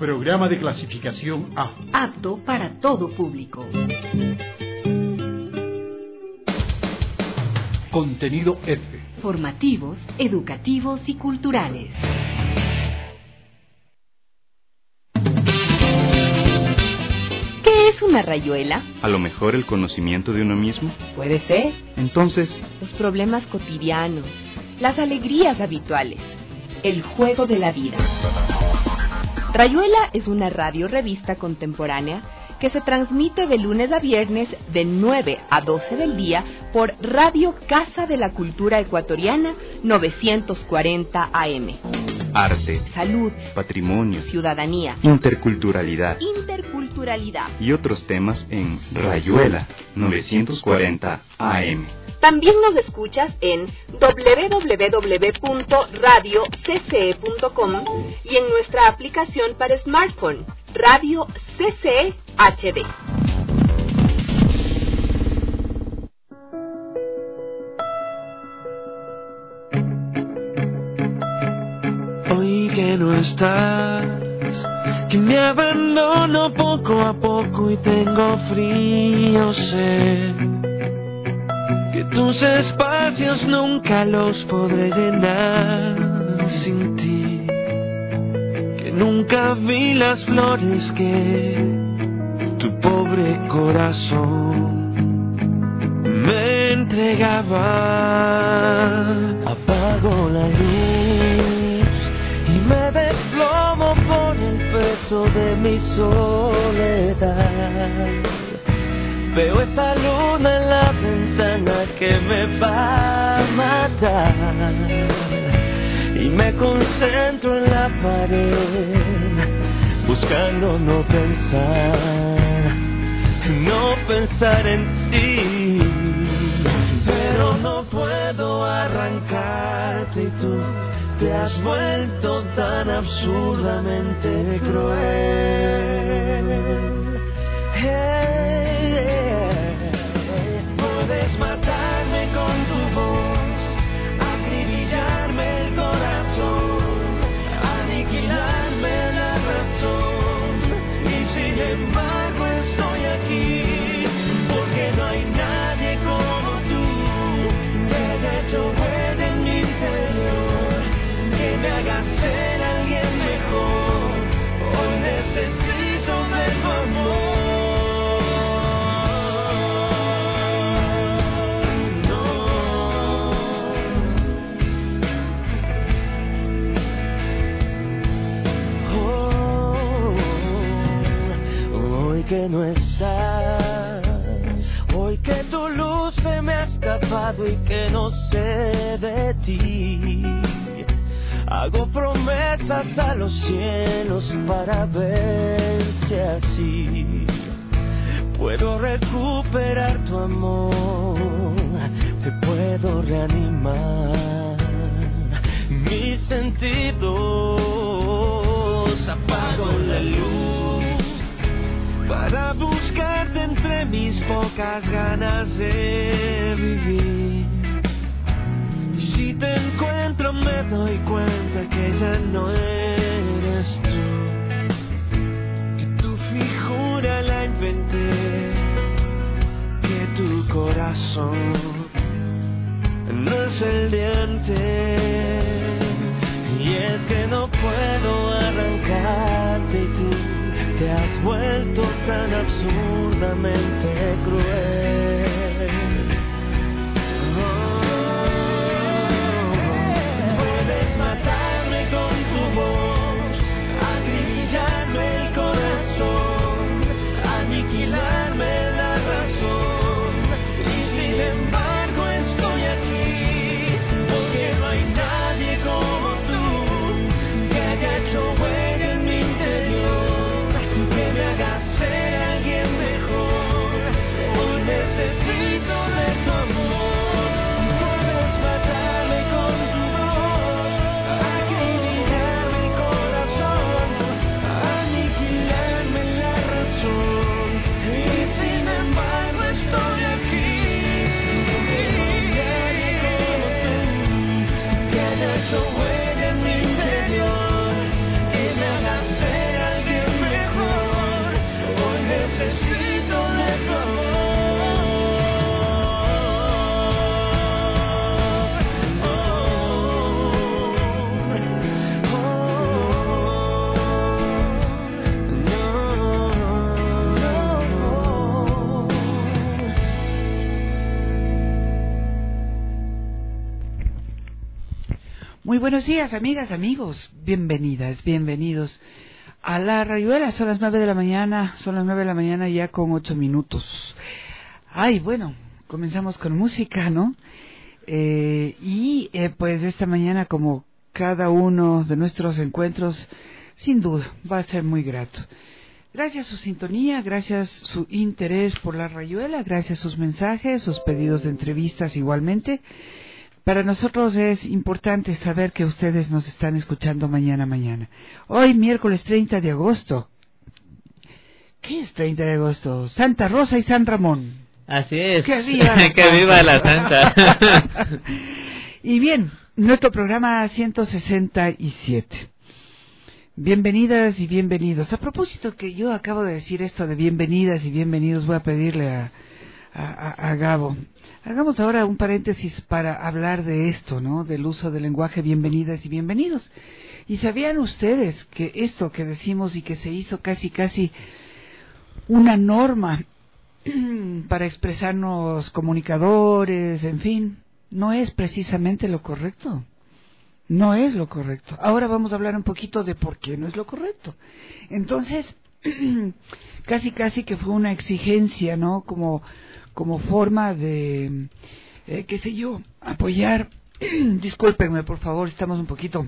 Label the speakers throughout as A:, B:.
A: Programa de clasificación A.
B: Apto para todo público.
A: Contenido F.
B: Formativos, educativos y culturales. ¿Qué es una rayuela?
C: A lo mejor el conocimiento de uno mismo.
B: Puede ser.
C: Entonces,
B: los problemas cotidianos, las alegrías habituales, el juego de la vida. Rayuela es una radio-revista contemporánea que se transmite de lunes a viernes de 9 a 12 del día por Radio Casa de la Cultura Ecuatoriana 940 AM.
C: Arte,
B: salud,
C: patrimonio,
B: ciudadanía,
C: interculturalidad
B: y
C: otros temas en Rayuela 940 AM.
B: También nos escuchas en www.radiocce.com y en nuestra aplicación para smartphone, Radio CC HD.
D: Hoy que no estás, que me abandono poco a poco y tengo frío, sé que tus espacios nunca los podré llenar sin ti, que nunca vi las flores que tu pobre corazón me entregaba. Apago la luz y me desplomo por el peso de mi soledad. Veo esa luna en la ventana que me va a matar y me concentro en la pared buscando no pensar en ti, pero no puedo arrancarte y tú te has vuelto tan absurdamente cruel. Puedes matarme con tu voz, acribillarme el corazón, aniquilarme la razón, y sin embargo estoy aquí, porque no hay nadie como tú, que haya hecho huella en mi interior, que me haga ser alguien mejor. Hoy necesito de tu amor. Que no estás, hoy que tu luz se me ha escapado y que no sé de ti, hago promesas a los cielos para ver si así puedo recuperar tu amor, que puedo reanimar mis sentidos. Apago la luz para buscarte entre mis pocas ganas de vivir. Si te encuentro me doy cuenta que ya no eres tú, que tu figura la inventé, que tu corazón no es el de antes. Y es que no puedo arrancarte y tú te has vuelto tan absurdamente cruel. Puedes matarme con tu voz, acribillarme el corazón, aniquilarme la razón, y sin embargo estoy aquí, porque no hay nadie como tú, que haya hecho huella en mi interior, que me haga ser alguien mejor. Hoy necesito
E: buenos días, amigas, amigos. Bienvenidas, bienvenidos a la Rayuela. Son las 9 de la mañana, ya con 8 minutos. Ay, bueno, comenzamos con música, ¿no? Pues esta mañana, como cada uno de nuestros encuentros, sin duda, va a ser muy grato. Gracias su sintonía, gracias su interés por la Rayuela, gracias sus mensajes, sus pedidos de entrevistas igualmente. Para nosotros es importante saber que ustedes nos están escuchando mañana. Hoy, miércoles 30 de agosto. ¿Qué es 30 de agosto? Santa Rosa y San Ramón.
F: Así es.
E: ¡Que viva!
F: ¡Que viva la Santa!
E: Y bien, nuestro programa 167. Bienvenidas y bienvenidos. A propósito que yo acabo de decir esto de bienvenidas y bienvenidos, voy a pedirle a Gabo. Hagamos ahora un paréntesis para hablar de esto, ¿no? Del uso del lenguaje bienvenidas y bienvenidos. ¿Y sabían ustedes que esto que decimos y que se hizo casi una norma para expresarnos comunicadores, en fin, no es precisamente lo correcto? No es lo correcto. Ahora vamos a hablar un poquito de por qué no es lo correcto. Entonces, casi que fue una exigencia, ¿no? Como forma de, qué sé yo, apoyar. Discúlpenme, por favor, estamos un poquito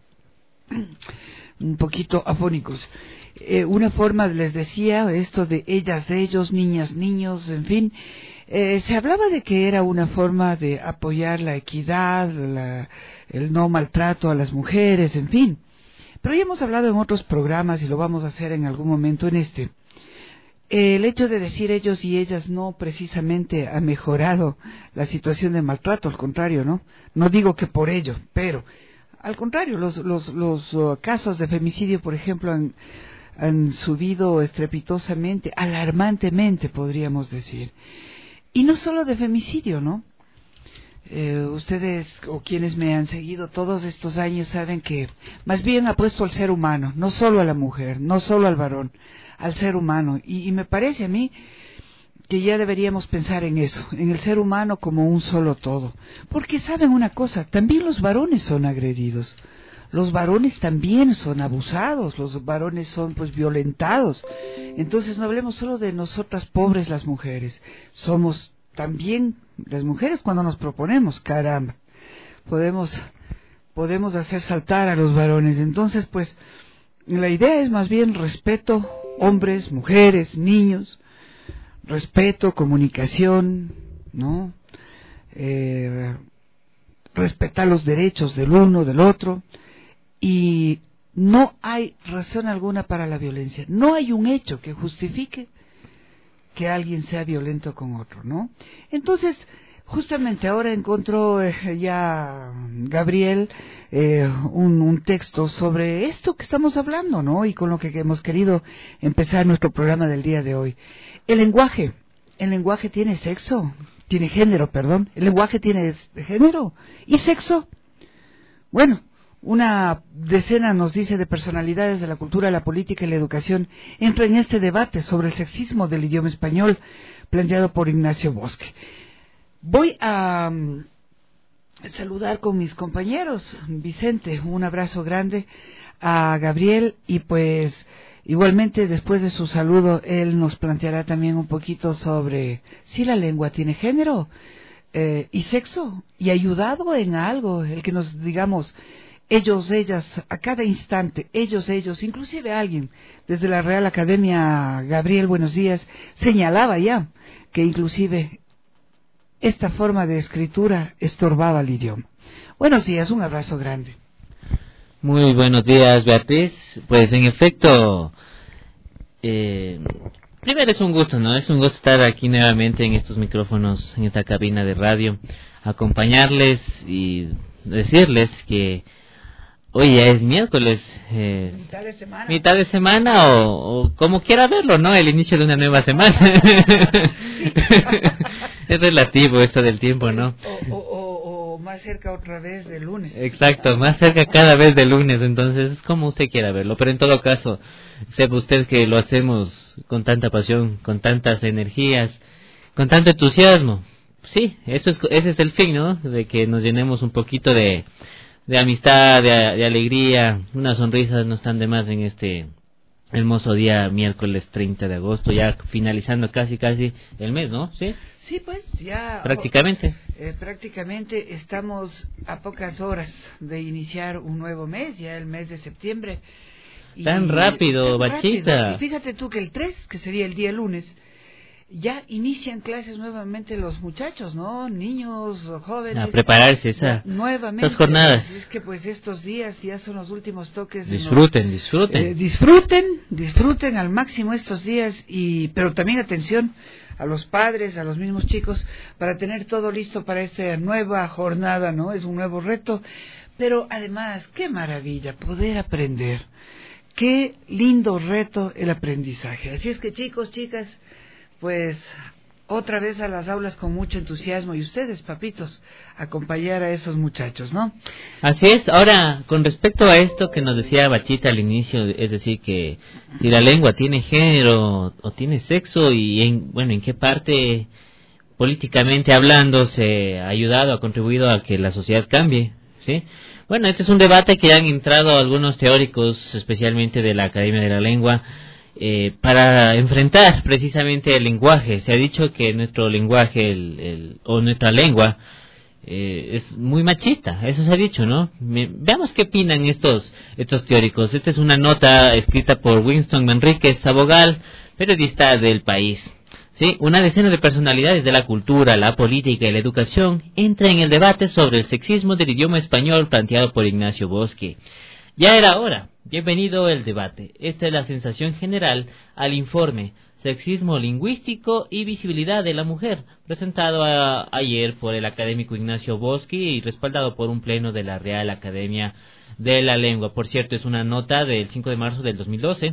E: afónicos. Una forma, les decía, esto de ellas, ellos, niñas, niños, en fin. Se hablaba de que era una forma de apoyar la equidad, el no maltrato a las mujeres, en fin. Pero ya hemos hablado en otros programas y lo vamos a hacer en algún momento en este. El hecho de decir ellos y ellas no precisamente ha mejorado la situación de maltrato, al contrario, ¿no? No digo que por ello, pero al contrario, los casos de femicidio, por ejemplo, han subido estrepitosamente, alarmantemente, podríamos decir. Y no solo de femicidio, ¿no? Ustedes o quienes me han seguido todos estos años saben que más bien apuesto al ser humano, no solo a la mujer, no solo al varón, al ser humano. Y me parece a mí que ya deberíamos pensar en eso, en el ser humano como un solo todo. Porque saben una cosa, también los varones son agredidos. Los varones también son abusados, los varones son pues violentados. Entonces no hablemos solo de nosotras pobres las mujeres, somos también las mujeres cuando nos proponemos, caramba, podemos hacer saltar a los varones. Entonces pues la idea es más bien respeto, hombres, mujeres, niños, respeto, comunicación, ¿no? Respetar los derechos del uno, del otro. Y no hay razón alguna para la violencia. No hay un hecho que justifique que alguien sea violento con otro, ¿no? Entonces, justamente ahora encontró ya Gabriel un texto sobre esto que estamos hablando, ¿no? Y con lo que hemos querido empezar nuestro programa del día de hoy. El lenguaje tiene sexo, tiene género, perdón. El lenguaje tiene género y sexo. Bueno, una decena, nos dice, de personalidades de la cultura, la política y la educación entra en este debate sobre el sexismo del idioma español planteado por Ignacio Bosque. Voy a saludar con mis compañeros. Vicente, un abrazo grande a Gabriel y pues igualmente después de su saludo él nos planteará también un poquito sobre si la lengua tiene género y sexo y ayudado en algo, el que nos digamos ellos, ellas, a cada instante, ellos, inclusive alguien desde la Real Academia, Gabriel, buenos días, señalaba ya que inclusive esta forma de escritura estorbaba el idioma. Buenos días, un abrazo grande.
F: Muy buenos días, Beatriz. Pues en efecto, primero es un gusto, ¿no? Es un gusto estar aquí nuevamente en estos micrófonos, en esta cabina de radio, acompañarles y decirles que hoy ya es miércoles, mitad de semana o como quiera verlo, ¿no? El inicio de una nueva semana. Es relativo esto del tiempo, ¿no?
E: O más cerca otra vez del lunes.
F: Exacto, más cerca cada vez del lunes, entonces es como usted quiera verlo, pero en todo caso, sepa usted que lo hacemos con tanta pasión, con tantas energías, con tanto entusiasmo. Sí, ese es el fin, ¿no? De que nos llenemos un poquito de de amistad, de alegría. Unas sonrisas no están de más en este hermoso día, miércoles 30 de agosto, ya finalizando casi el mes, ¿no? Sí.
E: Sí, pues ya
F: Prácticamente.
E: Prácticamente estamos a pocas horas de iniciar un nuevo mes, ya el mes de septiembre.
F: Tan rápido, Bachita.
E: Rápido. Y fíjate tú que el 3, que sería el día lunes, ya inician clases nuevamente los muchachos, ¿no? Niños, jóvenes.
F: A prepararse
E: nuevamente.
F: Esas jornadas.
E: Es que pues estos días ya son los últimos toques.
F: Disfruten.
E: Disfruten al máximo estos días, pero también atención a los padres, a los mismos chicos, para tener todo listo para esta nueva jornada, ¿no? Es un nuevo reto, pero además, qué maravilla poder aprender. Qué lindo reto el aprendizaje. Así es que chicos, chicas, pues otra vez a las aulas con mucho entusiasmo, y ustedes, papitos, acompañar a esos muchachos, ¿no?
F: Así es. Ahora, con respecto a esto que nos decía Bachita al inicio, es decir, que si la lengua tiene género o tiene sexo, y en qué parte políticamente hablando se ha ayudado, ha contribuido a que la sociedad cambie, ¿sí? Bueno, este es un debate que han entrado algunos teóricos, especialmente de la Academia de la Lengua, para enfrentar precisamente el lenguaje. Se ha dicho que nuestro lenguaje o nuestra lengua es muy machista, eso se ha dicho, ¿no? Veamos qué opinan estos teóricos. Esta es una nota escrita por Winston Manríquez Sabogal, periodista del País. Sí, una decena de personalidades de la cultura, la política y la educación entra en el debate sobre el sexismo del idioma español planteado por Ignacio Bosque. Ya era hora. Bienvenido el debate. Esta es la sensación general al informe Sexismo lingüístico y visibilidad de la mujer, presentado ayer por el académico Ignacio Bosque y respaldado por un pleno de la Real Academia de la Lengua. Por cierto, es una nota del 5 de marzo del 2012.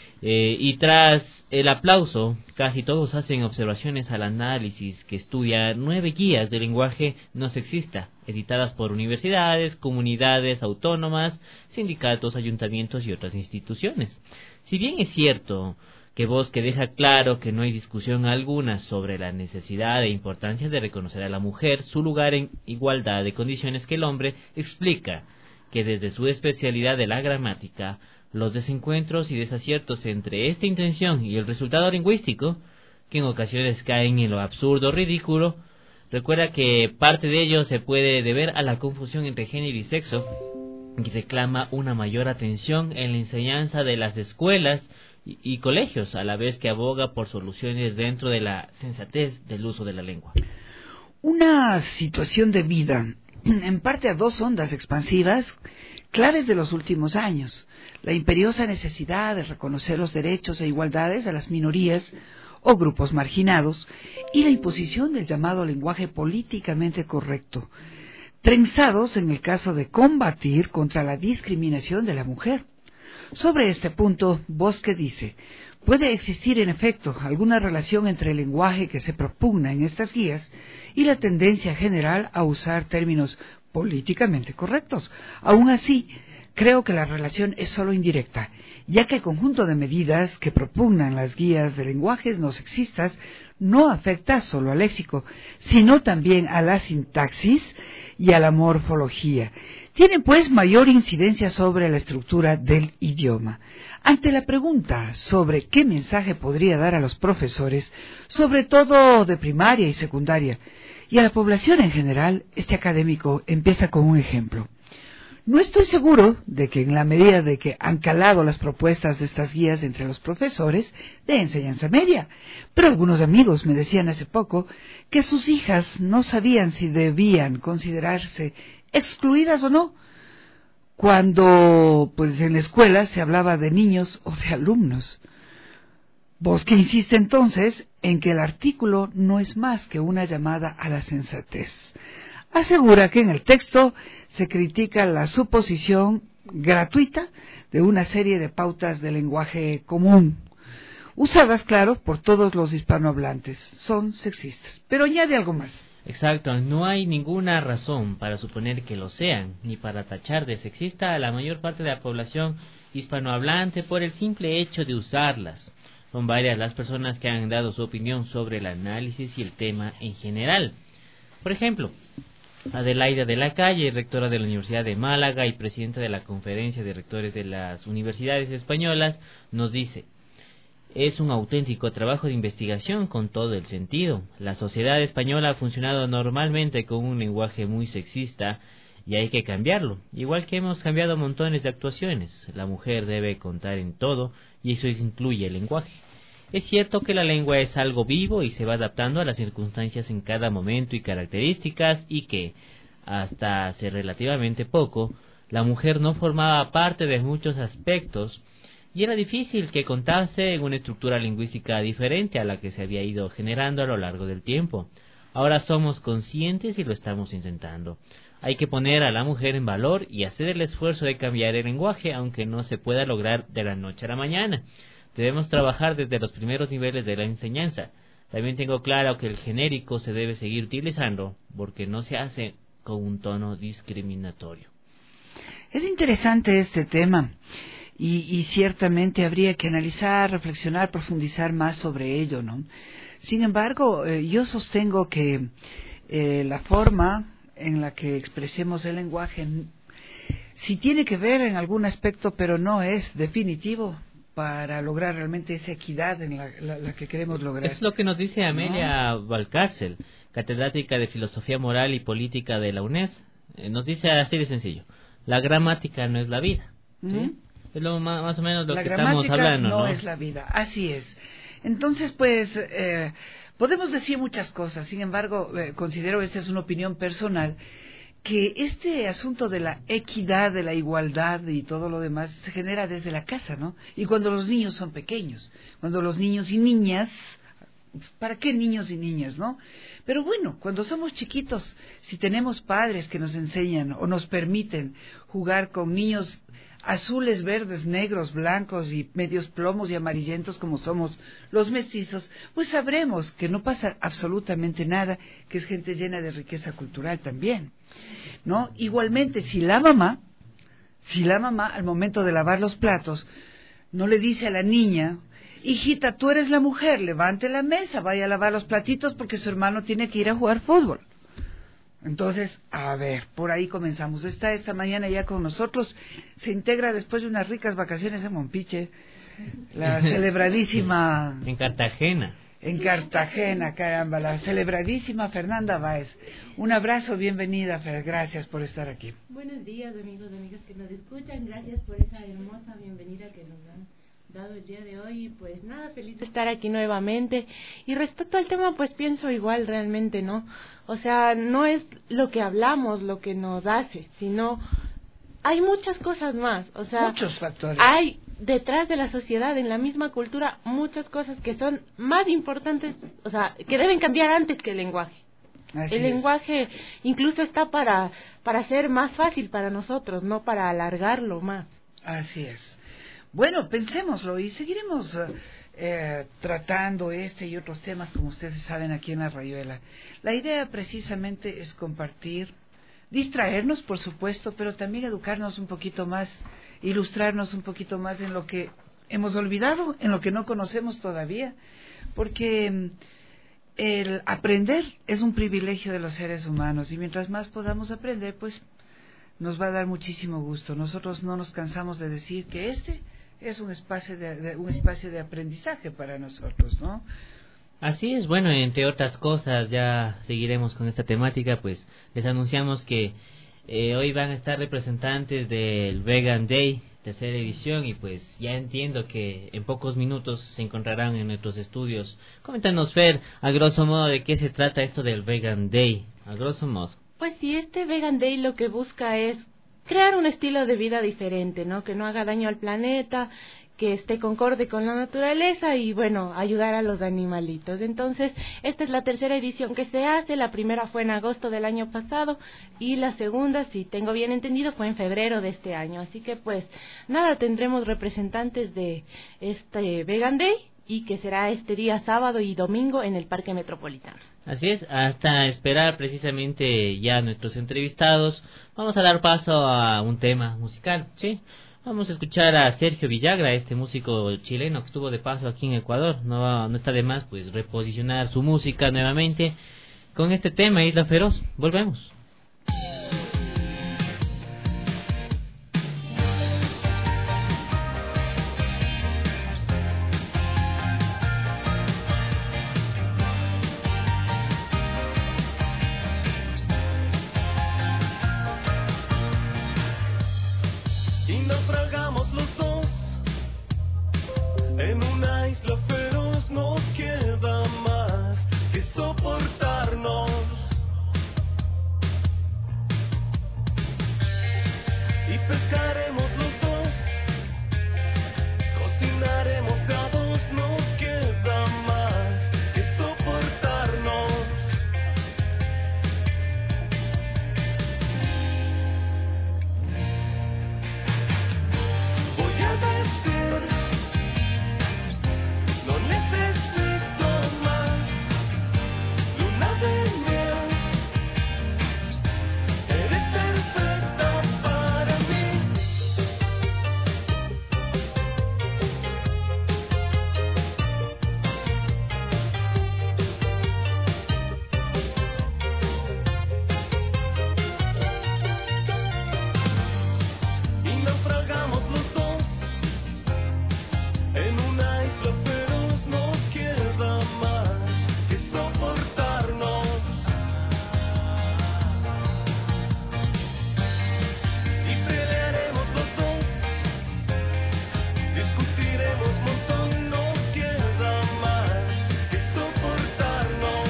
F: Y tras el aplauso, casi todos hacen observaciones al análisis que estudia 9 guías de lenguaje no sexista, editadas por universidades, comunidades autónomas, sindicatos, ayuntamientos y otras instituciones. Si bien es cierto que Bosque deja claro que no hay discusión alguna sobre la necesidad e importancia de reconocer a la mujer su lugar en igualdad de condiciones que el hombre, explica que desde su especialidad de la gramática, los desencuentros y desaciertos entre esta intención y el resultado lingüístico, que en ocasiones caen en lo absurdo, ridículo, recuerda que parte de ello se puede deber a la confusión entre género y sexo, y reclama una mayor atención en la enseñanza de las escuelas y colegios, a la vez que aboga por soluciones dentro de la sensatez del uso de la lengua.
E: Una situación de vida, en parte a dos ondas expansivas, claves de los últimos años: la imperiosa necesidad de reconocer los derechos e igualdades a las minorías o grupos marginados, y la imposición del llamado lenguaje políticamente correcto, trenzados en el caso de combatir contra la discriminación de la mujer. Sobre este punto, Bosque dice: puede existir en efecto alguna relación entre el lenguaje que se propugna en estas guías y la tendencia general a usar términos políticamente correctos. Aún así, creo que la relación es solo indirecta, ya que el conjunto de medidas que propugnan las guías de lenguajes no sexistas no afecta solo al léxico, sino también a la sintaxis y a la morfología. Tienen pues mayor incidencia sobre la estructura del idioma. Ante la pregunta sobre qué mensaje podría dar a los profesores, sobre todo de primaria y secundaria, y a la población en general, este académico empieza con un ejemplo. No estoy seguro de que en la medida de que han calado las propuestas de estas guías entre los profesores de enseñanza media, pero algunos amigos me decían hace poco que sus hijas no sabían si debían considerarse excluidas o no, cuando pues en la escuela se hablaba de niños o de alumnos. Bosque insiste entonces en que el artículo no es más que una llamada a la sensatez. Asegura que en el texto se critica la suposición gratuita de una serie de pautas de lenguaje común, usadas, claro, por todos los hispanohablantes. Son sexistas. Pero añade algo más.
F: Exacto, no hay ninguna razón para suponer que lo sean, ni para tachar de sexista a la mayor parte de la población hispanohablante por el simple hecho de usarlas. Son varias las personas que han dado su opinión sobre el análisis y el tema en general. Por ejemplo, Adelaida de la Calle, rectora de la Universidad de Málaga y presidenta de la Conferencia de Rectores de las Universidades Españolas, nos dice: es un auténtico trabajo de investigación con todo el sentido. La sociedad española ha funcionado normalmente con un lenguaje muy sexista y hay que cambiarlo, igual que hemos cambiado montones de actuaciones. La mujer debe contar en todo y eso incluye el lenguaje. Es cierto que la lengua es algo vivo y se va adaptando a las circunstancias en cada momento y características, y que, hasta hace relativamente poco, la mujer no formaba parte de muchos aspectos y era difícil que contase en una estructura lingüística diferente a la que se había ido generando a lo largo del tiempo. Ahora somos conscientes y lo estamos intentando. Hay que poner a la mujer en valor y hacer el esfuerzo de cambiar el lenguaje, aunque no se pueda lograr de la noche a la mañana. Debemos trabajar desde los primeros niveles de la enseñanza. También tengo claro que el genérico se debe seguir utilizando porque no se hace con un tono discriminatorio.
E: Es interesante este tema y ciertamente habría que analizar, reflexionar, profundizar más sobre ello, ¿no? Sin embargo, yo sostengo que la forma en la que expresemos el lenguaje sí tiene que ver en algún aspecto, pero no es definitivo para lograr realmente esa equidad en la que queremos lograr.
F: Es lo que nos dice Amelia Valcárcel, catedrática de Filosofía Moral y Política de la UNED. Nos dice así de sencillo: la gramática no es la vida. ¿Sí? Es lo más o menos lo que estamos hablando. La gramática
E: no es la vida, así es. Entonces, pues, podemos decir muchas cosas. Sin embargo, considero, esta es una opinión personal, que este asunto de la equidad, de la igualdad y todo lo demás se genera desde la casa, ¿no? Y cuando los niños son pequeños, cuando los niños y niñas, ¿para qué niños y niñas, no? Pero bueno, cuando somos chiquitos, si tenemos padres que nos enseñan o nos permiten jugar con niños azules, verdes, negros, blancos y medios plomos y amarillentos como somos los mestizos, pues sabremos que no pasa absolutamente nada, que es gente llena de riqueza cultural también, ¿no? Igualmente, si la mamá al momento de lavar los platos no le dice a la niña: hijita, tú eres la mujer, levante la mesa, vaya a lavar los platitos porque su hermano tiene que ir a jugar fútbol. Entonces, a ver, por ahí comenzamos. Está esta mañana ya con nosotros, se integra después de unas ricas vacaciones en Mompiche, la celebradísima...
F: En Cartagena.
E: En Cartagena, caramba, la celebradísima Fernanda Báez. Un abrazo, bienvenida, Fer, gracias por estar aquí.
G: Buenos días, amigos y amigas que nos escuchan, gracias por esa hermosa bienvenida que nos han dado el día de hoy. Pues nada, feliz de estar aquí nuevamente. Y respecto al tema, pues pienso igual realmente, ¿no? O sea, no es lo que hablamos lo que nos hace, sino hay muchas cosas más. O sea,
E: muchos factores.
G: Hay detrás de la sociedad, en la misma cultura, muchas cosas que son más importantes, o sea, que deben cambiar antes que el lenguaje.
E: Así
G: el lenguaje incluso está para ser más fácil para nosotros, no para alargarlo más.
E: Así es. Bueno, pensémoslo y seguiremos tratando este y otros temas, como ustedes saben, aquí en La Rayuela. La idea precisamente es compartir, distraernos, por supuesto, pero también educarnos un poquito más, ilustrarnos un poquito más en lo que hemos olvidado, en lo que no conocemos todavía, porque el aprender es un privilegio de los seres humanos y mientras más podamos aprender, pues nos va a dar muchísimo gusto. Nosotros no nos cansamos de decir que este es un espacio de aprendizaje para nosotros, ¿no?
F: Así es. Bueno, entre otras cosas, ya seguiremos con esta temática, pues les anunciamos que hoy van a estar representantes del Vegan Day, tercera edición, y pues ya entiendo que en pocos minutos se encontrarán en nuestros estudios. Coméntanos, Fer, a grosso modo, de qué se trata esto del Vegan Day, a grosso modo.
G: Pues sí, este Vegan Day lo que busca es crear un estilo de vida diferente, ¿no? Que no haga daño al planeta, que esté concorde con la naturaleza y, bueno, ayudar a los animalitos. Entonces, esta es la tercera edición que se hace. La primera fue en agosto del año pasado y la segunda, si tengo bien entendido, fue en febrero de este año. Así que, pues, nada, tendremos representantes de este Vegan Day y que será este día sábado y domingo en el Parque Metropolitano.
F: Así es, hasta esperar precisamente ya a nuestros entrevistados, vamos a dar paso a un tema musical, ¿sí? Vamos a escuchar a Sergio Villagra, este músico chileno que estuvo de paso aquí en Ecuador. No está de más pues reposicionar su música nuevamente con este tema, Isla Feroz. Volvemos.
D: En una isla feroz no queda más que soportarnos. Y pescaremos los dos, cocinaremos de a dos, no queda más que soportarnos. Voy a decir, no necesito más luna de miel, eres perfecta para mí. Y naufragamos los dos en una isla feroz, no queda más que soportarnos. Y pelearemos los dos, discutiremos montón, no queda más que soportarnos.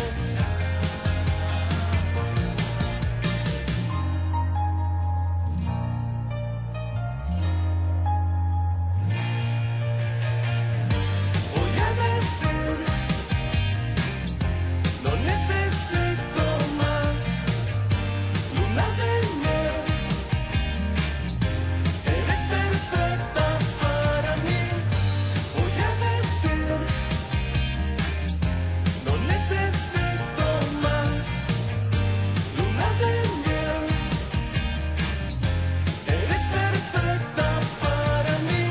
D: Voy a decir, no necesito más luna de miel, eres perfecta para mí. Voy a decir, no necesito más luna de miel, eres perfecta para mí.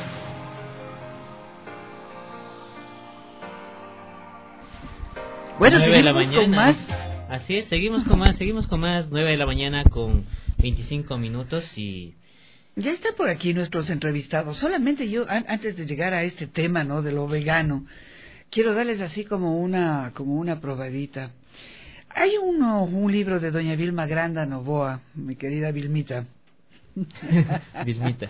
E: Bueno,
F: 9 de la
E: seguimos con
F: mañana.
E: más.
F: Así es, seguimos con más, 9 de la mañana con 25 minutos y...
E: Ya está por aquí nuestros entrevistados. Solamente yo, antes de llegar a este tema, ¿no?, de lo vegano, quiero darles así como una probadita. Hay un libro de doña Vilma Granda Novoa, mi querida Vilmita,
F: Vilmita.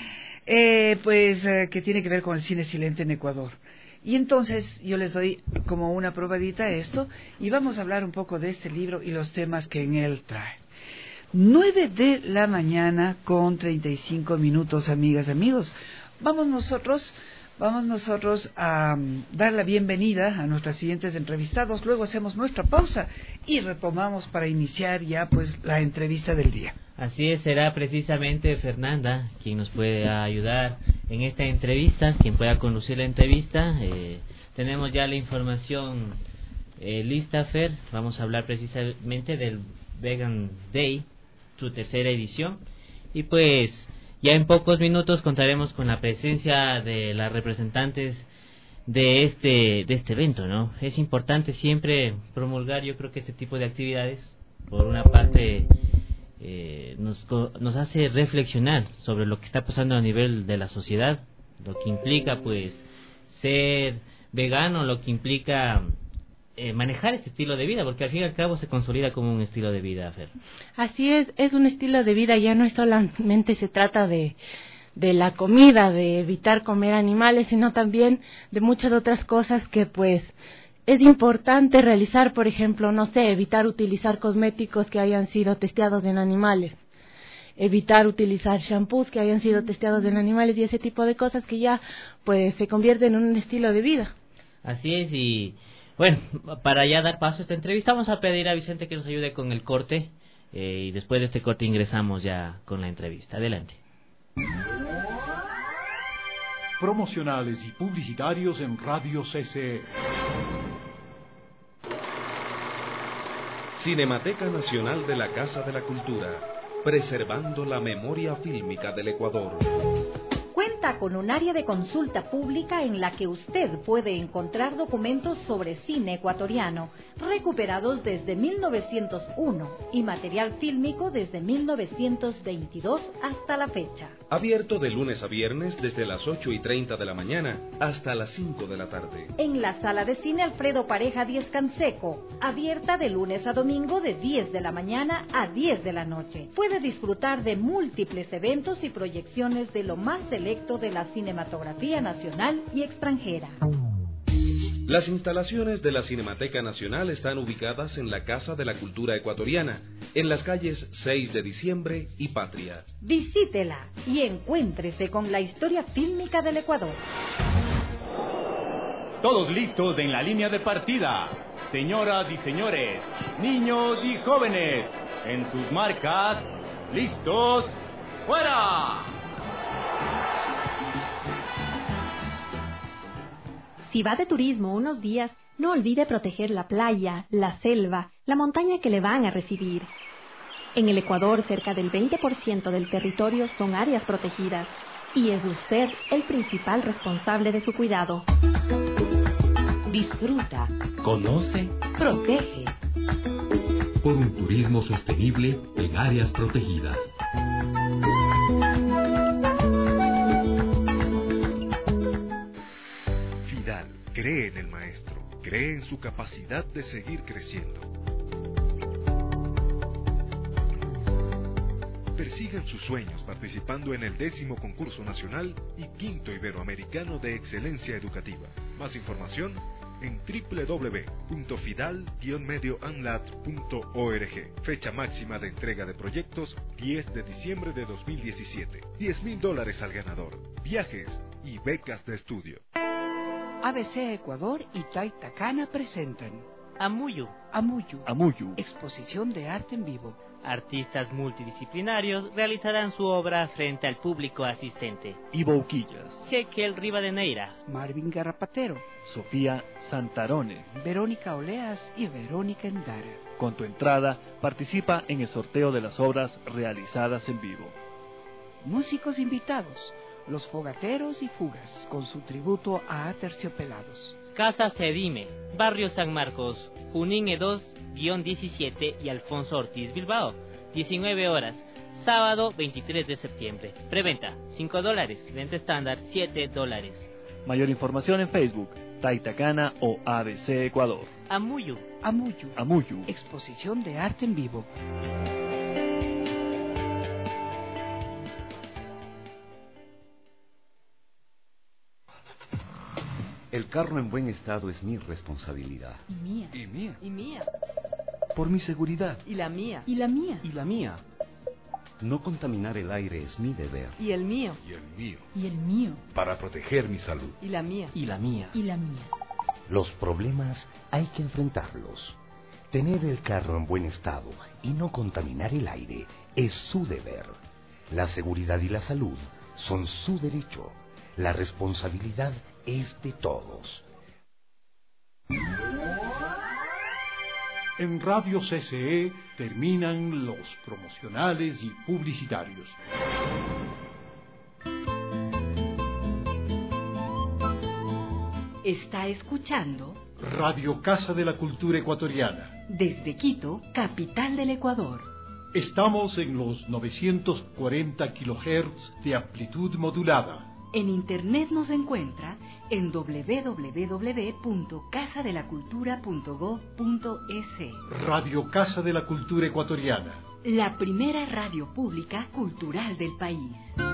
E: que tiene que ver con el cine silente en Ecuador. Y entonces yo les doy como una probadita a esto y vamos a hablar un poco de este libro y los temas que en él trae. 9 de la mañana con 35 minutos, amigas, amigos. Vamos nosotros a dar la bienvenida a nuestros siguientes entrevistados. Luego hacemos nuestra pausa y retomamos para iniciar ya pues la entrevista del día.
F: Así es, será precisamente Fernanda quien nos puede ayudar en esta entrevista, quien pueda conducir la entrevista. Tenemos ya la información lista, Fer. Vamos a hablar precisamente del Vegan Day, su tercera edición. Y pues ya en pocos minutos contaremos con la presencia de las representantes de este evento, ¿no? Es importante siempre promulgar, yo creo que este tipo de actividades, por una parte, nos hace reflexionar sobre lo que está pasando a nivel de la sociedad, lo que implica pues ser vegano, lo que implica manejar este estilo de vida, porque al fin y al cabo se consolida como un estilo de vida, Fer.
G: Así es un estilo de vida, ya no es solamente se trata de la comida, de evitar comer animales, sino también de muchas otras cosas que pues es importante realizar, por ejemplo, no sé, evitar utilizar cosméticos que hayan sido testeados en animales, evitar utilizar shampoos que hayan sido testeados en animales y ese tipo de cosas que ya pues se convierten en un estilo de vida.
F: Así es, y bueno, para ya dar paso a esta entrevista vamos a pedir a Vicente que nos ayude con el corte y después de este corte ingresamos ya con la entrevista. Adelante.
A: Promocionales y publicitarios en Radio CCE.
H: Cinemateca Nacional de la Casa de la Cultura, preservando la memoria fílmica del Ecuador.
I: Cuenta con un área de consulta pública en la que usted puede encontrar documentos sobre cine ecuatoriano recuperados desde 1901 y material fílmico desde 1922 hasta la fecha.
H: Abierto de lunes a viernes desde las 8:30 de la mañana hasta las 5 de la tarde.
I: En la sala de cine Alfredo Pareja 10 Canseco, abierta de lunes a domingo de 10 de la mañana a 10 de la noche. Puede disfrutar de múltiples eventos y proyecciones de lo más selecto de de la cinematografía nacional y extranjera.
H: Las instalaciones de la Cinemateca Nacional están ubicadas en la Casa de la Cultura Ecuatoriana, en las calles 6 de Diciembre y Patria.
I: Visítela y encuéntrese con la historia fílmica del Ecuador.
A: Todos listos en la línea de partida. Señoras y señores, niños y jóvenes, en sus marcas, listos, ¡fuera!
J: Si va de turismo unos días, no olvide proteger la playa, la selva, la montaña que le van a recibir. En el Ecuador, cerca del 20% del territorio son áreas protegidas, y es usted el principal responsable de su cuidado.
B: Disfruta,
K: Conoce
B: protege.
K: por un turismo sostenible en áreas protegidas.
L: Fidal cree en el maestro, cree en su capacidad de seguir creciendo. Persigan sus sueños participando en el 10º concurso nacional y 5º iberoamericano de excelencia educativa. Más información en www.fidal-medioanlat.org. Fecha máxima de entrega de proyectos 10 de diciembre de 2017. $10,000 al ganador, viajes y becas de estudio.
E: ABC Ecuador y Taitacana presentan
F: Amuyu.
E: Exposición de arte en vivo.
F: Artistas multidisciplinarios realizarán su obra frente al público asistente.
M: Ivo Uquillas,
F: Jequiel Rivadeneira,
E: Marvin Garrapatero,
M: Sofía Santarone.
E: Verónica Oleas y Verónica Endara.
M: Con tu entrada, participa en el sorteo de las obras realizadas en vivo.
E: Músicos invitados, Los Fogateros y Fugas, con su tributo a Aterciopelados.
F: Casa Cedime, Barrio San Marcos, Junín E2-17 y Alfonso Ortiz Bilbao, 19 horas, sábado 23 de septiembre. Preventa, $5, venta estándar, $7.
M: Mayor información en Facebook, Taitacana o ABC Ecuador.
F: Amuyu.
E: Exposición de arte en vivo.
N: El carro en buen estado es mi responsabilidad.
J: Y mía.
N: Y mía.
J: Y mía.
N: Por mi seguridad.
J: Y la mía. Y la mía.
N: Y la mía. No contaminar el aire es mi deber.
J: Y el mío.
L: Y el mío.
J: Y el mío.
L: Para proteger mi salud.
J: Y la mía.
N: Y la mía.
J: Y la mía.
O: Los problemas hay que enfrentarlos. Tener el carro en buen estado y no contaminar el aire es su deber. La seguridad y la salud son su derecho. La responsabilidad es de todos.
A: En Radio CCE terminan los promocionales y publicitarios.
B: Está escuchando
A: Radio Casa de la Cultura Ecuatoriana.
B: desde Quito, capital del Ecuador.
A: Estamos en los 940 kHz de amplitud modulada.
B: En internet nos encuentra en www.casadelacultura.go.es.
A: Radio Casa de la Cultura Ecuatoriana.
B: La primera radio pública cultural del país.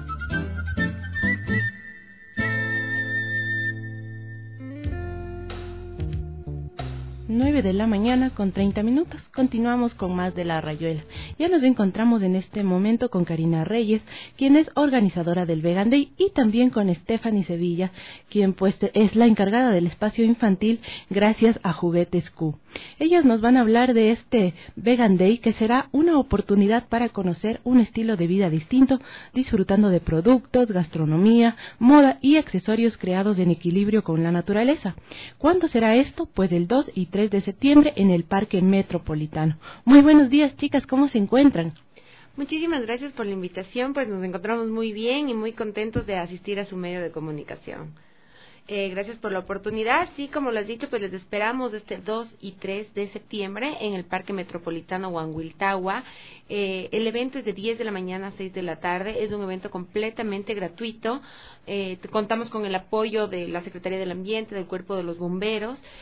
G: 9:30 a.m. Continuamos con más de La Rayuela. Ya nos encontramos en este momento con Karina Reyes, quien es organizadora del Vegan Day, y también con Stephanie Sevilla, quien pues es la encargada del espacio infantil gracias a Juguetes Q. Ellas nos van a hablar de este Vegan Day, que será una oportunidad para conocer un estilo de vida distinto, disfrutando de productos, gastronomía, moda y accesorios creados en equilibrio con la naturaleza. ¿Cuándo será esto? Pues el 2 y 3 de septiembre en el Parque Metropolitano. Muy buenos días, chicas, ¿cómo se encuentran?
P: Muchísimas gracias por la invitación, pues nos encontramos muy bien y muy contentos de asistir a su medio de comunicación. Gracias por la oportunidad. Sí, como lo has dicho, pues les esperamos este 2 y 3 de septiembre en el Parque Metropolitano Huanhuiltagua. El evento es de 10 de la mañana a 6 de la tarde. Es un evento completamente gratuito. Contamos con el apoyo de la Secretaría del Ambiente, del Cuerpo de los Bomberos.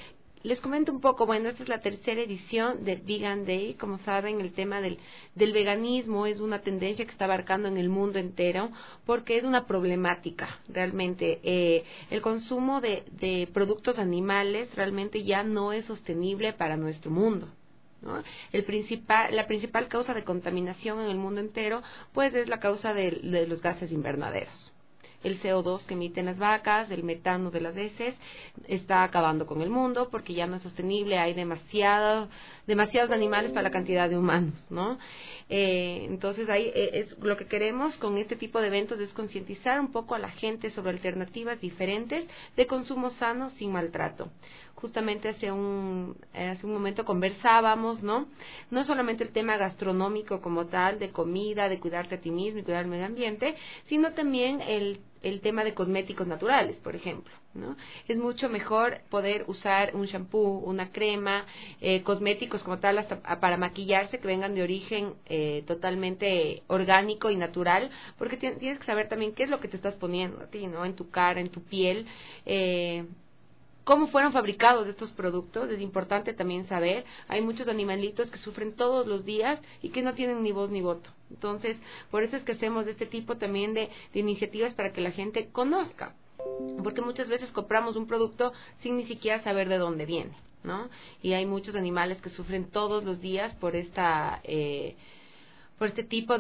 P: Les comento un poco, bueno, esta es la tercera edición del Vegan Day. Como saben, el tema del veganismo es una tendencia que está abarcando en el mundo entero porque es una problemática, realmente. El consumo de productos animales realmente ya no es sostenible para nuestro mundo, ¿no? La principal causa de contaminación en el mundo entero, pues es la causa de los gases invernaderos. El CO2 que emiten las vacas, el metano de las heces, está acabando con el mundo porque ya no es sostenible, hay demasiados animales para la cantidad de humanos, ¿no? Entonces ahí es lo que queremos con este tipo de eventos, es concientizar un poco a la gente sobre alternativas diferentes de consumo sano sin maltrato. Justamente hace un momento conversábamos, ¿no? No solamente el tema gastronómico como tal, de comida, de cuidarte a ti mismo y cuidar el medio ambiente, sino también el tema de cosméticos naturales, por ejemplo, ¿no? Es mucho mejor poder usar un shampoo, una crema, cosméticos como tal, hasta para maquillarse, que vengan de origen totalmente orgánico y natural, porque tienes que saber también qué es lo que te estás poniendo a ti, ¿no? En tu cara, en tu piel, cómo fueron fabricados estos productos. Es importante también saber, hay muchos animalitos que sufren todos los días y que no tienen ni voz ni voto. Entonces, por eso es que hacemos este tipo también de iniciativas para que la gente conozca, porque muchas veces compramos un producto sin ni siquiera saber de dónde viene, ¿no? Y hay muchos animales que sufren todos los días por este tipo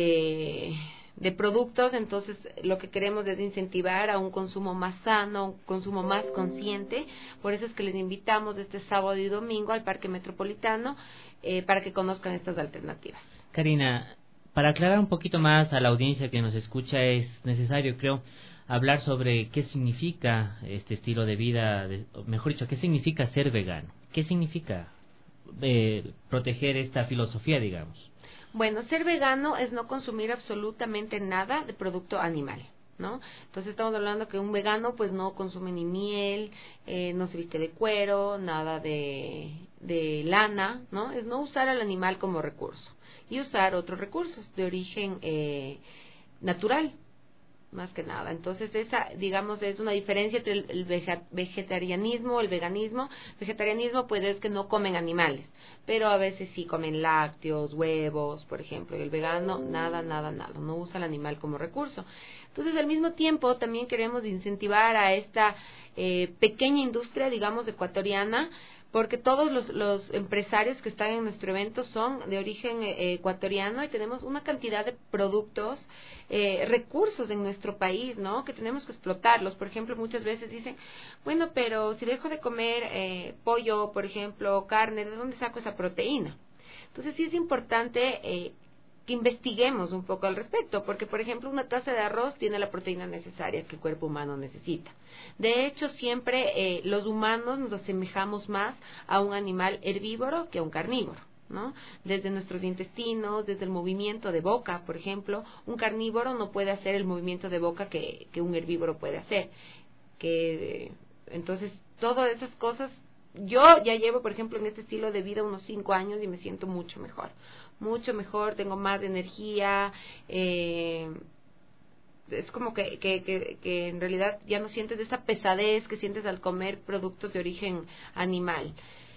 P: de productos. Entonces lo que queremos es incentivar a un consumo más sano, un consumo más consciente. Por eso es que les invitamos este sábado y domingo al Parque Metropolitano para que conozcan estas alternativas.
F: Karina, para aclarar un poquito más a la audiencia que nos escucha, es necesario, creo, hablar sobre qué significa este estilo de vida, mejor dicho, qué significa ser vegano, qué significa proteger esta filosofía, digamos.
P: Bueno, ser vegano es no consumir absolutamente nada de producto animal, ¿no? Entonces estamos hablando que un vegano pues no consume ni miel, no se viste de cuero, nada de lana, ¿no? Es no usar al animal como recurso y usar otros recursos de origen natural, más que nada. Entonces esa, digamos, es una diferencia entre el vegetarianismo, el veganismo. Vegetarianismo pues es que no comen animales, pero a veces sí comen lácteos, huevos, por ejemplo, y el vegano nada, no usa al animal como recurso. Entonces al mismo tiempo también queremos incentivar a esta pequeña industria, digamos, ecuatoriana, porque todos los empresarios que están en nuestro evento son de origen ecuatoriano y tenemos una cantidad de productos, recursos en nuestro país, ¿no? Que tenemos que explotarlos. Por ejemplo, muchas veces dicen, bueno, pero si dejo de comer pollo, por ejemplo, carne, ¿de dónde saco esa proteína? Entonces sí es importante que investiguemos un poco al respecto, porque por ejemplo una taza de arroz tiene la proteína necesaria que el cuerpo humano necesita. De hecho, siempre los humanos nos asemejamos más a un animal herbívoro que a un carnívoro, ¿no? Desde nuestros intestinos, desde el movimiento de boca, por ejemplo, un carnívoro no puede hacer el movimiento de boca que un herbívoro puede hacer. Entonces, todas esas cosas, yo ya llevo, por ejemplo, en este estilo de vida unos 5 años y me siento mucho mejor, tengo más energía, es como que en realidad ya no sientes esa pesadez que sientes al comer productos de origen animal.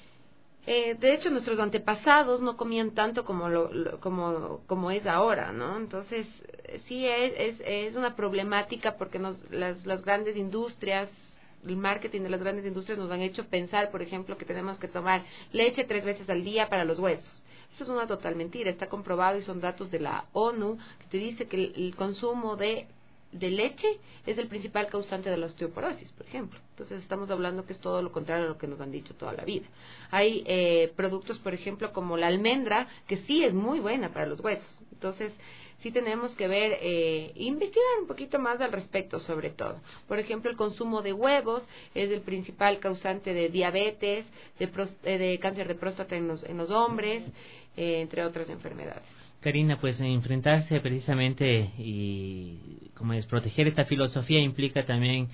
P: De hecho, nuestros antepasados no comían tanto como es ahora, ¿no? Entonces, sí es una problemática porque las grandes industrias, el marketing de las grandes industrias nos han hecho pensar, por ejemplo, que tenemos que tomar leche 3 veces al día para los huesos. Eso es una total mentira, está comprobado y son datos de la ONU que te dice que el consumo de leche es el principal causante de la osteoporosis, por ejemplo. Entonces estamos hablando que es todo lo contrario a lo que nos han dicho toda la vida. Hay productos, por ejemplo, como la almendra, que sí es muy buena para los huesos. Entonces sí tenemos que ver, investigar un poquito más al respecto, sobre todo. Por ejemplo, el consumo de huevos es el principal causante de diabetes, de cáncer de próstata en los hombres, entre otras enfermedades.
F: Karina, pues enfrentarse precisamente y como es proteger esta filosofía implica también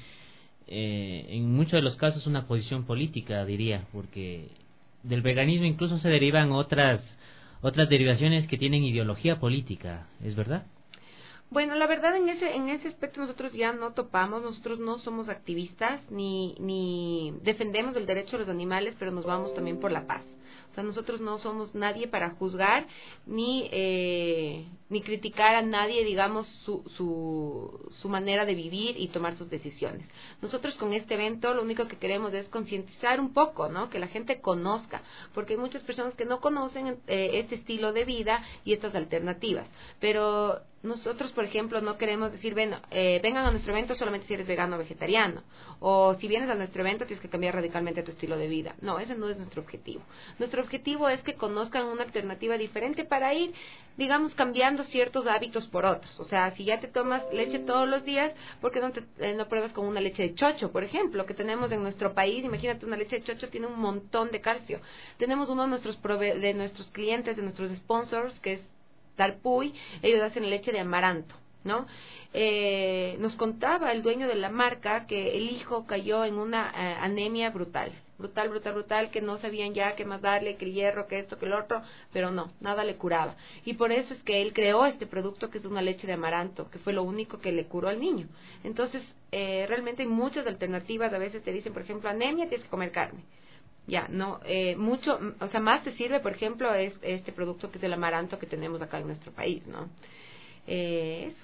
F: en muchos de los casos una posición política, diría, porque del veganismo incluso se derivan otras derivaciones que tienen ideología política, ¿es verdad?
P: Bueno, la verdad en ese aspecto nosotros ya no topamos, nosotros no somos activistas ni defendemos el derecho de los animales, pero nos vamos también por la paz. O sea, nosotros no somos nadie para juzgar ni criticar a nadie, digamos, su manera de vivir y tomar sus decisiones. Nosotros con este evento lo único que queremos es concientizar un poco, ¿no? Que la gente conozca, porque hay muchas personas que no conocen este estilo de vida y estas alternativas. Pero nosotros, por ejemplo, no queremos decir, vengan a nuestro evento solamente si eres vegano o vegetariano, o si vienes a nuestro evento tienes que cambiar radicalmente tu estilo de vida. No, ese no es nuestro objetivo. Nuestro objetivo es que conozcan una alternativa diferente para ir, digamos, cambiando ciertos hábitos por otros. O sea, si ya te tomas leche todos los días, ¿por qué no pruebas con una leche de chocho, por ejemplo, que tenemos en nuestro país? Imagínate, una leche de chocho tiene un montón de calcio. Tenemos uno de nuestros clientes, de nuestros sponsors, que es Tarpuy, ellos hacen leche de amaranto, ¿no? Nos contaba el dueño de la marca que el hijo cayó en una anemia brutal, que no sabían ya qué más darle, que el hierro, que esto, que el otro, pero no, nada le curaba. Y por eso es que él creó este producto que es una leche de amaranto, que fue lo único que le curó al niño. Entonces, realmente hay muchas alternativas. A veces te dicen, por ejemplo, anemia, tienes que comer carne. Ya, no, mucho, o sea, más te sirve, por ejemplo, este producto que es el amaranto que tenemos acá en nuestro país, ¿no? Eso.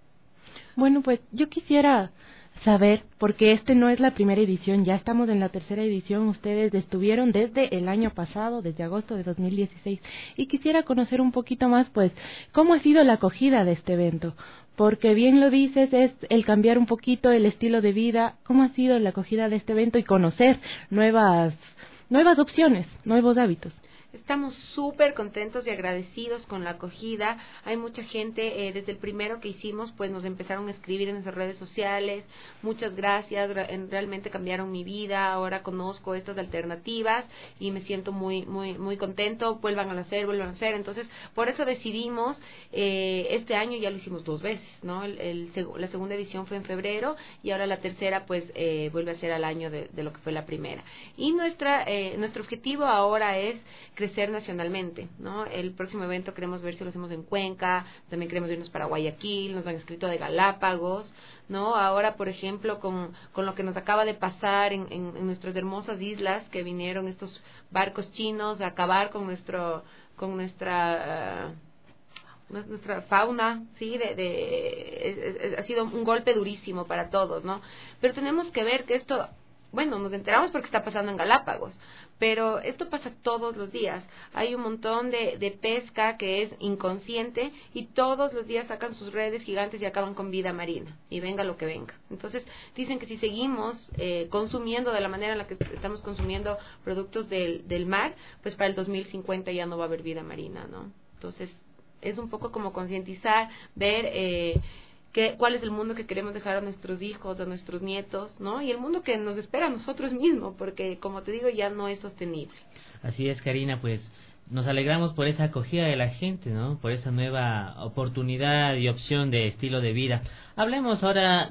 G: Bueno, pues yo quisiera saber, porque no es la primera edición, ya estamos en la tercera edición, ustedes estuvieron desde el año pasado, desde agosto de 2016, y quisiera conocer un poquito más, pues, cómo ha sido la acogida de este evento. Porque bien lo dices, es el cambiar un poquito el estilo de vida. ¿Cómo ha sido la acogida de este evento y conocer nuevas opciones, nuevos hábitos?
P: Estamos súper contentos y agradecidos con la acogida. Hay mucha gente, desde el primero que hicimos, pues nos empezaron a escribir en nuestras redes sociales. Muchas gracias, realmente cambiaron mi vida. Ahora conozco estas alternativas y me siento muy, muy, muy contento. Vuelvan a hacer. Entonces, por eso decidimos, este año ya lo hicimos 2 veces, ¿no? La segunda edición fue en febrero y ahora la tercera, pues, vuelve a ser al año de lo que fue la primera. Y nuestro objetivo ahora es crecer nacionalmente, ¿no? El próximo evento queremos ver si lo hacemos en Cuenca, también queremos irnos para Guayaquil, nos han escrito de Galápagos, ¿no? Ahora, por ejemplo, con lo que nos acaba de pasar en nuestras hermosas islas, que vinieron estos barcos chinos a acabar con nuestra fauna, sí, ha sido un golpe durísimo para todos, ¿no? Pero tenemos que ver que esto, bueno, nos enteramos porque está pasando en Galápagos, pero esto pasa todos los días. Hay un montón de pesca que es inconsciente y todos los días sacan sus redes gigantes y acaban con vida marina, y venga lo que venga. Entonces, dicen que si seguimos consumiendo de la manera en la que estamos consumiendo productos del mar, pues para el 2050 ya no va a haber vida marina, ¿no? Entonces, es un poco como concientizar, ver cuál es el mundo que queremos dejar a nuestros hijos, a nuestros nietos, ¿no? Y el mundo que nos espera a nosotros mismos, porque, como te digo, ya no es sostenible.
F: Así es, Karina, pues nos alegramos por esa acogida de la gente, ¿no? Por esa nueva oportunidad y opción de estilo de vida. Hablemos ahora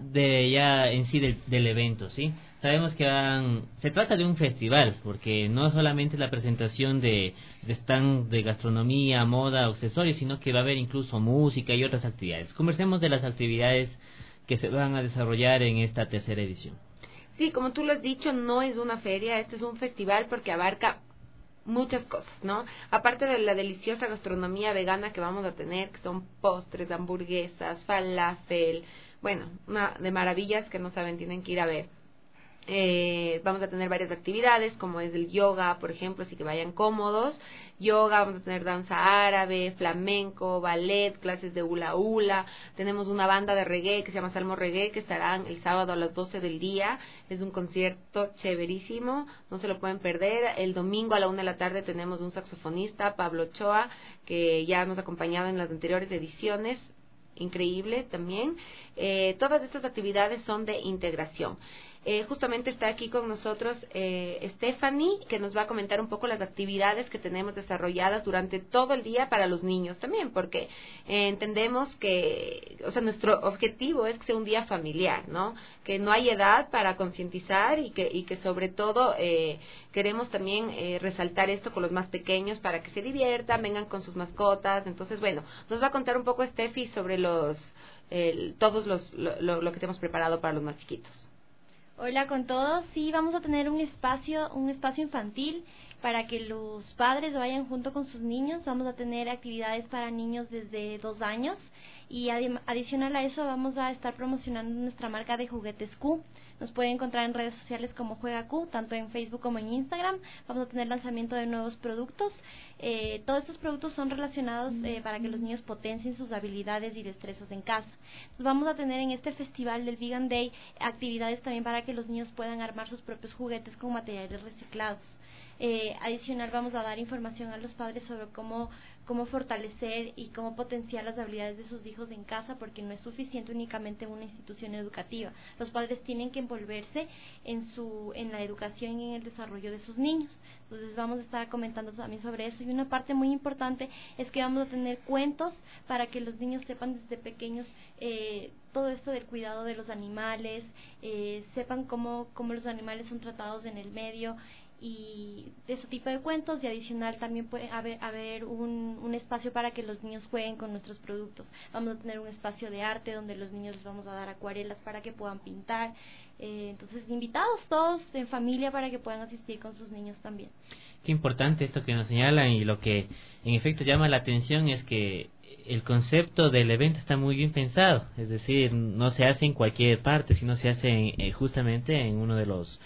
F: del evento, ¿sí? Sabemos que se trata de un festival, porque no solamente la presentación de stand de gastronomía, moda, accesorios, sino que va a haber incluso música y otras actividades. Conversemos de las actividades que se van a desarrollar en esta tercera edición.
P: Sí, como tú lo has dicho, no es una feria, este es un festival porque abarca muchas cosas, ¿no? Aparte de la deliciosa gastronomía vegana que vamos a tener, que son postres, hamburguesas, falafel, bueno, una de maravillas que no saben, tienen que ir a ver. Vamos a tener varias actividades, como es el yoga, por ejemplo, así que vayan cómodos. Yoga, vamos a tener danza árabe, flamenco, ballet, clases de hula hula. Tenemos una banda de reggae que se llama Salmo Reggae, que estarán el sábado a las 12 del día. Es un concierto chéverísimo, no se lo pueden perder. El domingo a la 1 de la tarde tenemos un saxofonista, Pablo Ochoa, que ya hemos acompañado en las anteriores ediciones. Increíble también. Todas estas actividades son de integración. Justamente está aquí con nosotros Stephanie, que nos va a comentar un poco las actividades que tenemos desarrolladas durante todo el día para los niños también, porque entendemos que, o sea, nuestro objetivo es que sea un día familiar, ¿no? Que no hay edad para concientizar y que sobre todo queremos también resaltar esto con los más pequeños para que se diviertan, vengan con sus mascotas. Entonces, bueno, nos va a contar un poco Steffi sobre todos lo que tenemos preparado para los más chiquitos.
Q: Hola con todos, sí, vamos a tener un espacio infantil para que los padres vayan junto con sus niños. Vamos a tener actividades para niños desde 2 años y adicional a eso vamos a estar promocionando nuestra marca de juguetes Q. Nos pueden encontrar en redes sociales como Juega Q, tanto en Facebook como en Instagram. Vamos a tener lanzamiento de nuevos productos. Todos estos productos son relacionados para que los niños potencien sus habilidades y destrezas en casa. Entonces vamos a tener en este festival del Vegan Day actividades también para que los niños puedan armar sus propios juguetes con materiales reciclados. Adicional vamos a dar información a los padres sobre cómo fortalecer y cómo potenciar las habilidades de sus hijos en casa, porque no es suficiente únicamente en una institución educativa. Los padres tienen que envolverse en la educación y en el desarrollo de sus niños. Entonces vamos a estar comentando también sobre eso, y una parte muy importante es que vamos a tener cuentos para que los niños sepan desde pequeños todo esto del cuidado de los animales, sepan cómo los animales son tratados en el medio, y de ese tipo de cuentos. Y adicional también puede haber un espacio para que los niños jueguen con nuestros productos. Vamos a tener un espacio de arte donde los niños les vamos a dar acuarelas para que puedan pintar. Entonces, invitados todos en familia para que puedan asistir con sus niños también.
F: Qué importante esto que nos señalan, y lo que en efecto llama la atención es que el concepto del evento está muy bien pensado, es decir, no se hace en cualquier parte, sino se hace justamente en uno de los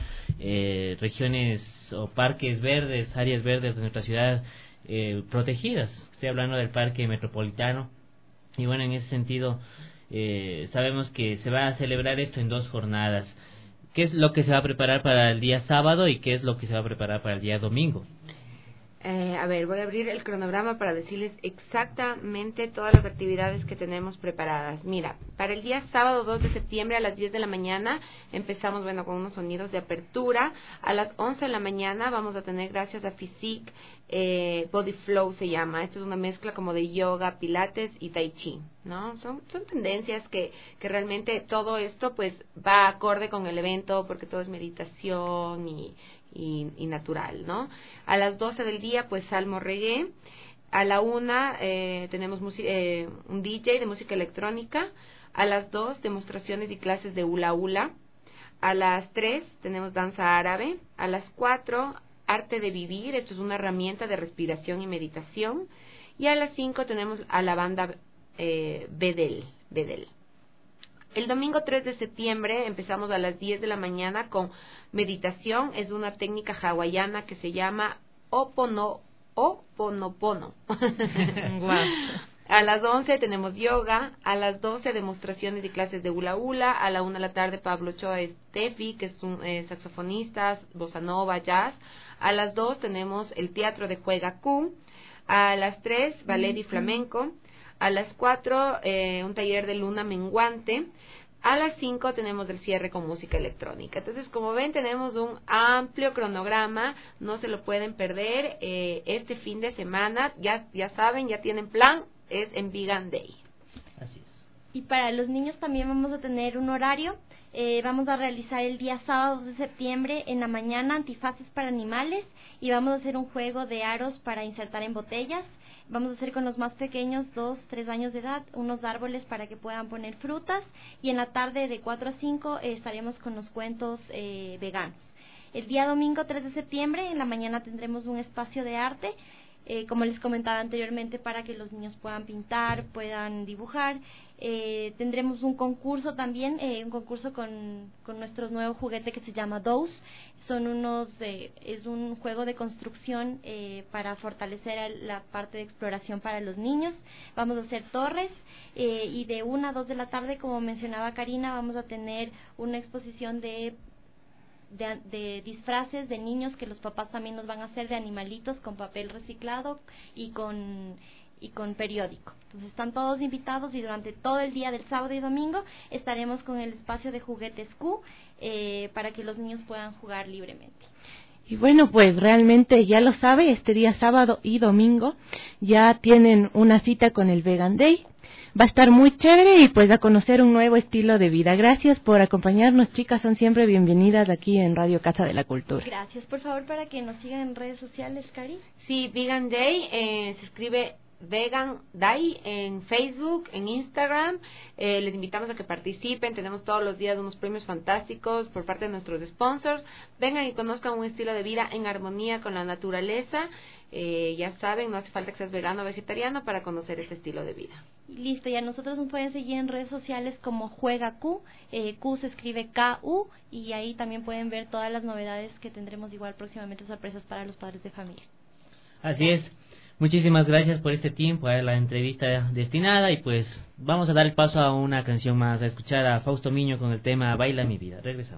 F: regiones o parques verdes, áreas verdes de nuestra ciudad protegidas. Estoy hablando del Parque Metropolitano, y bueno, en ese sentido sabemos que se va a celebrar esto en 2 jornadas. ¿Qué es lo que se va a preparar para el día sábado y qué es lo que se va a preparar para el día domingo?
P: Voy a abrir el cronograma para decirles exactamente todas las actividades que tenemos preparadas. Mira, para el día sábado 2 de septiembre a las 10 de la mañana empezamos, con unos sonidos de apertura. A las 11 de la mañana vamos a tener, gracias a Physique, Body Flow se llama. Esto es una mezcla como de yoga, pilates y tai chi, ¿no? Son tendencias que realmente todo esto pues va acorde con el evento, porque todo es meditación y natural, ¿no? A las 12 del día, pues salmo reggae. A la 1 tenemos un DJ de música electrónica. A las 2, demostraciones y clases de hula hula. A las 3 tenemos danza árabe. A las 4, arte de vivir. Esto es una herramienta de respiración y meditación. Y a las 5 tenemos a la banda Bedel. El domingo 3 de septiembre empezamos a las 10 de la mañana con meditación. Es una técnica hawaiana que se llama Oponopono. A las 11 tenemos yoga. A las 12 demostraciones y clases de hula hula. A la 1 de la tarde Pablo Ochoa Estefi, que es un saxofonista, bossa nova, jazz. A las 2 tenemos el teatro de Juega Q. A las 3 ballet y flamenco. A las 4 un taller de luna menguante. A las 5 tenemos el cierre con música electrónica. Entonces, como ven, tenemos un amplio cronograma, no se lo pueden perder. Este fin de semana, ya saben, ya tienen plan, es en Vegan Day.
F: Así es.
Q: Y para los niños también vamos a tener un horario. Vamos a realizar el día sábado 2 de septiembre en la mañana antifaces para animales, y vamos a hacer un juego de aros para insertar en botellas. Vamos a hacer con los más pequeños, 2-3 años de edad, unos árboles para que puedan poner frutas, y en la tarde de 4 a 5 estaremos con los cuentos veganos. El día domingo 3 de septiembre en la mañana tendremos un espacio de arte, como les comentaba anteriormente, para que los niños puedan pintar, puedan dibujar. Tendremos un concurso también, un concurso con nuestro nuevo juguete que se llama Dose. Es un juego de construcción para fortalecer la parte de exploración para los niños. Vamos a hacer torres, y de 1 a 2 de la tarde, como mencionaba Karina, vamos a tener una exposición de disfraces de niños que los papás también nos van a hacer, de animalitos con papel reciclado y con periódico. Entonces están todos invitados, y durante todo el día del sábado y domingo estaremos con el espacio de juguetes Q para que los niños puedan jugar libremente.
G: Y bueno, pues realmente ya lo sabe, este día sábado y domingo ya tienen una cita con el Vegan Day. Va a estar muy chévere, y pues a conocer un nuevo estilo de vida. Gracias por acompañarnos, chicas, son siempre bienvenidas aquí en Radio Casa de la Cultura.
Q: Gracias, por favor, para que nos sigan en redes sociales, Cari.
P: Sí, Vegan Day se escribe Vegan Day en Facebook, en Instagram. Les invitamos a que participen. Tenemos todos los días unos premios fantásticos por parte de nuestros sponsors. Vengan y conozcan un estilo de vida en armonía con la naturaleza. Ya saben, no hace falta que seas vegano o vegetariano para conocer este estilo de vida.
Q: Listo, y a nosotros nos pueden seguir en redes sociales como Juega Q. Q se escribe K-U, y ahí también pueden ver todas las novedades que tendremos igual próximamente, sorpresas para los padres de familia.
F: Así es. Muchísimas gracias por este tiempo, a la entrevista destinada, y pues vamos a dar el paso a una canción más, a escuchar a Fausto Miño con el tema Baila mi vida. Regresamos.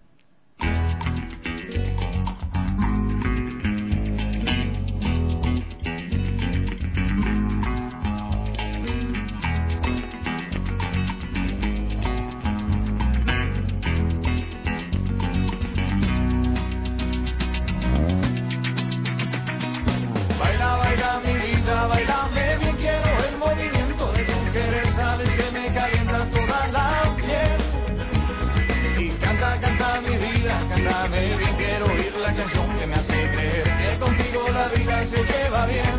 D: Bailame bien, quiero el movimiento de tu querer, sabes que me calienta toda la piel. Y canta, canta mi vida, cántame bien, quiero oír la canción que me hace creer que contigo la vida se lleva bien.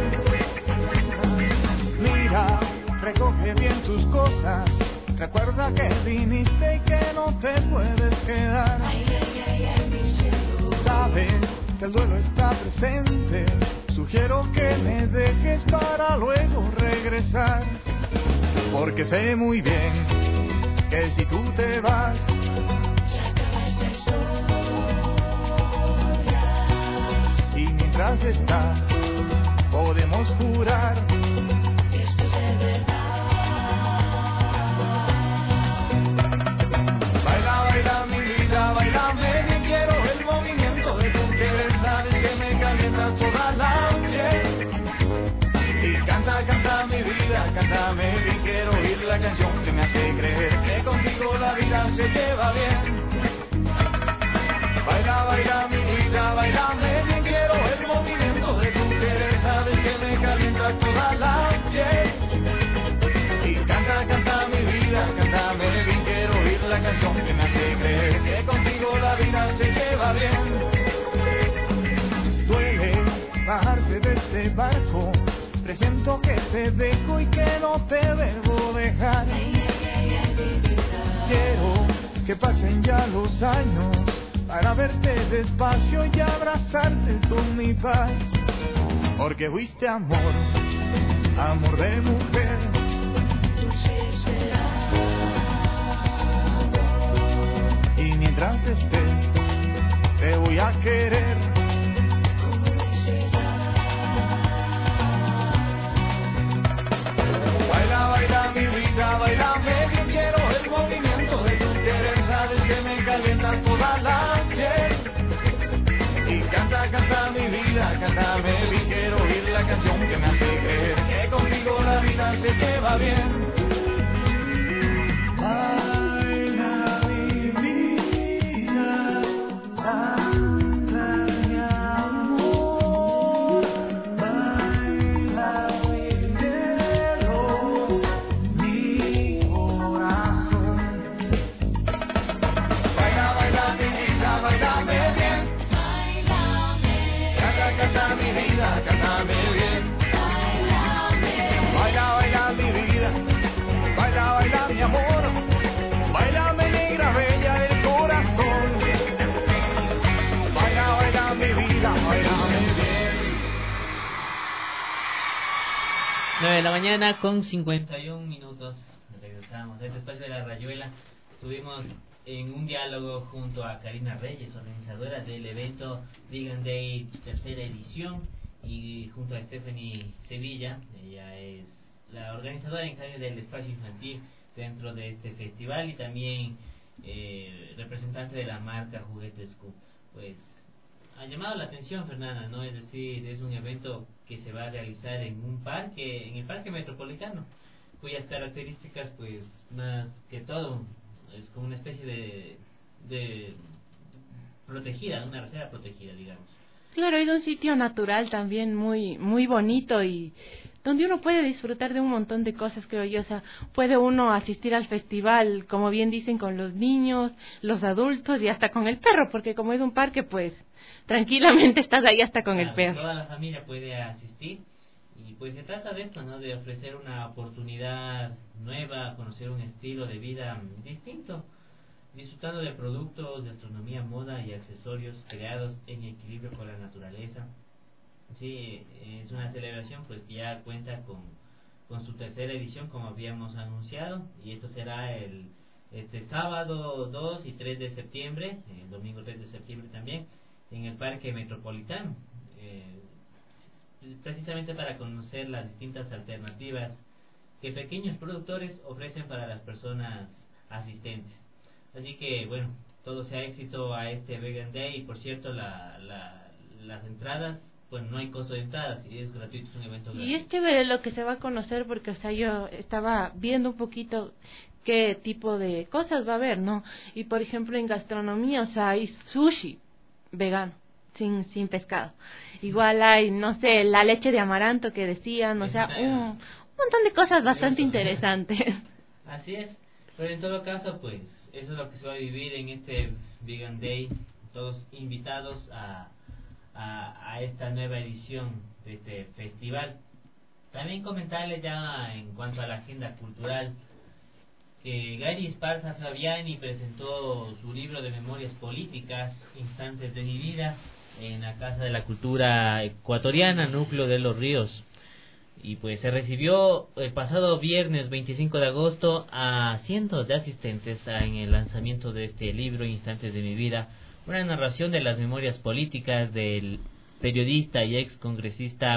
D: Mira, recoge bien tus cosas, recuerda que viniste y que no te puedes quedar. Sabes que el duelo está presente, sugiero que me dejes para luego regresar, porque sé muy bien que si tú te vas, se acaba esta historia. Y mientras estás, podemos jurar, esto es de verdad. Baila, baila mi vida, bailame bien, quiero el movimiento de tu querer, sabes que me calienta toda la piel. Y canta, canta mi vida, cántame bien, quiero oír la canción que me hace creer que contigo la vida se lleva bien. Baila, baila mi vida, bailame bien, quiero el movimiento de tu querer, sabes que me calienta toda la piel. Y canta, canta mi vida, cántame bien, quiero oír la canción que me hace creer que contigo la vida se lleva bien. Duele bajarse de este barco, presiento que te dejo y que no te debo dejar. Quiero que pasen ya los años para verte despacio y abrazarte con mi paz, porque fuiste amor, amor de mujer. Y mientras estés, te voy a querer. Baila, baila mi vida, bailame bien, quiero el movimiento de tu querer, sabes que me calienta toda la piel. Y canta, canta mi vida, cántame bien, quiero oír la canción que me hace creer que contigo la vida se lleva bien. Baila mi vida, canta mi amor, baila mi cielo, mi corazón. Baila, baila mi vida, bailame bien. Canta, canta mi vida, cántame bien. Baila, baila mi vida, baila, baila mi amor, bailame negra bella del corazón. Baila, baila mi vida, bailame bien.
F: 9 de la mañana con 51 minutos. Regresamos a este espacio de la Rayuela. Estuvimos en un diálogo junto a Karina Reyes, organizadora del evento Vegan Day tercera edición, y junto a Stephanie Sevilla, ella es la organizadora en cambio del espacio infantil dentro de este festival, y también representante de la marca Juguetes Q. Pues ha llamado la atención, Fernanda, ¿no? Es decir, es un evento que se va a realizar en un parque, en el Parque Metropolitano, cuyas características, pues más que todo, es como una especie de protegida, una reserva protegida, digamos.
G: Claro, es un sitio natural también muy muy bonito, y donde uno puede disfrutar de un montón de cosas, creo yo. O sea, puede uno asistir al festival, como bien dicen, con los niños, los adultos y hasta con el perro, porque como es un parque, pues tranquilamente estás ahí hasta con el perro.
F: Toda la familia puede asistir, Y pues se trata de esto, ¿no? De ofrecer una oportunidad nueva, conocer un estilo de vida distinto, disfrutando de productos de astronomía, moda y accesorios creados en equilibrio con la naturaleza. Sí, es una celebración pues que ya cuenta con su tercera edición, como habíamos anunciado, y esto será este sábado 2 y 3 de septiembre, el domingo 3 de septiembre también, en el Parque Metropolitano, precisamente para conocer las distintas alternativas que pequeños productores ofrecen para las personas asistentes. Así que bueno, todo sea éxito a este Vegan Day. Y por cierto, las entradas, bueno, no hay costo de entradas y es gratuito, es un evento gratuito.
G: Y es chévere lo que se va a conocer, porque o sea, yo estaba viendo un poquito qué tipo de cosas va a haber, ¿no? Y por ejemplo en gastronomía, o sea, hay sushi vegano, sin pescado. Igual hay, no sé, la leche de amaranto que decían, o sea, un montón de cosas bastante interesantes.
F: Así es, pero en todo caso, pues, eso es lo que se va a vivir en este Vegan Day, todos invitados a esta nueva edición de este festival. También comentarles ya en cuanto a la agenda cultural, que Gary Esparza Fabiani presentó su libro de memorias políticas, Instantes de mi vida, en la Casa de la Cultura Ecuatoriana, Núcleo de los Ríos. Y pues se recibió el pasado viernes 25 de agosto a cientos de asistentes en el lanzamiento de este libro, Instantes de mi vida, una narración de las memorias políticas del periodista y ex congresista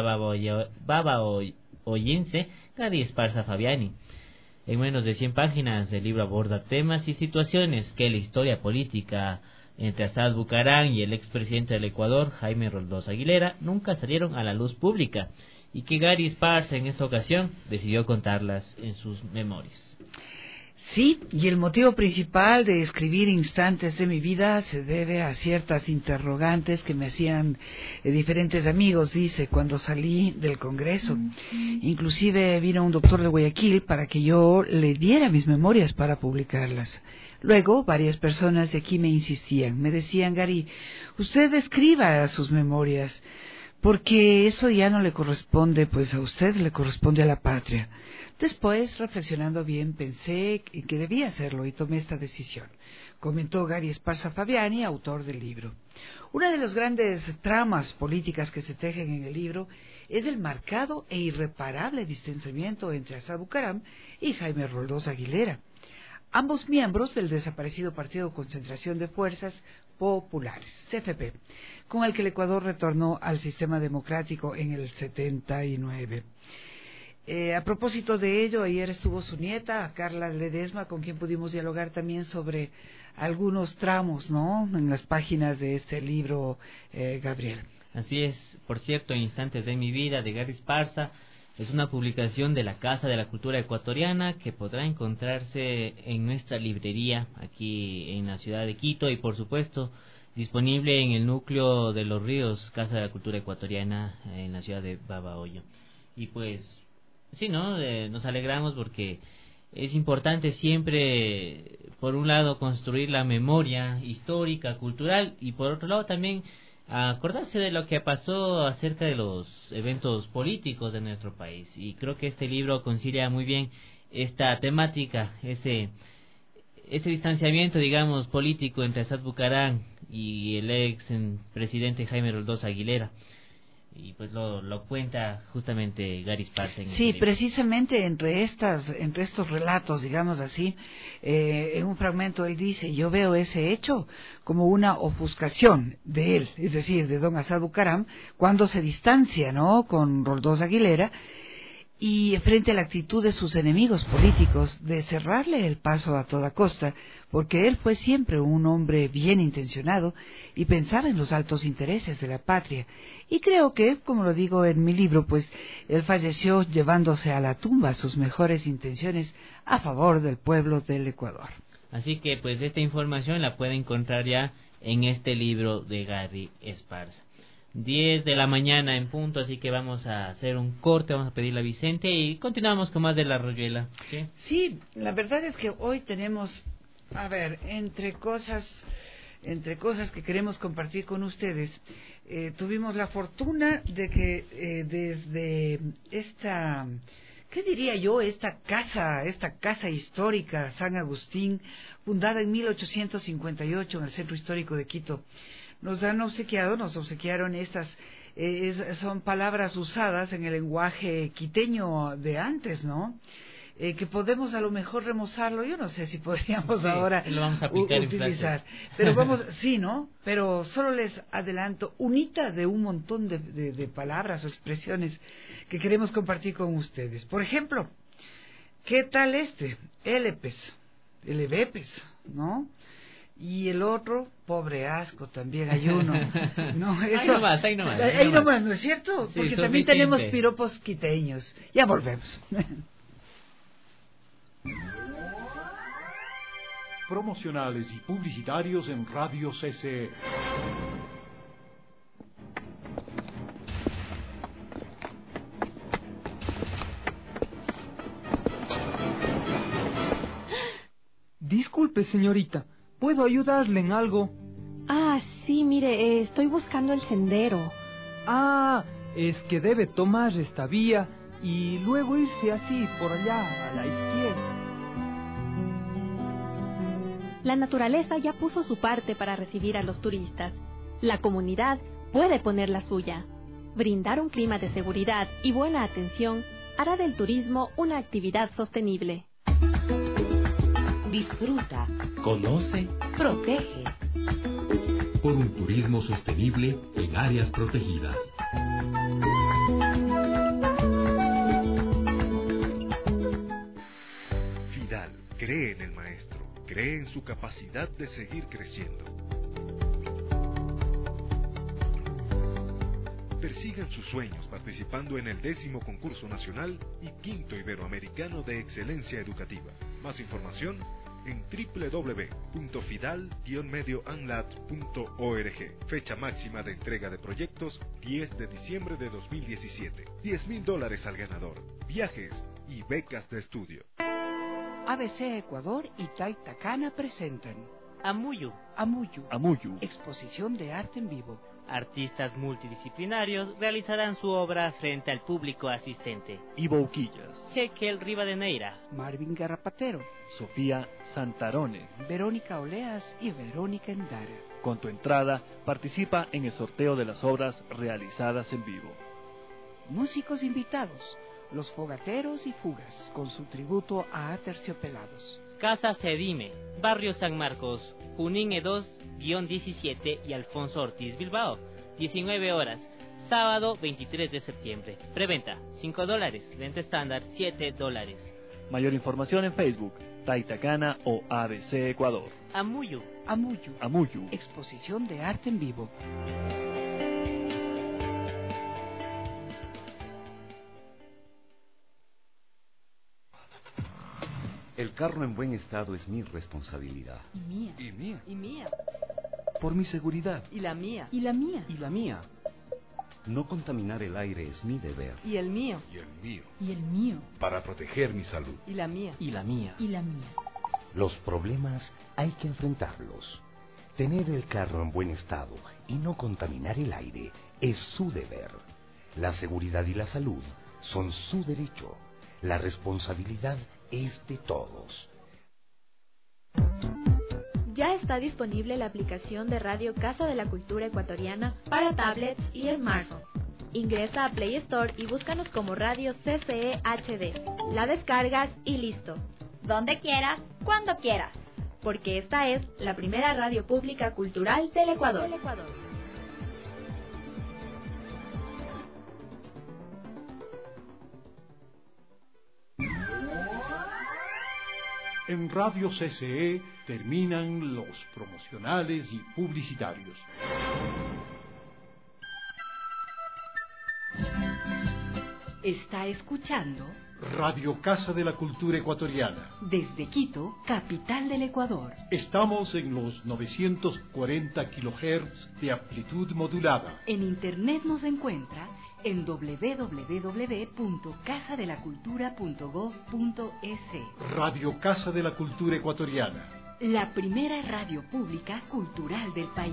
F: babaoyense Gary Esparza Fabiani. En menos de 100 páginas, el libro aborda temas y situaciones que la historia política entre Assad Bucaram y el expresidente del Ecuador, Jaime Roldós Aguilera, nunca salieron a la luz pública, y que Gary Esparza en esta ocasión decidió contarlas en sus memorias.
E: Sí, y el motivo principal de escribir Instantes de mi vida se debe a ciertas interrogantes que me hacían diferentes amigos, dice, cuando salí del Congreso. Inclusive vino un doctor de Guayaquil para que yo le diera mis memorias para publicarlas. Luego, varias personas de aquí me insistían, me decían, Gary, usted escriba sus memorias, porque eso ya no le corresponde, pues a usted le corresponde a la patria. Después, reflexionando bien, pensé que debía hacerlo y tomé esta decisión, comentó Gary Esparza Fabiani, autor del libro. Una de las grandes tramas políticas que se tejen en el libro es el marcado e irreparable distanciamiento entre Assad Bucaram y Jaime Roldós Aguilera, ambos miembros del desaparecido Partido Concentración de Fuerzas Populares, CFP, con el que el Ecuador retornó al sistema democrático en el 79. A propósito de ello, ayer estuvo su nieta, Carla Ledesma, con quien pudimos dialogar también sobre algunos tramos, ¿no?, en las páginas de este libro, Gabriel.
F: Así es, por cierto, Instantes de mi vida, de Gary Esparza, es una publicación de la Casa de la Cultura Ecuatoriana que podrá encontrarse en nuestra librería aquí en la ciudad de Quito y, por supuesto, disponible en el Núcleo de los Ríos, Casa de la Cultura Ecuatoriana en la ciudad de Babahoyo. Y pues, sí, ¿no? Nos alegramos porque es importante siempre, por un lado, construir la memoria histórica, cultural, y por otro lado también acordarse de lo que pasó acerca de los eventos políticos de nuestro país. Y creo que este libro concilia muy bien esta temática, ese distanciamiento, digamos, político entre Assad Bucaram y el ex presidente Jaime Roldós Aguilera. Y pues lo cuenta justamente Gary Esparza.
E: Sí, precisamente entre estos relatos, digamos así, en un fragmento él dice, yo veo ese hecho como una ofuscación de él, es decir, de don Assad Bucaram, cuando se distancia, ¿no?, con Roldós Aguilera, y frente a la actitud de sus enemigos políticos de cerrarle el paso a toda costa, porque él fue siempre un hombre bien intencionado y pensaba en los altos intereses de la patria. Y creo que, como lo digo en mi libro, pues él falleció llevándose a la tumba sus mejores intenciones a favor del pueblo del Ecuador.
F: Así que pues esta información la puede encontrar ya en este libro de Gary Esparza. 10 de la mañana en punto, así que vamos a hacer un corte, vamos a pedirle a Vicente y continuamos con más de La Rayuela. ¿Sí?
E: Sí, la verdad es que hoy tenemos, a ver, entre cosas entre cosas que queremos compartir con ustedes, tuvimos la fortuna de que desde esta, ¿qué diría yo? Esta casa histórica San Agustín, fundada en 1858 en el Centro Histórico de Quito, nos obsequiaron estas, son palabras usadas en el lenguaje quiteño de antes, ¿no? Que podemos a lo mejor remozarlo, yo no sé si podríamos ahora
F: lo vamos a aplicar
E: utilizar, pero vamos, sí, ¿no? Pero solo les adelanto unita de un montón de palabras o expresiones que queremos compartir con ustedes. Por ejemplo, ¿qué tal este? Elebepes, ¿no? Y el otro, pobre asco, también hay uno. No, eso,
F: ahí
E: nomás, ¿no es cierto?
F: Sí,
E: porque también tenemos piropos quiteños. Ya volvemos.
R: Promocionales y publicitarios en Radio CCE.
S: Disculpe, señorita, ¿puedo ayudarle en algo?
J: Ah, sí, mire, estoy buscando el sendero.
S: Ah, es que debe tomar esta vía y luego irse así por allá, a la izquierda.
J: La naturaleza ya puso su parte para recibir a los turistas. La comunidad puede poner la suya. Brindar un clima de seguridad y buena atención hará del turismo una actividad sostenible.
B: Disfruta,
N: Conoce
B: protege.
K: Por un turismo sostenible en áreas protegidas.
L: Fidal cree en el maestro, cree en su capacidad de seguir creciendo. Persigan sus sueños participando en el 10º Concurso Nacional y 5º Iberoamericano de Excelencia Educativa. Más información en www.fidal-medioanlat.org. Fecha máxima de entrega de proyectos 10 de diciembre de 2017. $10,000 al ganador. Viajes y becas de estudio.
E: ABC Ecuador y Taitacana presentan
F: Amuyu.
E: Exposición de arte en vivo.
F: Artistas multidisciplinarios realizarán su obra frente al público asistente.
M: Ivo Uquillas,
F: Jekel Rivadeneira,
E: Marvin Garrapatero,
M: Sofía Santarone.
E: Verónica Oleas y Verónica Endara.
M: Con tu entrada, participa en el sorteo de las obras realizadas en vivo.
E: Músicos invitados, Los Fogateros y Fugas, con su tributo a Aterciopelados.
F: Casa Cedime, Barrio San Marcos, Junín E2-17 y Alfonso Ortiz Bilbao, 19 horas, sábado 23 de septiembre. Preventa, $5, venta estándar, $7.
M: Mayor información en Facebook, Taitacana o ABC Ecuador.
F: Amuyu.
E: Exposición de arte en vivo.
N: El carro en buen estado es mi responsabilidad.
J: Y mía.
N: Y mía.
J: Y mía.
N: Por mi seguridad.
J: Y la mía. Y la mía.
N: Y la mía. No contaminar el aire es mi deber.
J: Y el mío.
L: Y el mío.
J: Y el mío.
L: Para proteger mi salud.
J: Y la mía.
N: Y la mía.
J: Y la mía.
O: Los problemas hay que enfrentarlos. Tener el carro en buen estado y no contaminar el aire es su deber. La seguridad y la salud son su derecho. La responsabilidad es de todos.
T: Ya está disponible la aplicación de Radio Casa de la Cultura Ecuatoriana para tablets y smartphones. Ingresa a Play Store y búscanos como Radio CCE HD. La descargas y listo. Donde quieras, cuando quieras. Porque esta es la primera radio pública cultural del Ecuador.
R: En Radio CCE terminan los promocionales y publicitarios.
B: Está escuchando
R: Radio Casa de la Cultura Ecuatoriana.
B: desde Quito, capital del Ecuador.
R: Estamos en los 940 kHz de amplitud modulada.
B: En internet nos encuentra en www.casadelacultura.gov.es.
R: Radio Casa de la Cultura Ecuatoriana.
U: la primera radio pública cultural del país.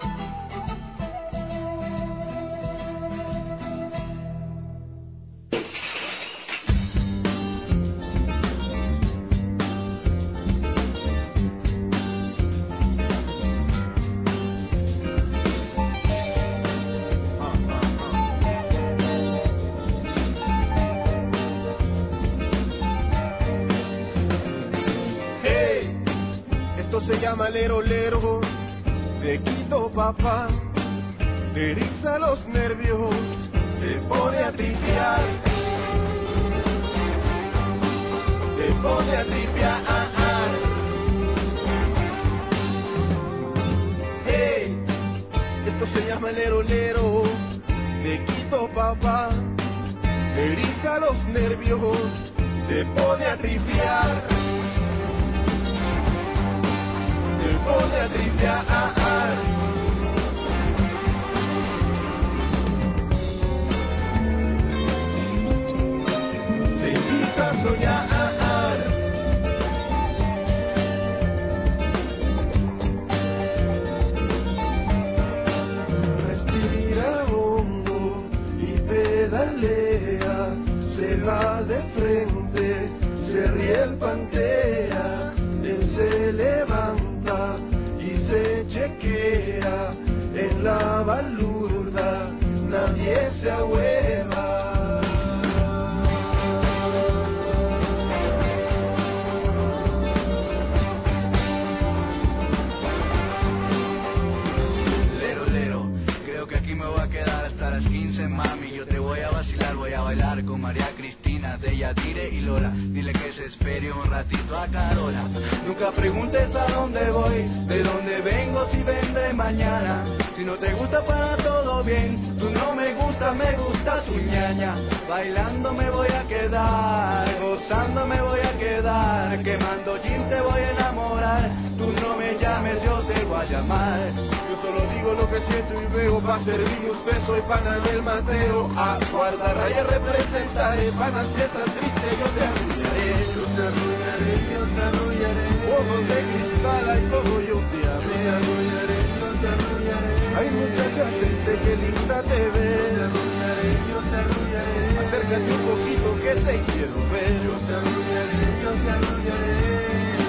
V: Se llama Lero Lero, de Quito papá, te eriza los nervios, se pone a tripear, se pone a tripear. Hey, esto se llama Lero Lero, de Quito papá, te eriza los nervios, se pone a tripear. Pone a tripear. Te invita a soñar. Respira hondo y pedalea, se va de frente, se ríe el pantera, él se levanta y se chequea en la balurda, nadie se ahueva.
W: Lero, lero, creo que aquí me voy a quedar hasta las 15, mami. Yo te voy a vacilar, voy a bailar con María Cristina, de Yadire y Lola. Dile que se espere un ratito a Carola. Nunca preguntes a dónde voy, de dónde vengo, si vendré mañana. Si no te gusta para todo bien, tú no me gusta tu ñaña. Bailando me voy a quedar, gozando me voy a quedar, quemando gin te voy a enamorar. Tú no me llames, yo te voy a llamar.
V: Yo solo digo lo que siento y veo, pa' servir usted soy pana del Mateo. A guardarraya representaré, pana si estás triste yo te arrullaré. Yo te arrullaré, yo te arrullaré. Ojos de cristal hay como yo te amé. Yo te arrullaré, yo te arrullaré. Ay muchacha triste, qué linda te ves. Yo te arrullaré, yo te arrullaré. Acércate un poquito que te quiero ver. Yo te arrullaré, yo te arrullaré.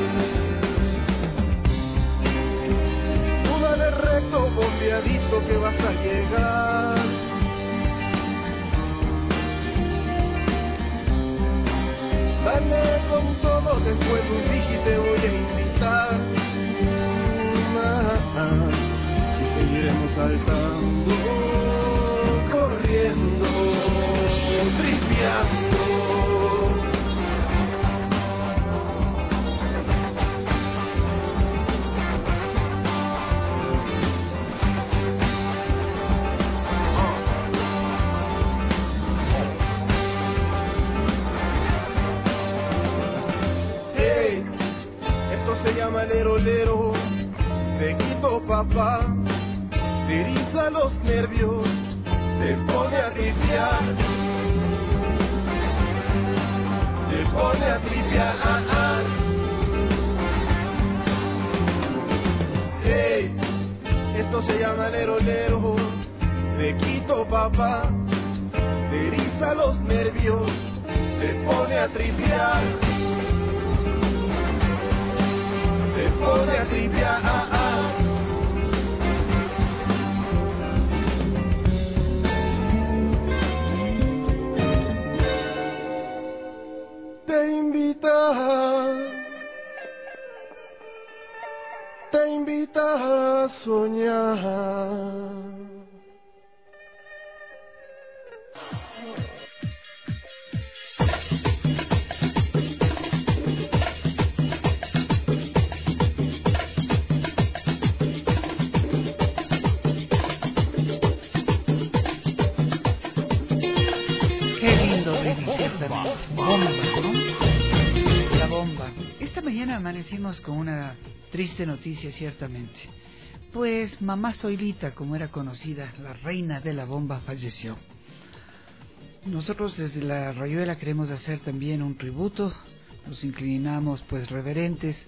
V: Tú dale recto, bombeadito que vas a llegar. Dale con todo, después un digi te voy a invitar. Y seguiremos saltando, corriendo, tripeando. Se llama Lero Lero, te quito papá, te eriza los nervios, te pone a tripear, te pone a tripear. Hey, esto se llama Lero Lero, te quito papá, te eriza los nervios, te pone a tripear. Te pone a tripear. Te invita a soñar.
E: Bomba, ¿no? La bomba. Esta mañana amanecimos con una triste noticia, ciertamente. Pues mamá Zoilita, como era conocida, la reina de la bomba, falleció. Nosotros desde la Rayuela queremos hacer también un tributo. Nos inclinamos pues reverentes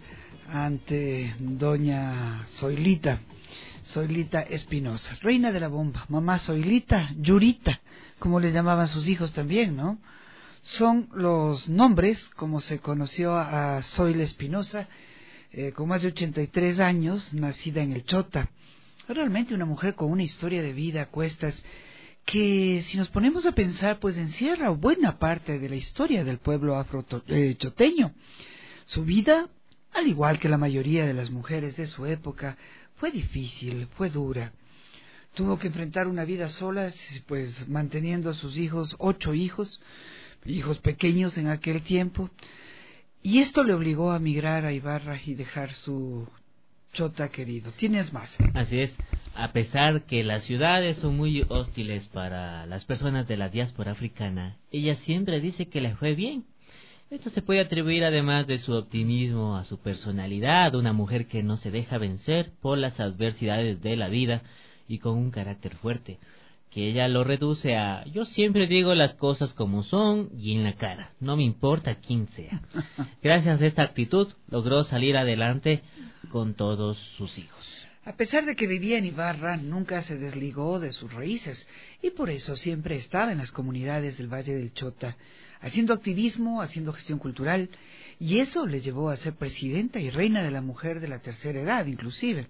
E: ante doña Zoilita Espinosa, reina de la bomba, mamá Zoilita, Yurita, como le llamaban sus hijos también, ¿no? Son los nombres como se conoció a Zoila Espinosa, con más de 83 años, nacida en el Chota. Realmente una mujer con una historia de vida a cuestas que, si nos ponemos a pensar, pues encierra buena parte de la historia del pueblo afro-choteño. Su vida, al igual que la mayoría de las mujeres de su época, fue difícil, fue dura. Tuvo que enfrentar una vida sola, pues manteniendo a sus hijos, 8 hijos pequeños en aquel tiempo, y esto le obligó a migrar a Ibarra y dejar su Chota querido. ¿Tienes más?
F: Así es. A pesar que las ciudades son muy hostiles para las personas de la diáspora africana, ella siempre dice que le fue bien. Esto se puede atribuir, además de su optimismo, a su personalidad, una mujer que no se deja vencer por las adversidades de la vida y con un carácter fuerte, que ella lo reduce a: yo siempre digo las cosas como son y en la cara, no me importa quién sea. Gracias a esta actitud logró salir adelante con todos sus hijos.
E: A pesar de que vivía en Ibarra, nunca se desligó de sus raíces y por eso siempre estaba en las comunidades del Valle del Chota, haciendo activismo, haciendo gestión cultural, y eso le llevó a ser presidenta y reina de la mujer de la tercera edad, inclusive.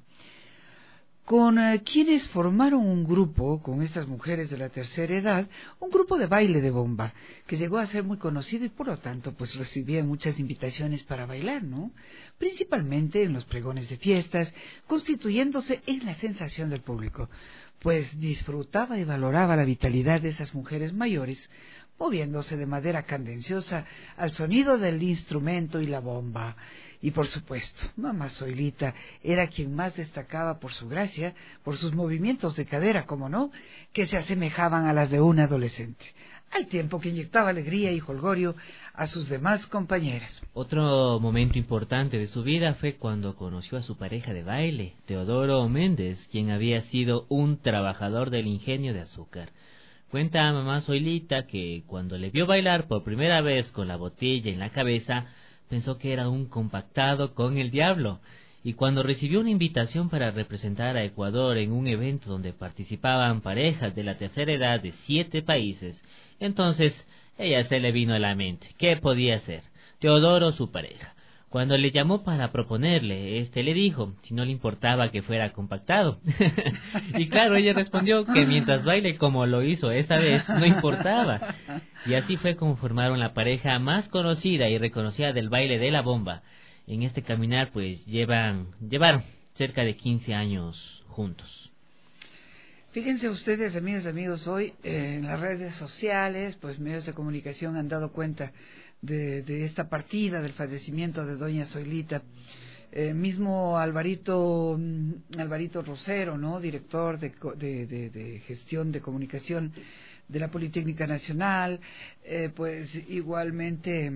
E: Con quienes formaron un grupo, con estas mujeres de la tercera edad, un grupo de baile de bomba, que llegó a ser muy conocido y por lo tanto pues recibía muchas invitaciones para bailar, ¿no? Principalmente en los pregones de fiestas, constituyéndose en la sensación del público, pues disfrutaba y valoraba la vitalidad de esas mujeres mayores, moviéndose de manera cadenciosa al sonido del instrumento y la bomba. Y por supuesto, mamá Zoilita era quien más destacaba por su gracia, por sus movimientos de cadera, como no, que se asemejaban a las de una adolescente, al tiempo que inyectaba alegría y jolgorio a sus demás compañeras.
F: Otro momento importante de su vida fue cuando conoció a su pareja de baile, Teodoro Méndez, quien había sido un trabajador del ingenio de azúcar. Cuenta a mamá Zoilita que cuando le vio bailar por primera vez con la botella en la cabeza, pensó que era un compactado con el diablo, y cuando recibió una invitación para representar a Ecuador en un evento donde participaban parejas de la tercera edad de 7 países, entonces ella se le vino a la mente ¿qué podía ser? Teodoro, su pareja. Cuando le llamó para proponerle, le dijo si no le importaba que fuera compactado. Y claro, ella respondió que mientras baile como lo hizo esa vez, no importaba. Y así fue como formaron la pareja más conocida y reconocida del baile de la bomba. En este caminar, pues, llevaron cerca de 15 años juntos.
E: Fíjense ustedes, amigas y amigos, hoy en las redes sociales, pues medios de comunicación han dado cuenta de esta partida, del fallecimiento de doña Zoilita. Mismo Alvarito Rosero, ¿no? Director de gestión de comunicación de la Politécnica Nacional, pues igualmente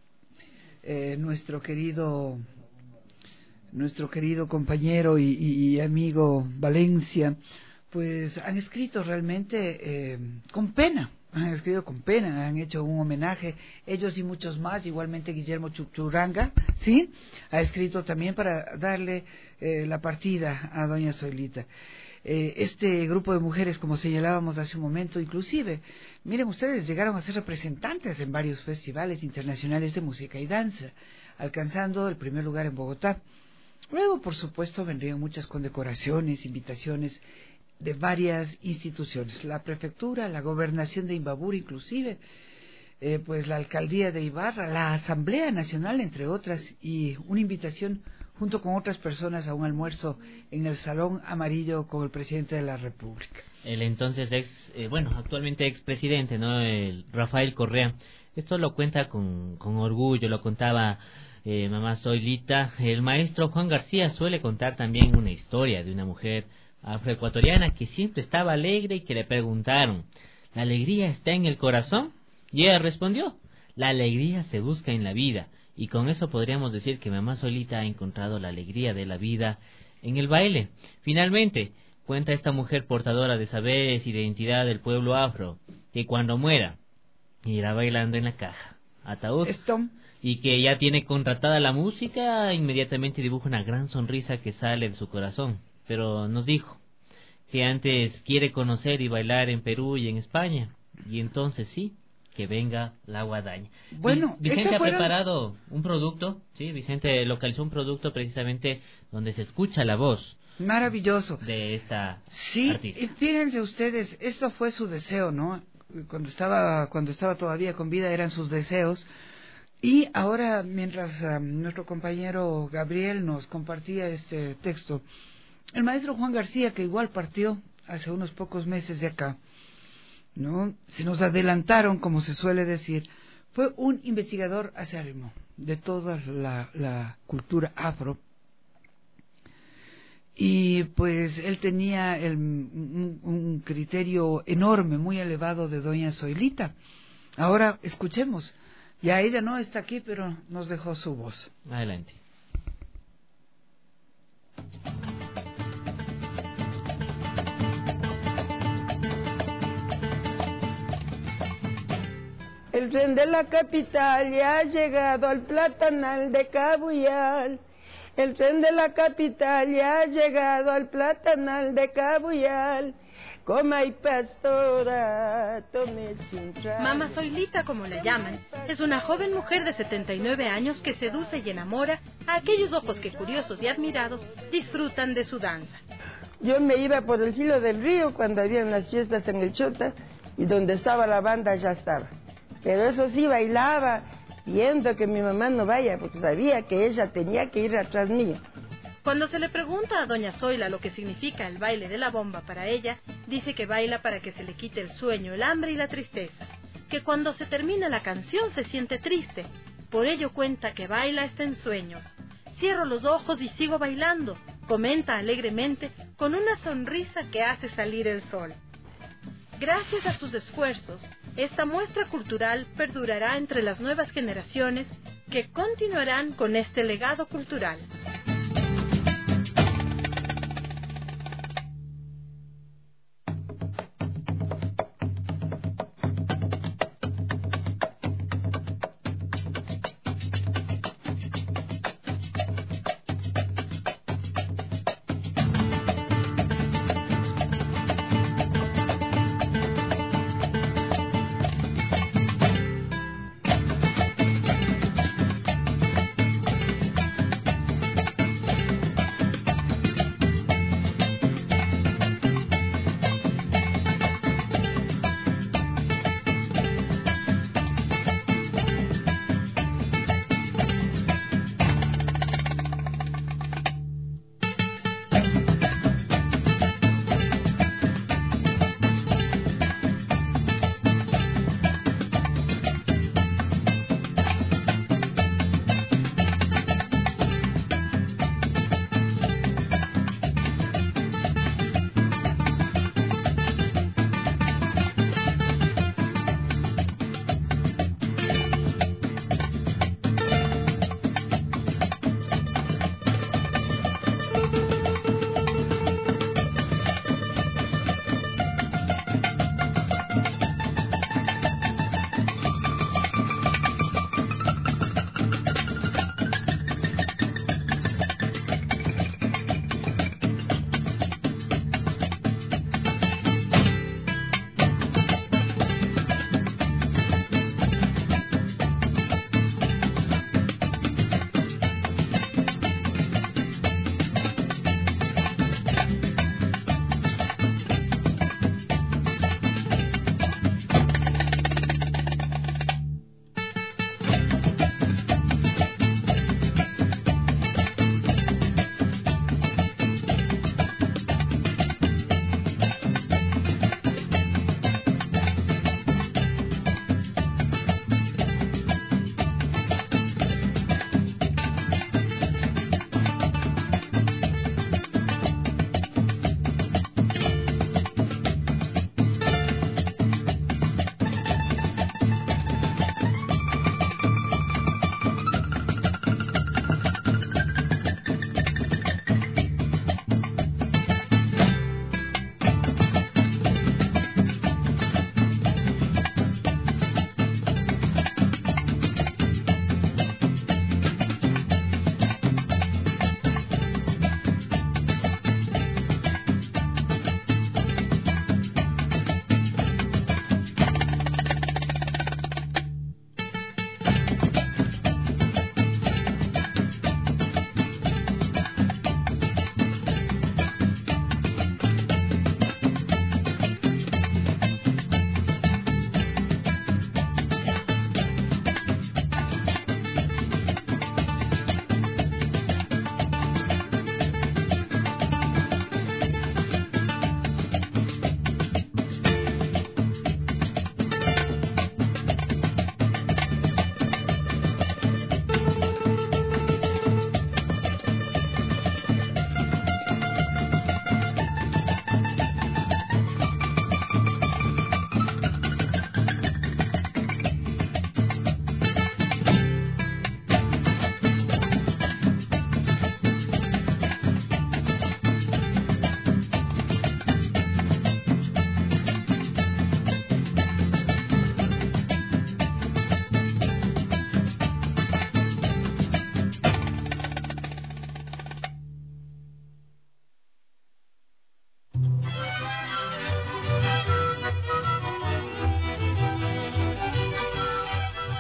E: nuestro querido compañero y amigo Valencia, pues han escrito realmente con pena. Han hecho un homenaje, ellos y muchos más, igualmente Guillermo Chuchuranga, ¿sí? Ha escrito también para darle la partida a doña Zoilita. Este grupo de mujeres, como señalábamos hace un momento, inclusive, miren ustedes, llegaron a ser representantes en varios festivales internacionales de música y danza, alcanzando el primer lugar en Bogotá. Luego, por supuesto, vendrían muchas condecoraciones, invitaciones de varias instituciones, la prefectura, la gobernación de Imbabura inclusive, pues la alcaldía de Ibarra, la Asamblea Nacional, entre otras, y una invitación junto con otras personas a un almuerzo en el Salón Amarillo con el presidente de la República.
F: El entonces actualmente expresidente, ¿no? El Rafael Correa. Esto lo cuenta con orgullo, lo contaba mamá Zoilita. El maestro Juan García suele contar también una historia de una mujer afroecuatoriana que siempre estaba alegre y que le preguntaron: ¿la alegría está en el corazón? Y ella respondió: la alegría se busca en la vida. Y con eso podríamos decir que mamá Zoilita ha encontrado la alegría de la vida en el baile. Finalmente, cuenta esta mujer portadora de saberes y de identidad del pueblo afro, que cuando muera irá bailando en la caja. Ataúd y que ya tiene contratada la música, inmediatamente dibuja una gran sonrisa que sale de su corazón. Pero nos dijo que antes quiere conocer y bailar en Perú y en España, y entonces sí, que venga la guadaña.
E: Bueno,
F: Vicente ha preparado un producto, sí, Vicente localizó un producto precisamente donde se escucha la voz.
E: Maravilloso.
F: De esta
E: sí,
F: artista.
E: Y fíjense ustedes, esto fue su deseo, ¿no? Cuando estaba todavía con vida eran sus deseos. Y ahora, mientras nuestro compañero Gabriel nos compartía este texto, el maestro Juan García, que igual partió hace unos pocos meses de acá, ¿no? Se nos adelantaron, como se suele decir, fue un investigador acérrimo de toda la cultura afro. Y pues él tenía un criterio enorme, muy elevado de doña Zoilita. Ahora escuchemos. Ya ella no está aquí, pero nos dejó su voz.
F: Adelante.
C: El tren de la capital ya ha llegado al platanal de Cabuyal. El tren de la capital ya ha llegado al platanal de Cabuyal. Coma y pastora, tome chinchal.
H: Mama Zoilita, como la llaman, es una joven mujer de 79 años que seduce y enamora a aquellos ojos que, curiosos y admirados, disfrutan de su danza.
C: Yo me iba por el filo del río cuando habían las fiestas en el Chota, y donde estaba la banda ya estaba. Pero eso sí, bailaba, viendo que mi mamá no vaya, porque sabía que ella tenía que ir atrás mío.
H: Cuando se le pregunta a doña Zoila lo que significa el baile de la bomba para ella, dice que baila para que se le quite el sueño, el hambre y la tristeza, que cuando se termina la canción se siente triste, por ello cuenta que baila hasta en sueños. Cierro los ojos y sigo bailando, comenta alegremente con una sonrisa que hace salir el sol. Gracias a sus esfuerzos, esta muestra cultural perdurará entre las nuevas generaciones que continuarán con este legado cultural.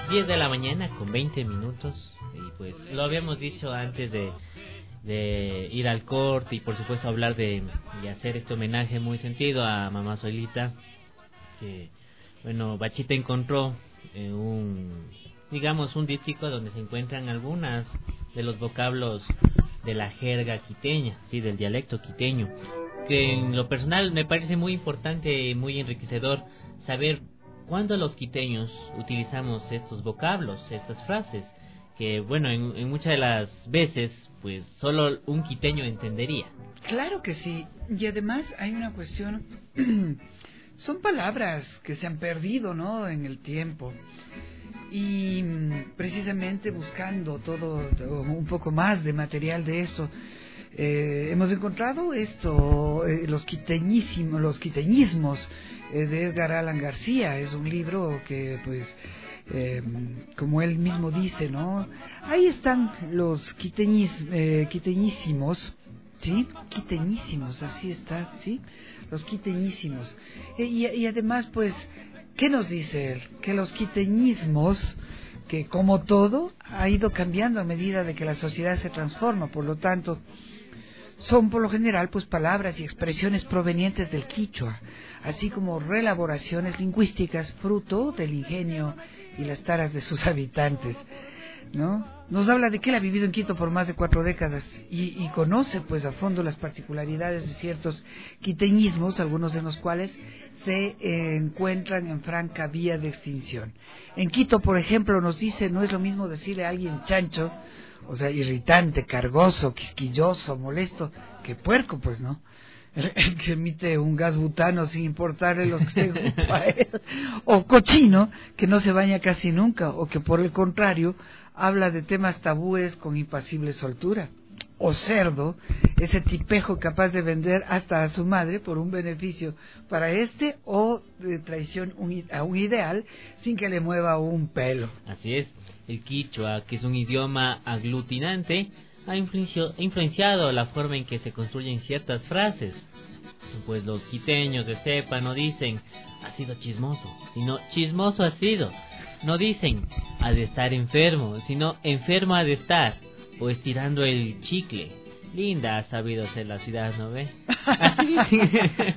F: 10 de la mañana con 20 minutos. Y pues lo habíamos dicho antes de ir al corte y por supuesto hablar de hacer este homenaje muy sentido a mamá Zoilita, que bueno, Bachita encontró un díptico donde se encuentran algunas de los vocablos de la jerga quiteña, sí, del dialecto quiteño, que en lo personal me parece muy importante, muy enriquecedor saber cuándo los quiteños utilizamos estos vocablos, estas frases, que bueno, en muchas de las veces pues solo un quiteño entendería.
E: Claro que sí, y además hay una cuestión, son palabras que se han perdido, ¿no?, en el tiempo, y precisamente buscando todo un poco más de material de esto, hemos encontrado los quiteñismos de Edgar Allan García. Es un libro que pues como él mismo dice, ¿no? Ahí están los quiteñísimos, ¿sí? Quiteñísimos, así está, ¿sí? Los quiteñísimos. Y además, pues, ¿qué nos dice él? Que los quiteñismos, que como todo, ha ido cambiando a medida de que la sociedad se transforma, por lo tanto, son por lo general pues palabras y expresiones provenientes del quichua, así como reelaboraciones lingüísticas fruto del ingenio y las taras de sus habitantes, ¿no? Nos habla de que él ha vivido en Quito por más de 4 décadas y conoce pues a fondo las particularidades de ciertos quiteñismos, algunos de los cuales se encuentran en franca vía de extinción. En Quito, por ejemplo, nos dice, no es lo mismo decirle a alguien chancho, o sea, irritante, cargoso, quisquilloso, molesto, que puerco, pues, ¿no? Que emite un gas butano sin importarle los que estén junto a él. O cochino, que no se baña casi nunca, o que por el contrario, habla de temas tabúes con impasible soltura. O cerdo, ese tipejo capaz de vender hasta a su madre por un beneficio para o de traición a un ideal sin que le mueva un pelo.
F: Así es. El quichua, que es un idioma aglutinante, ha influenciado la forma en que se construyen ciertas frases. Pues los quiteños de cepa no dicen, ha sido chismoso, sino chismoso ha sido. No dicen, ha de estar enfermo, sino enfermo ha de estar. O estirando el chicle. Linda ha sabido ser la ciudad, ¿no ve? Así dicen.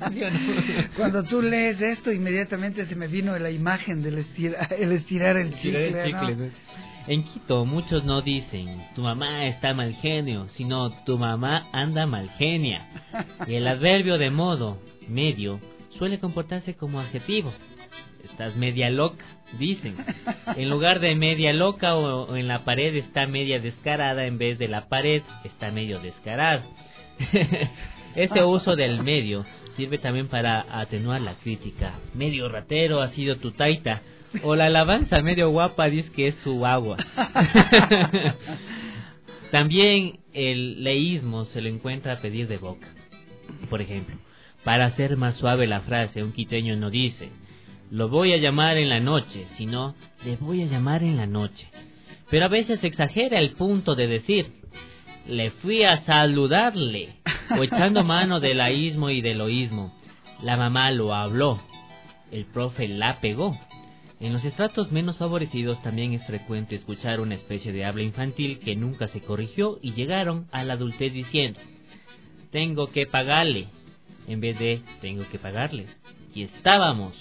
E: Cuando tú lees esto, inmediatamente se me vino la imagen del estirar el chicle, ¿no?
F: En Quito muchos no dicen, tu mamá está mal genio, sino tu mamá anda mal genia. Y el adverbio de modo, medio, suele comportarse como adjetivo. Estás media loca, dicen. En lugar de media loca o en la pared está media descarada, en vez de la pared está medio descarado. Este uso del medio sirve también para atenuar la crítica. Medio ratero ha sido tu taita. O la alabanza medio guapa dice que es su agua. También el leísmo se lo encuentra a pedir de boca. Por ejemplo, para hacer más suave la frase, un quiteño no dice, lo voy a llamar en la noche, sino, le voy a llamar en la noche. Pero a veces exagera el punto de decir, le fui a saludarle, o echando mano del laísmo y del oísmo. La mamá lo habló, el profe la pegó. En los estratos menos favorecidos también es frecuente escuchar una especie de habla infantil que nunca se corrigió y llegaron a la adultez diciendo, tengo que pagarle, en vez de tengo que pagarle. Y estábamos.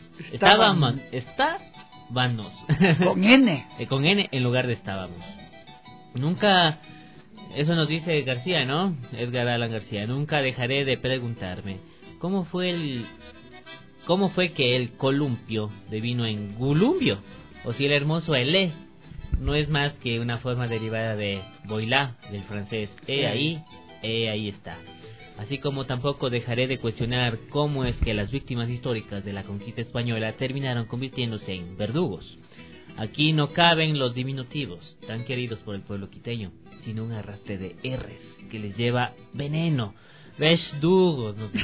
E: Con N.
F: Con N en lugar de estábamos. Nunca, eso nos dice García, ¿no? Edgar Allan García. Nunca dejaré de preguntarme, ¿cómo fue que el columpio devino en gulumbio? O si el hermoso elé no es más que una forma derivada de boilá, del francés. Ahí está. Así como tampoco dejaré de cuestionar cómo es que las víctimas históricas de la conquista española terminaron convirtiéndose en verdugos. Aquí no caben los diminutivos, tan queridos por el pueblo quiteño, sino un arrastre de R's que les lleva veneno. Verdugos, ¿no?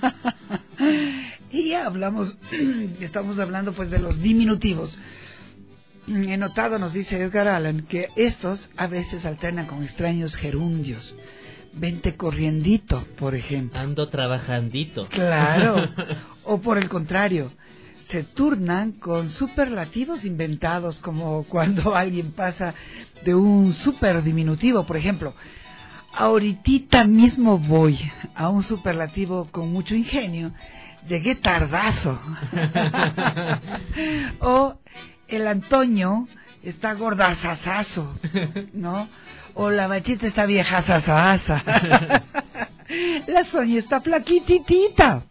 E: Y ya estamos hablando pues de los diminutivos. He notado, nos dice Edgar Allan, que estos a veces alternan con extraños gerundios. Vente corriendito, por ejemplo.
F: Ando trabajandito.
E: Claro. O por el contrario, se turnan con superlativos inventados, como cuando alguien pasa de un superdiminutivo, por ejemplo, ahorita mismo voy, a un superlativo con mucho ingenio, llegué tardazo. O el Antonio está gordazazazo, ¿no? O la Bachita está viejazazaza. La Sonia está flaquititita.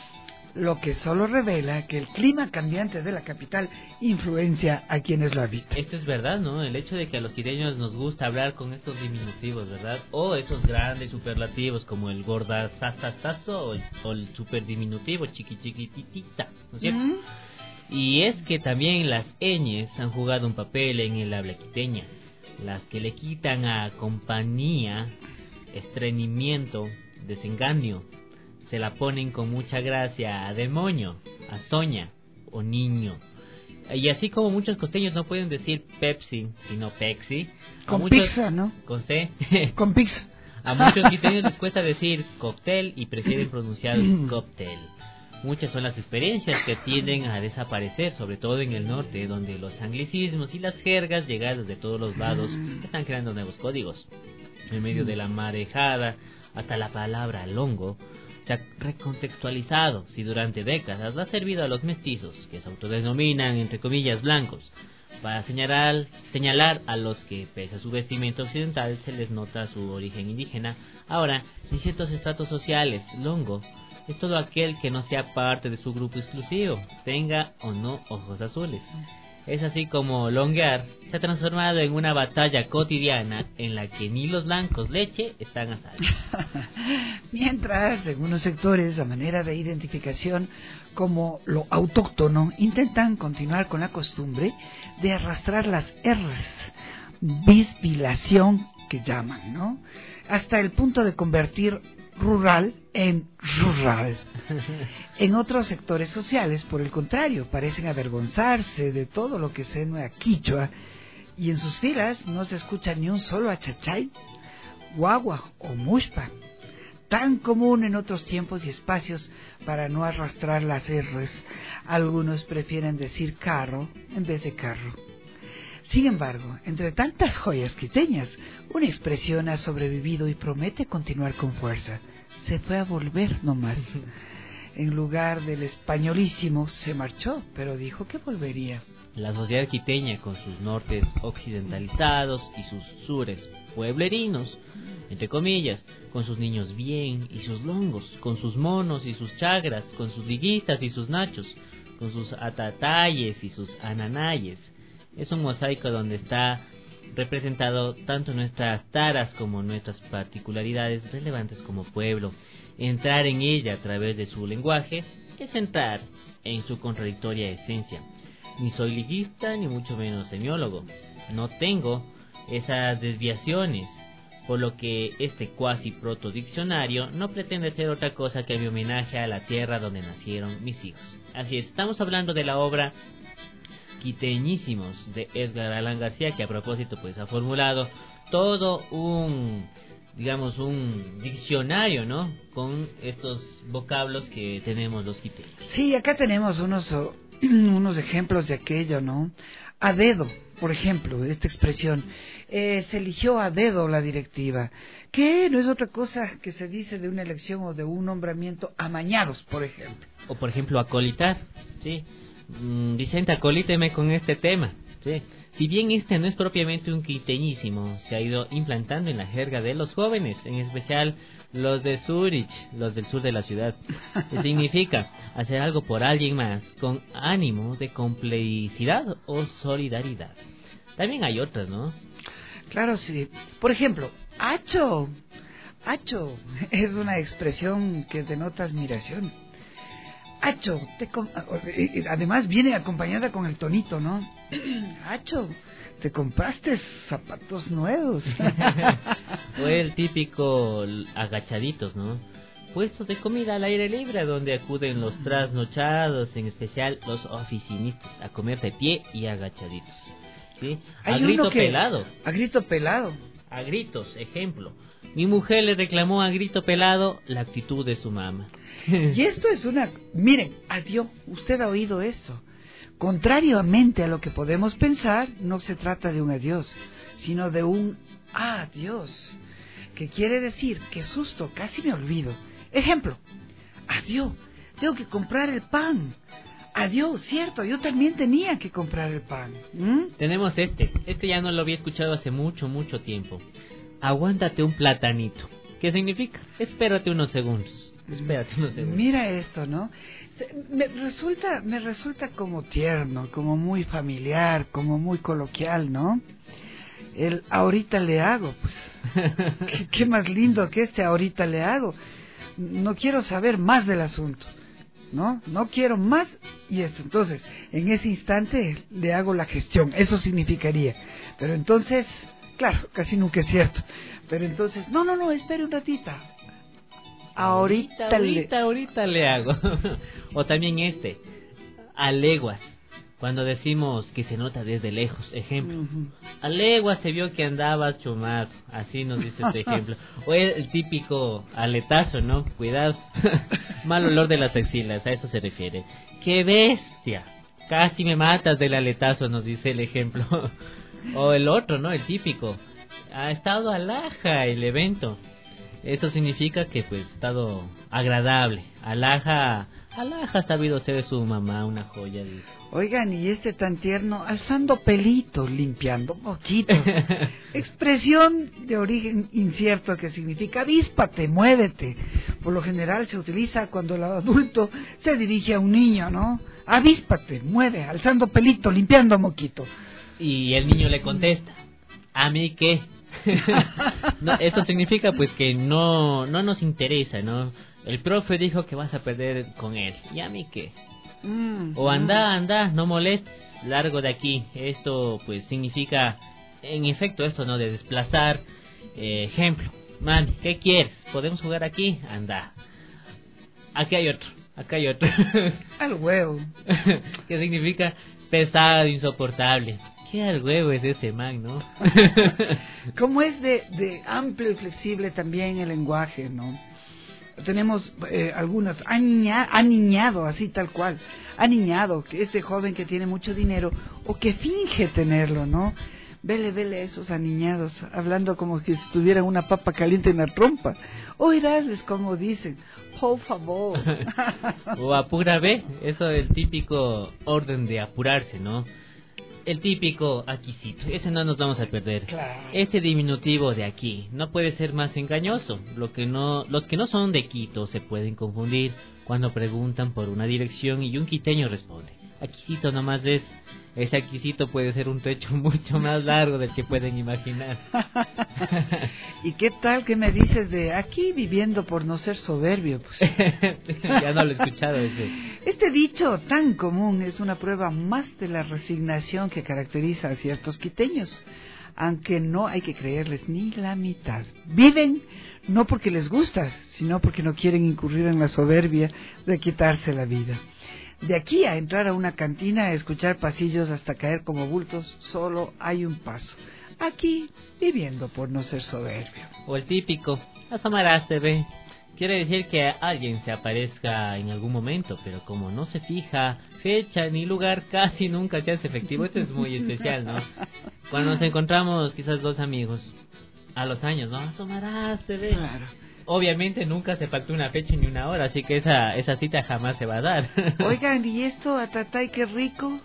E: Lo que solo revela que el clima cambiante de la capital influencia a quienes lo habitan.
F: Esto es verdad, ¿no? El hecho de que a los quiteños nos gusta hablar con estos diminutivos, ¿verdad? O esos grandes superlativos como el gordazazazazo o el superdiminutivo chiquititita, ¿no es cierto? Y es que también las ñes han jugado un papel en el habla quiteña. Las que le quitan a compañía, estreñimiento, desengaño, se la ponen con mucha gracia a demonio, a soña o niño. Y así como muchos costeños no pueden decir Pepsi, sino Pexi.
E: Con pizza, ¿no?
F: Con C.
E: Con pizza.
F: A muchos quiteños les cuesta decir cóctel y prefieren pronunciar cóctel. Muchas son las experiencias que tienden a desaparecer, sobre todo en el norte, donde los anglicismos y las jergas llegadas de todos los lados están creando nuevos códigos. En medio de la marejada, hasta la palabra longo se ha recontextualizado, si durante décadas ha servido a los mestizos, que se autodenominan, entre comillas, blancos, para señalar a los que, pese a su vestimenta occidental, se les nota su origen indígena. Ahora, en ciertos estratos sociales, longo es todo aquel que no sea parte de su grupo exclusivo, tenga o no ojos azules. Es así como longuear se ha transformado en una batalla cotidiana en la que ni los blancos leche están a salvo.
E: Mientras, en unos sectores, a manera de identificación como lo autóctono, intentan continuar con la costumbre de arrastrar las R's, bisbilación que llaman, ¿no? Hasta el punto de convertir rural en rural. En otros sectores sociales, por el contrario, parecen avergonzarse de todo lo que suena a quichua, y en sus filas no se escucha ni un solo achachay, guagua o mushpa, tan común en otros tiempos y espacios. Para no arrastrar las R's, algunos prefieren decir carro en vez de carro. Sin embargo, entre tantas joyas quiteñas, una expresión ha sobrevivido y promete continuar con fuerza. Se fue a volver nomás. En lugar del españolísimo, se marchó, pero dijo que volvería.
F: La sociedad quiteña, con sus nortes occidentalizados y sus sures pueblerinos, entre comillas, con sus niños bien y sus longos, con sus monos y sus chagras, con sus liguistas y sus nachos, con sus atatayes y sus ananayes, es un mosaico donde está representado tanto nuestras taras como nuestras particularidades relevantes como pueblo. Entrar en ella a través de su lenguaje es entrar en su contradictoria esencia. Ni soy liguista ni mucho menos semiólogo. No tengo esas desviaciones, por lo que este cuasi protodiccionario no pretende ser otra cosa que mi homenaje a la tierra donde nacieron mis hijos. Así es, estamos hablando de la obra Quiteñísimos de Edgar Allan García, que a propósito pues ha formulado todo un diccionario, ¿no?, con estos vocablos que tenemos los quiteños.
E: Sí, acá tenemos unos ejemplos de aquello, ¿no? A dedo, por ejemplo, esta expresión, se eligió a dedo la directiva, que no es otra cosa que se dice de una elección o de un nombramiento amañados, por ejemplo.
F: O por ejemplo, acolitar, sí. Vicente, acolíteme con este tema, sí. Si bien este no es propiamente un quiteñísimo, se ha ido implantando en la jerga de los jóvenes, en especial los de Zurich, los del sur de la ciudad. Que significa hacer algo por alguien más con ánimo de complicidad o solidaridad. También hay otras, ¿no?
E: Claro, sí. Por ejemplo, hacho. Hacho es una expresión que denota admiración. Hacho, además viene acompañada con el tonito, ¿no? Hacho, te compraste zapatos nuevos.
F: O el típico agachaditos, ¿no? Puestos de comida al aire libre, donde acuden los trasnochados, en especial los oficinistas, a comer de pie y agachaditos, ¿sí? A grito pelado.
E: A grito pelado.
F: A gritos, ejemplo. Mi mujer le reclamó a grito pelado la actitud de su mamá.
E: Y esto es una... Miren, adiós, usted ha oído esto. Contrariamente a lo que podemos pensar, no se trata de un adiós, sino de un adiós, que quiere decir, qué susto, casi me olvido. Ejemplo, adiós, tengo que comprar el pan. Adiós, cierto, yo también tenía que comprar el pan.
F: Tenemos este ya no lo había escuchado hace mucho tiempo. Aguántate un platanito. ¿Qué significa? Espérate unos segundos.
E: Mira esto, ¿no? Me resulta como tierno, como muy familiar, como muy coloquial, ¿no? El ahorita le hago, pues. ¿Qué más lindo que ahorita le hago? No quiero saber más del asunto, ¿no? No quiero más y esto. Entonces, en ese instante le hago la gestión. Eso significaría. Pero entonces, claro, casi nunca es cierto. Pero entonces, no, espere un ratito. Ahorita
F: le hago. O también a leguas, cuando decimos que se nota desde lejos. Ejemplo, a leguas se vio que andabas chumado. Así nos dice este ejemplo. O el típico aletazo, ¿no? Cuidado. Mal olor de las axilas, a eso se refiere. ¡Qué bestia! Casi me matas del aletazo, nos dice el ejemplo. O el otro, ¿no? El típico. Ha estado alhaja el evento. Esto significa que pues ha estado agradable. Alhaja ha sabido ser de su mamá una joya. Dice.
E: Oigan, y tan tierno, alzando pelito, limpiando poquito. Expresión de origen incierto que significa avíspate, muévete. Por lo general se utiliza cuando el adulto se dirige a un niño, ¿no? Avíspate, mueve, alzando pelito, limpiando moquito.
F: Y el niño le contesta, ¿a mí qué? No, esto significa pues que no nos interesa, ¿no? El profe dijo que vas a perder con él, ¿y a mí qué? O anda, no molestes, largo de aquí. Esto pues significa, en efecto, esto, ¿no? De desplazar. Ejemplo, mami, ¿qué quieres? ¿Podemos jugar aquí? Anda. Aquí hay otro.
E: Al huevo.
F: ¿Qué significa? Pesado, insoportable. ¿Qué al huevo es ese man, no?
E: Como es de amplio y flexible también el lenguaje, ¿no? Tenemos algunas, aniñado, así tal cual, aniñado, que este joven que tiene mucho dinero o que finge tenerlo, ¿no? Vele esos aniñados, hablando como que si tuvieran una papa caliente en la trompa. Oirás como dicen, por favor.
F: O apúrame, eso es el típico orden de apurarse, ¿no? El típico aquícito, ese no nos vamos a perder.
E: Claro.
F: Este diminutivo de aquí no puede ser más engañoso. Los que no son de Quito se pueden confundir cuando preguntan por una dirección y un quiteño responde. Aquícito nomás es. Ese aquícito puede ser un trecho mucho más largo del que pueden imaginar.
E: ¿Y qué tal que me dices de aquí viviendo por no ser soberbio? Pues.
F: Ya no lo he escuchado ese.
E: Este dicho tan común es una prueba más de la resignación que caracteriza a ciertos quiteños, aunque no hay que creerles ni la mitad. Viven no porque les gusta, sino porque no quieren incurrir en la soberbia de quitarse la vida. De aquí a entrar a una cantina, a escuchar pasillos hasta caer como bultos, solo hay un paso. Aquí, viviendo por no ser soberbio.
F: O el típico, asomaraste, ve. Quiere decir que alguien se aparezca en algún momento, pero como no se fija fecha ni lugar, casi nunca se hace efectivo. Esto es muy especial, ¿no? Cuando nos encontramos quizás dos amigos, a los años, ¿no? Asomaraste, ve.
E: Claro.
F: Obviamente nunca se pactó una fecha ni una hora, así que esa cita jamás se va a dar.
E: Oigan, ¿y esto, atatay, qué rico?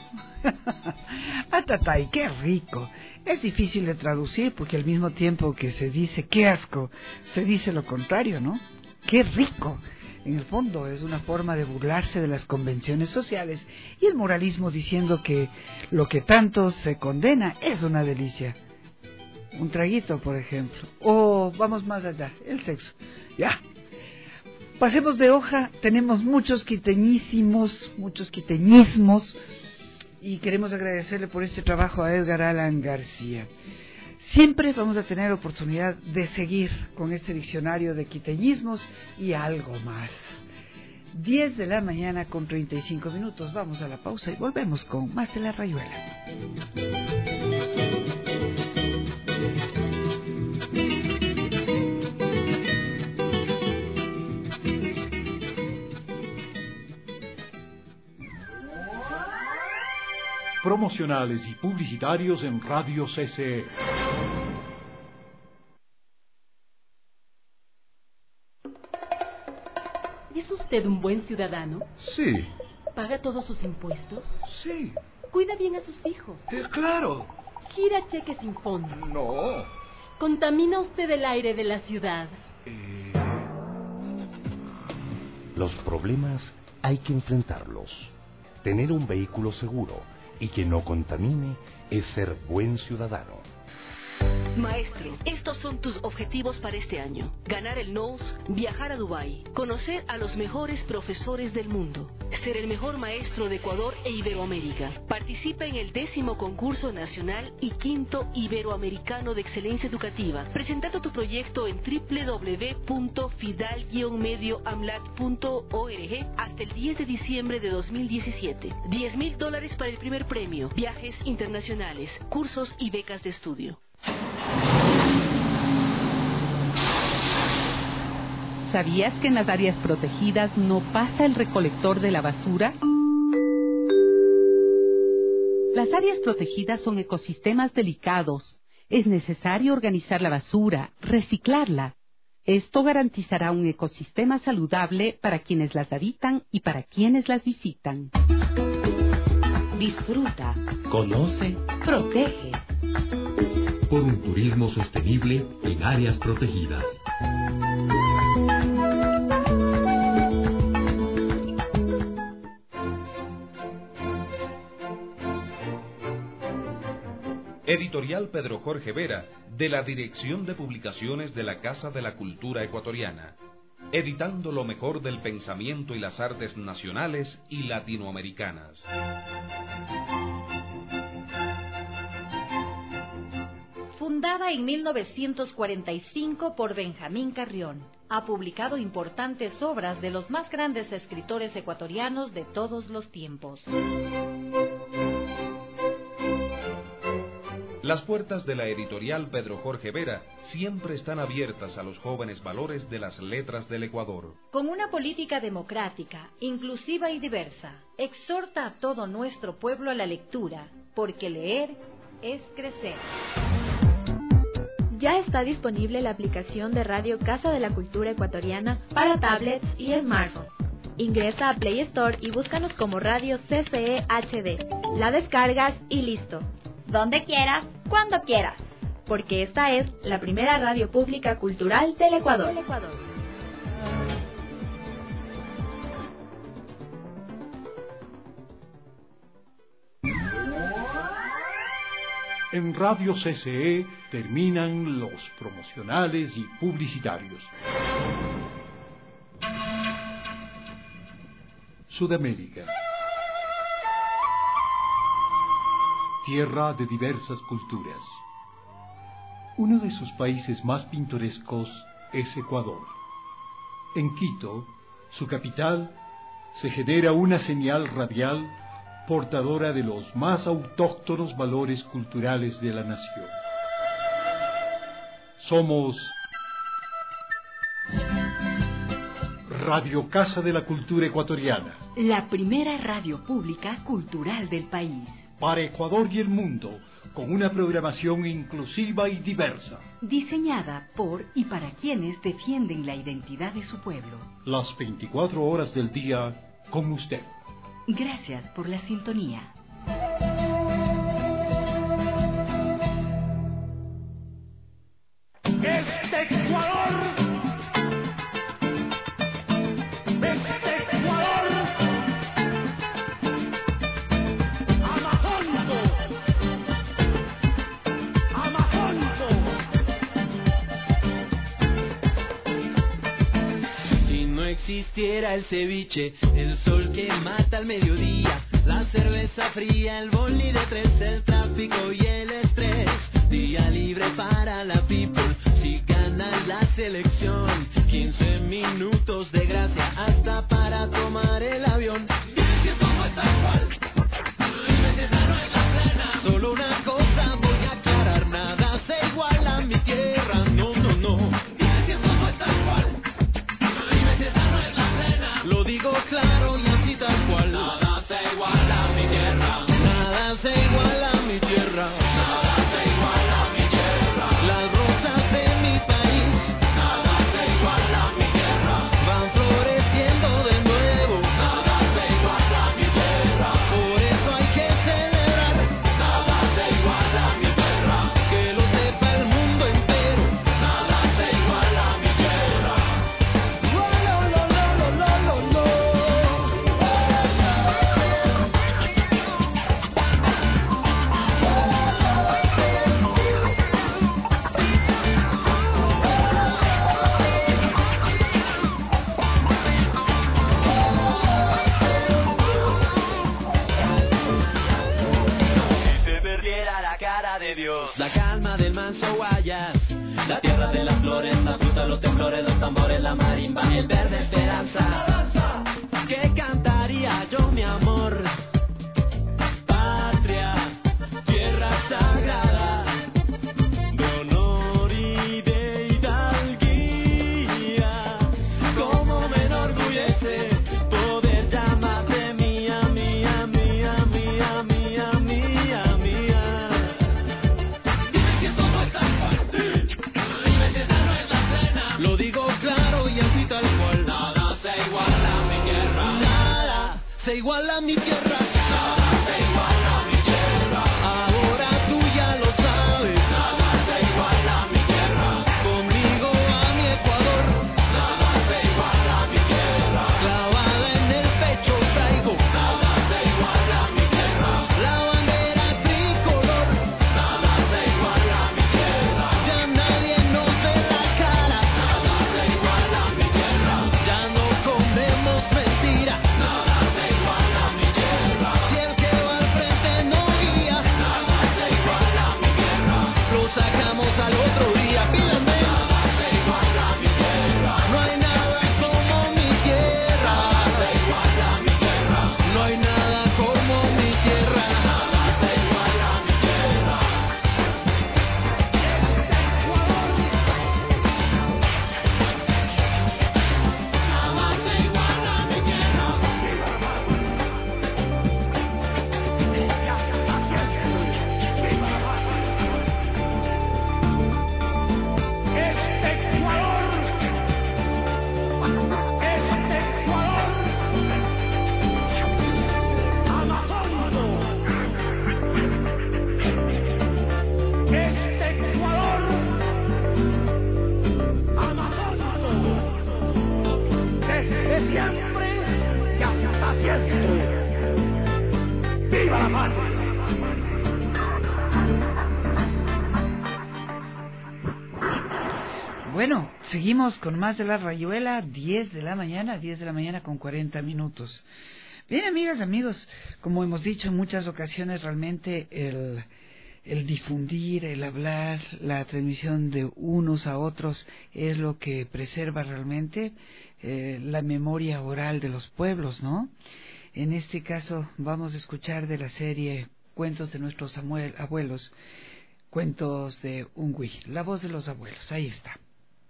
E: Atatay, qué rico. Es difícil de traducir porque al mismo tiempo que se dice qué asco, se dice lo contrario, ¿no? Qué rico. En el fondo es una forma de burlarse de las convenciones sociales y el moralismo diciendo que lo que tanto se condena es una delicia. Un traguito, por ejemplo. O vamos más allá, el sexo. Ya. Pasemos de hoja. Tenemos muchos quiteñismos. Y queremos agradecerle por este trabajo a Edgar Allan García. Siempre vamos a tener oportunidad de seguir con este diccionario de quiteñismos y algo más. 10 de la mañana con 35 minutos. Vamos a la pausa y volvemos con más de La Rayuela.
R: promocionales y publicitarios en Radio CCE.
A: ¿Es usted un buen ciudadano?
I: Sí.
A: ¿Paga todos sus impuestos?
I: Sí.
A: ¿Cuida bien a sus hijos?
I: Claro.
A: ¿Gira cheques sin fondo?
I: No.
A: ¿Contamina usted el aire de la ciudad?
O: Los problemas hay que enfrentarlos. Tener un vehículo seguro y que no contamine es ser buen ciudadano.
P: Maestro, estos son tus objetivos para este año. Ganar el NOS, viajar a Dubái, conocer a los mejores profesores del mundo, ser el mejor maestro de Ecuador e Iberoamérica. Participa en el 10º concurso nacional y 5º iberoamericano de excelencia educativa. Presentando tu proyecto en www.fidal-medioamlat.org hasta el 10 de diciembre de 2017. $10,000 para el primer premio, viajes internacionales, cursos y becas de estudio.
B: ¿Sabías que en las áreas protegidas no pasa el recolector de la basura? Las áreas protegidas son ecosistemas delicados. Es necesario organizar la basura, reciclarla. Esto garantizará un ecosistema saludable para quienes las habitan y para quienes las visitan. Disfruta.
K: Conoce.
B: Protege.
K: Por un turismo sostenible en áreas protegidas.
X: Editorial Pedro Jorge Vera, de la Dirección de Publicaciones de la Casa de la Cultura Ecuatoriana, editando lo mejor del pensamiento y las artes nacionales y latinoamericanas.
Y: Fundada en 1945 por Benjamín Carrión, ha publicado importantes obras de los más grandes escritores ecuatorianos de todos los tiempos.
X: Las puertas de la editorial Pedro Jorge Vera siempre están abiertas a los jóvenes valores de las letras del Ecuador.
Y: Con una política democrática, inclusiva y diversa, exhorta a todo nuestro pueblo a la lectura, porque leer es crecer.
T: Ya está disponible la aplicación de Radio Casa de la Cultura Ecuatoriana para tablets y smartphones. Ingresa a Play Store y búscanos como Radio CCE HD. La descargas y listo. Donde quieras, cuando quieras. Porque esta es la primera radio pública cultural del Ecuador.
R: En Radio CCE terminan los promocionales y publicitarios. Sudamérica. Tierra de diversas culturas. Uno de sus países más pintorescos es Ecuador. En Quito, su capital, se genera una señal radial portadora de los más autóctonos valores culturales de la nación. Somos Radio Casa de la Cultura Ecuatoriana.
U: La primera radio pública cultural del país.
R: Para Ecuador y el mundo, con una programación inclusiva y diversa.
U: Diseñada por y para quienes defienden la identidad de su pueblo.
R: Las 24 horas del día con usted.
U: Gracias por la sintonía.
D: Este Ecuador, este Ecuador, Amajonco, Amajonco.
Z: Si no existiera el ceviche, el sol que mata al mediodía, la cerveza fría, el boli de 3, el tráfico y el estrés, día libre para la people, si gana la selección, 15 minutos de gracia hasta para tomar el avión. Dime que todo está igual, dime que esta no es la plena. Solo una cosa voy a aclarar, nada se iguala a mi tierra, no, no, no. Dime que todo está igual, dime que esta no es la plena. Lo digo claro y así tal cual. Nada se iguala a mi tierra, nada se tambores, la marimba, el verde esperanza. ¿Qué cantaría yo, mi amor? Patria, tierra sagrada, de honor y de hidalguía. Cómo me enorgullece poder llamarte mía, mía, mía, mía, mía, mía, mía. Dime si esto no es tan fácil, dime si esta no es la cena. Lo digo claro y así tal cual. Nada se iguala a mi tierra. Nada se iguala a mi tierra. Nada se iguala a mi tierra. Ahora tú ya lo sabes. Nada se iguala a mi tierra. Conmigo a mi Ecuador. Nada se iguala a mi tierra. Clavada en el pecho traigo. Nada se iguala a mi tierra. La bandera tricolor. Nada se iguala a mi tierra. Ya nadie nos ve la cara. Nada se iguala a mi tierra. Ya no comemos mentira. Nada se iguala a mi tierra. Si el que va al frente no guía. Nada se iguala a mi tierra. Lo sacamos al otro día. Pídanme. Nada se iguala a mi tierra. No hay nada como mi tierra. Nada se iguala a mi tierra. No hay nada como mi tierra. Nada se iguala a mi tierra. Nada se iguala a mi tierra.
V: Desde siempre y hasta siempre. ¡Viva la patria!
E: Bueno, seguimos con más de La Rayuela, 10 de la mañana con 40 minutos. Bien, amigas, amigos, como hemos dicho en muchas ocasiones, realmente el difundir, el hablar, la transmisión de unos a otros es lo que preserva realmente la memoria oral de los pueblos, ¿no? En este caso vamos a escuchar de la serie Cuentos de nuestros abuelos, Cuentos de Ungüí, la voz de los abuelos, ahí está.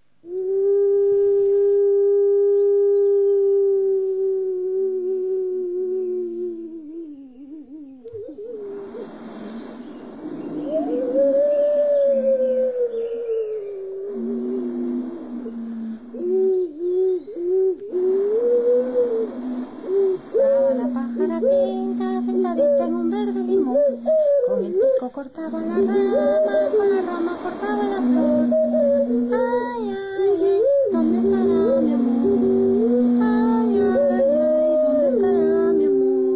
G: La pájara pinta sentadita en un verde limón, con el pico cortaba la rama, con la rama cortaba la flor. Ay, ay, ay, ¿dónde estará mi amor? Ay, ay, ay, ¿dónde estará mi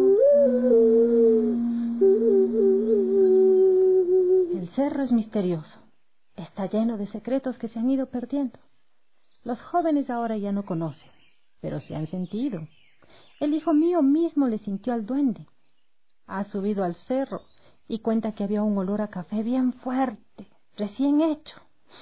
G: amor? El cerro es misterioso, está lleno de secretos que se han ido perdiendo. Los jóvenes ahora ya no conocen, pero se han sentido. El hijo mío mismo le sintió al duende. Ha subido al cerro y cuenta que había un olor a café bien fuerte, recién hecho.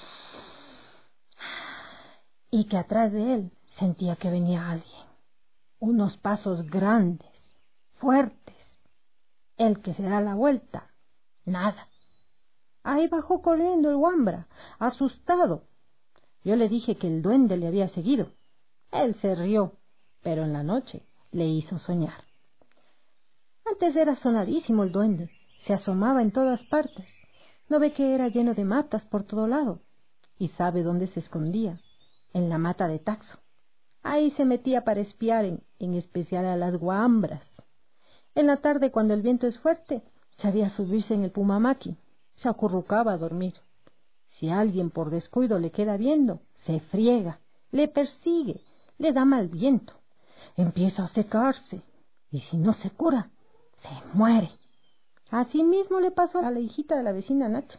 G: Y que atrás de él sentía que venía alguien. Unos pasos grandes, fuertes. El que se da la vuelta, nada. Ahí bajó corriendo el Wambra, asustado. Yo le dije que el duende le había seguido. Él se rió, pero en la noche le hizo soñar. Antes era sonadísimo el duende, se asomaba en todas partes. ¿No ve que era lleno de matas por todo lado? ¿Y sabe dónde se escondía? En la mata de Taxo. Ahí se metía para espiar, en especial a las guambras. En la tarde, cuando el viento es fuerte, sabía subirse en el pumamaqui, se acurrucaba a dormir. Si alguien por descuido le queda viendo, se friega, le persigue, le da mal viento. Empieza a secarse, y si no se cura, se muere. Así mismo le pasó a la hijita de la vecina Nacha.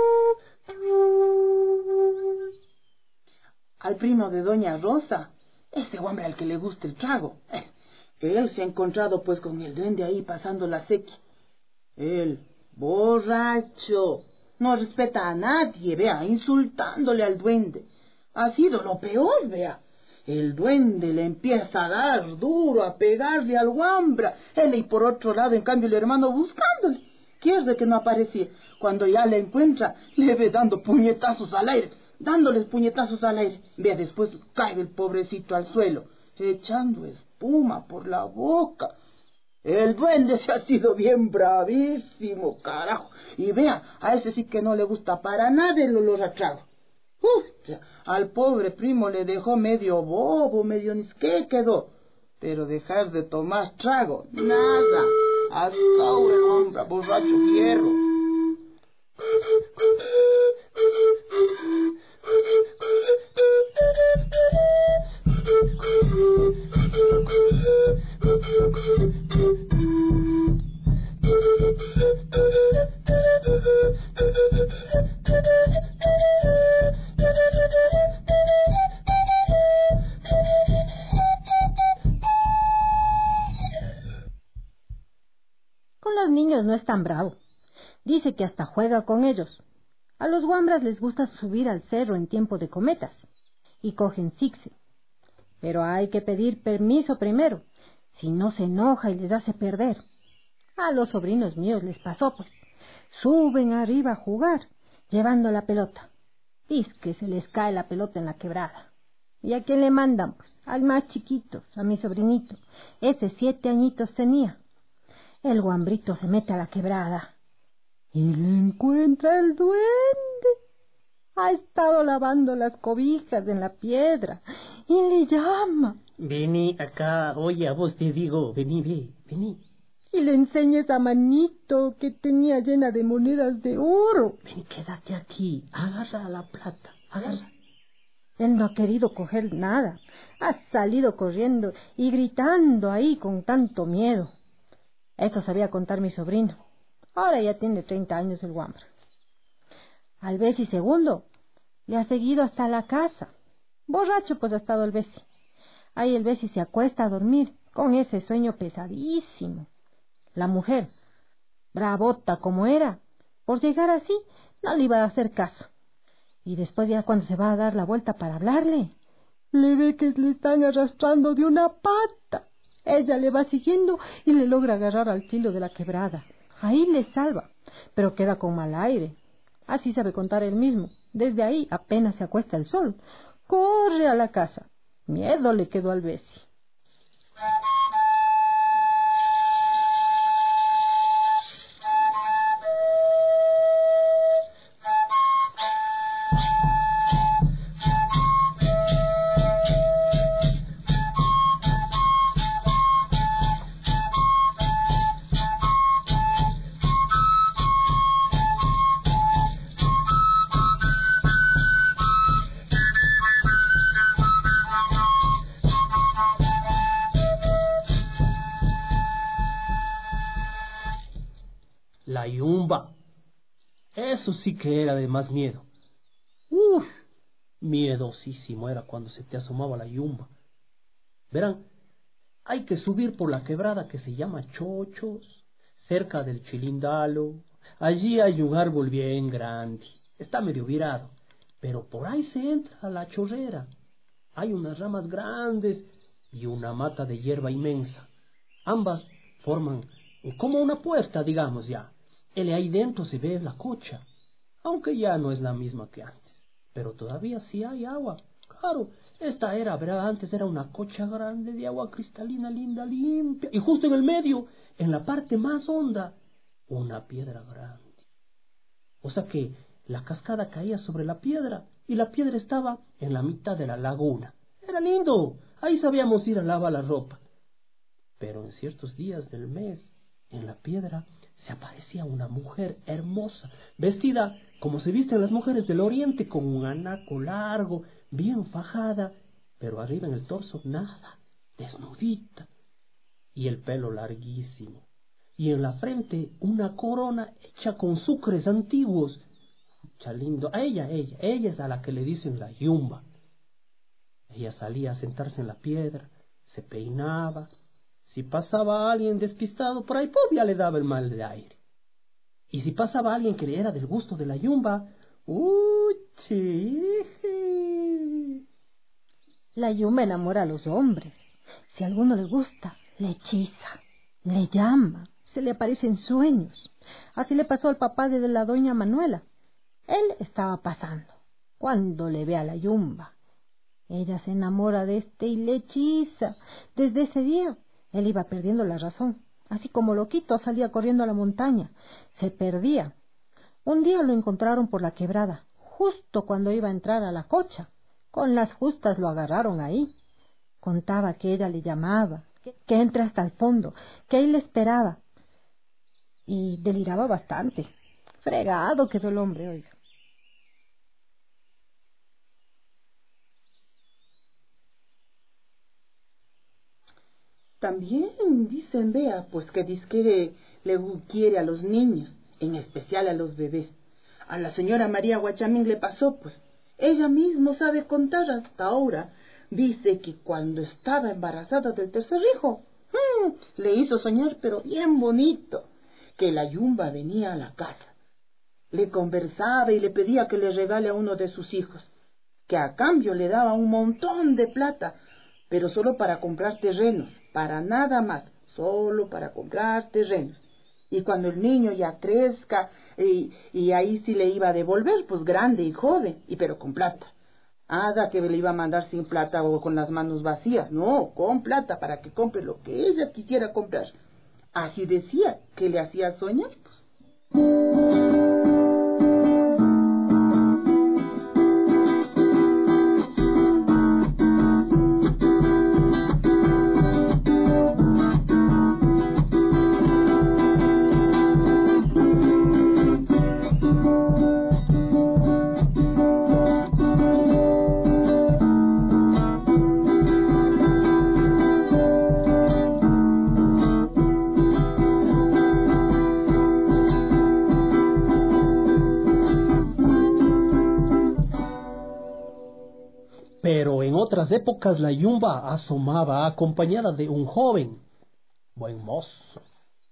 I: Al primo de doña Rosa
C: Ese hombre al que le gusta el trago. Él se ha encontrado pues con el duende ahí pasando la sequía. Él, borracho, no respeta a nadie, vea, insultándole al duende. Ha sido lo peor, vea. El duende le empieza a dar duro, a pegarle al guambra. Él y por otro lado, en cambio, el hermano buscándole. Quiere que no aparecía. Cuando ya le encuentra, le ve dando puñetazos al aire, dándoles puñetazos al aire. Vea, después cae el pobrecito al suelo, echando espuma por la boca. El duende se ha sido bien bravísimo, carajo. Y vea, a ese sí que no le gusta para nada el olor a trago. Al pobre primo le dejó medio bobo, medio nisqué quedó. Pero dejar de tomar trago, nada. Hasta el hombre borracho hierro.
G: Con los niños no es tan bravo. Dice que hasta juega con ellos. A los guambras les gusta subir al cerro en tiempo de cometas y cogen zigzag. Pero hay que pedir permiso primero, si no se enoja y les hace perder. A los sobrinos míos les pasó, pues. Suben arriba a jugar, llevando la pelota. Dice que se les cae la pelota en la quebrada. ¿Y a quién le mandan? Pues al más chiquito, a mi sobrinito. Ese 7 añitos tenía. El guambrito se mete a la quebrada y le encuentra el duende. Ha estado lavando las cobijas en la piedra y le llama.
I: Vení acá, oye, a vos te digo, vení.
G: Y le enseña esa manito que tenía llena de monedas de oro.
I: Ven, quédate aquí, agarra la plata, agarra.
G: Él no ha querido coger nada. Ha salido corriendo y gritando ahí con tanto miedo. Eso sabía contar mi sobrino. Ahora ya tiene 30 años el guambra. Al Besi segundo le ha seguido hasta la casa. Borracho pues ha estado el Besi. Ahí el Besi se acuesta a dormir con ese sueño pesadísimo. La mujer, bravota como era, por llegar así no le iba a hacer caso. Y después ya cuando se va a dar la vuelta para hablarle, le ve que le están arrastrando de una pata. Ella le va siguiendo y le logra agarrar al filo de la quebrada. Ahí le salva, pero queda con mal aire. Así sabe contar él mismo. Desde ahí apenas se acuesta el sol. Corre a la casa. Miedo le quedó al Besi.
I: La yumba. Eso sí que era de más miedo. Miedosísimo era cuando se te asomaba la yumba. Verán, hay que subir por la quebrada que se llama Chochos, cerca del Chilindalo. Allí hay un árbol bien grande. Está medio virado, pero por ahí se entra a la chorrera. Hay unas ramas grandes y una mata de hierba inmensa. Ambas forman como una puerta, digamos ya. Ahí dentro se ve la cocha, aunque ya no es la misma que antes, pero todavía sí hay agua. Claro, esta era, ¿verdad? Antes era una cocha grande de agua cristalina, linda, limpia, y justo en el medio, en la parte más honda, una piedra grande. O sea que la cascada caía sobre la piedra, y la piedra estaba en la mitad de la laguna. Era lindo, ahí sabíamos ir a lavar la ropa. Pero en ciertos días del mes, en la piedra se aparecía una mujer hermosa, vestida como se visten las mujeres del oriente, con un anaco largo, bien fajada, pero arriba en el torso nada, desnudita, y el pelo larguísimo, y en la frente una corona hecha con sucres antiguos. Lindo. Ella es a la que le dicen la yumba. Ella salía a sentarse en la piedra, se peinaba. Si pasaba alguien despistado por ahí, pues ya le daba el mal de aire. Y si pasaba alguien que le era del gusto de la yumba,
G: La yumba enamora a los hombres. Si a alguno le gusta, le hechiza, le llama, se le aparece en sueños. Así le pasó al papá de la doña Manuela. Él estaba pasando, cuando le ve a la yumba. Ella se enamora de este y le hechiza. Desde ese día, él iba perdiendo la razón. Así como loquito salía corriendo a la montaña. Se perdía. Un día lo encontraron por la quebrada, justo cuando iba a entrar a la cocha. Con las justas lo agarraron ahí. Contaba que ella le llamaba, que entre hasta el fondo, que él le esperaba. Y deliraba bastante. Fregado quedó el hombre, oiga.
J: También dicen, vea, pues que dizque le quiere a los niños, en especial a los bebés. A la señora María Guachamín le pasó, pues. Ella misma sabe contar hasta ahora. Dice que cuando estaba embarazada del tercer hijo, le hizo soñar, pero bien bonito, que la yumba venía a la casa. Le conversaba y le pedía que le regale a uno de sus hijos, que a cambio le daba un montón de plata, pero solo para comprar terrenos, para nada más, solo para comprar terrenos. Y cuando el niño ya crezca, y ahí sí le iba a devolver, pues grande y joven, pero con plata. Nada que le iba a mandar sin plata o con las manos vacías, no, con plata para que compre lo que ella quisiera comprar. Así decía, que le hacía soñar, pues.
I: Pero en otras épocas la yumba asomaba acompañada de un joven, buen mozo,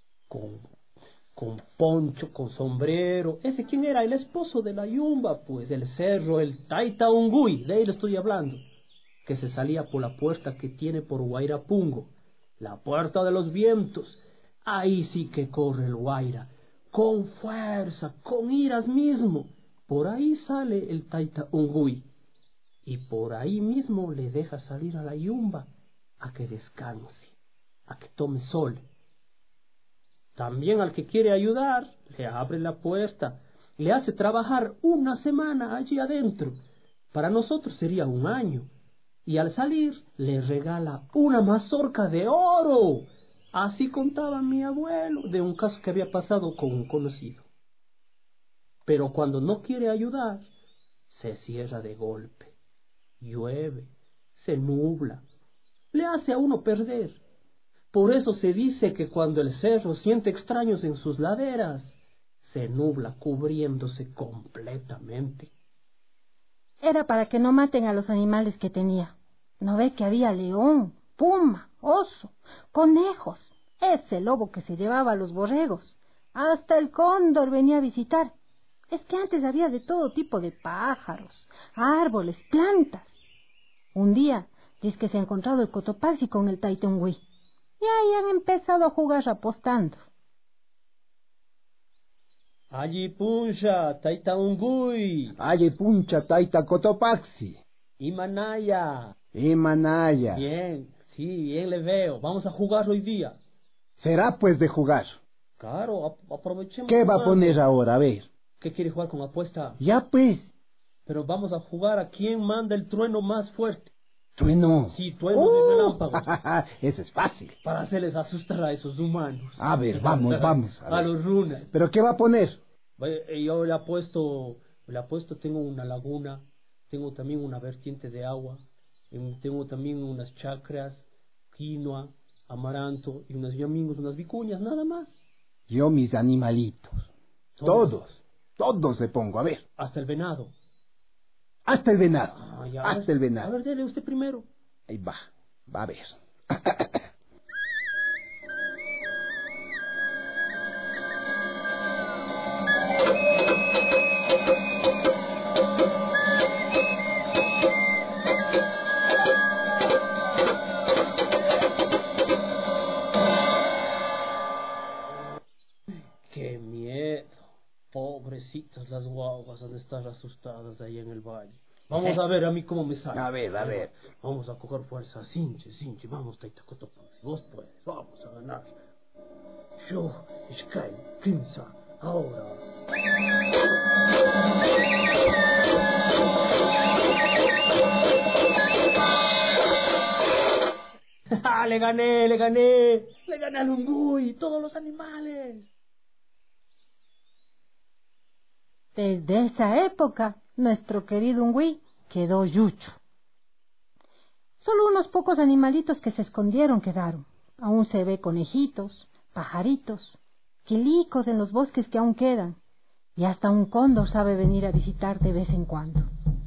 I: con poncho, con sombrero. ¿Ese quién era? El esposo de la yumba, pues, el cerro, el Taita Unguy, de él estoy hablando, que se salía por la puerta que tiene por Guairapungo, la puerta de los vientos. Ahí sí que corre el Guaira, con fuerza, con iras mismo. Por ahí sale el Taita Unguy. Y por ahí mismo le deja salir a la yumba a que descanse, a que tome sol. También al que quiere ayudar, le abre la puerta, le hace trabajar una semana allí adentro. Para nosotros sería un año. Y al salir, le regala una mazorca de oro. Así contaba mi abuelo de un caso que había pasado con un conocido. Pero cuando no quiere ayudar, se cierra de golpe. Llueve, se nubla, le hace a uno perder. Por eso se dice que cuando el cerro siente extraños en sus laderas, se nubla cubriéndose completamente.
G: Era para que no maten a los animales que tenía. ¿No ve que había león, puma, oso, conejos? Ese lobo que se llevaba a los borregos. Hasta el cóndor venía a visitar. Es que antes había de todo tipo de pájaros, árboles, plantas. Un día, dice que se ha encontrado el Cotopaxi con el Taitungüí. Y ahí han empezado a jugar apostando.
I: Allí puncha, Taita Unguy.
L: Allí puncha, Taita Cotopaxi.
I: Imanaya.
L: Imanaya.
I: Bien, sí, bien le veo. Vamos a jugar hoy día.
L: Será pues de jugar.
I: Claro, aprovechemos.
L: ¿Qué va a poner ahora? A ver.
I: ¿Qué quiere jugar con apuesta?
L: Ya pues.
I: Pero vamos a jugar a quién manda el trueno más fuerte.
L: ¿Trueno?
I: Sí, truenos y relámpagos.
L: Eso es fácil.
I: Para hacerles asustar a esos humanos.
L: A ver, vamos.
I: A los runas.
L: ¿Pero qué va a poner?
I: Yo le apuesto, tengo una laguna, tengo también una vertiente de agua, tengo también unas chacras, quinoa, amaranto y unas yamingos, unas vicuñas, nada más.
L: Yo mis animalitos. Todos le pongo, a ver.
I: Hasta el venado.
L: Hasta el venado.
I: Hasta
L: el venado.
I: A ver, dele usted primero.
L: Ahí va a ver.
I: ¡Qué miedo! Pobrecitas las guaguas han de estar asustadas ahí en el valle. Vamos a ver a mí cómo me sale.
L: A ver.
I: Vamos a coger fuerza. Sinche. Vamos, Taitacotopan. Si vos puedes, vamos a ganar. Yo, Ishkai, Kimsa, ahora. ¡Le gané! ¡Le gané al Ungüí! ¡Todos los animales!
G: Desde esa época, nuestro querido Ungüí quedó yucho. Solo unos pocos animalitos que se escondieron quedaron. Aún se ve conejitos, pajaritos, quilicos en los bosques que aún quedan, y hasta un cóndor sabe venir a visitar de vez en cuando.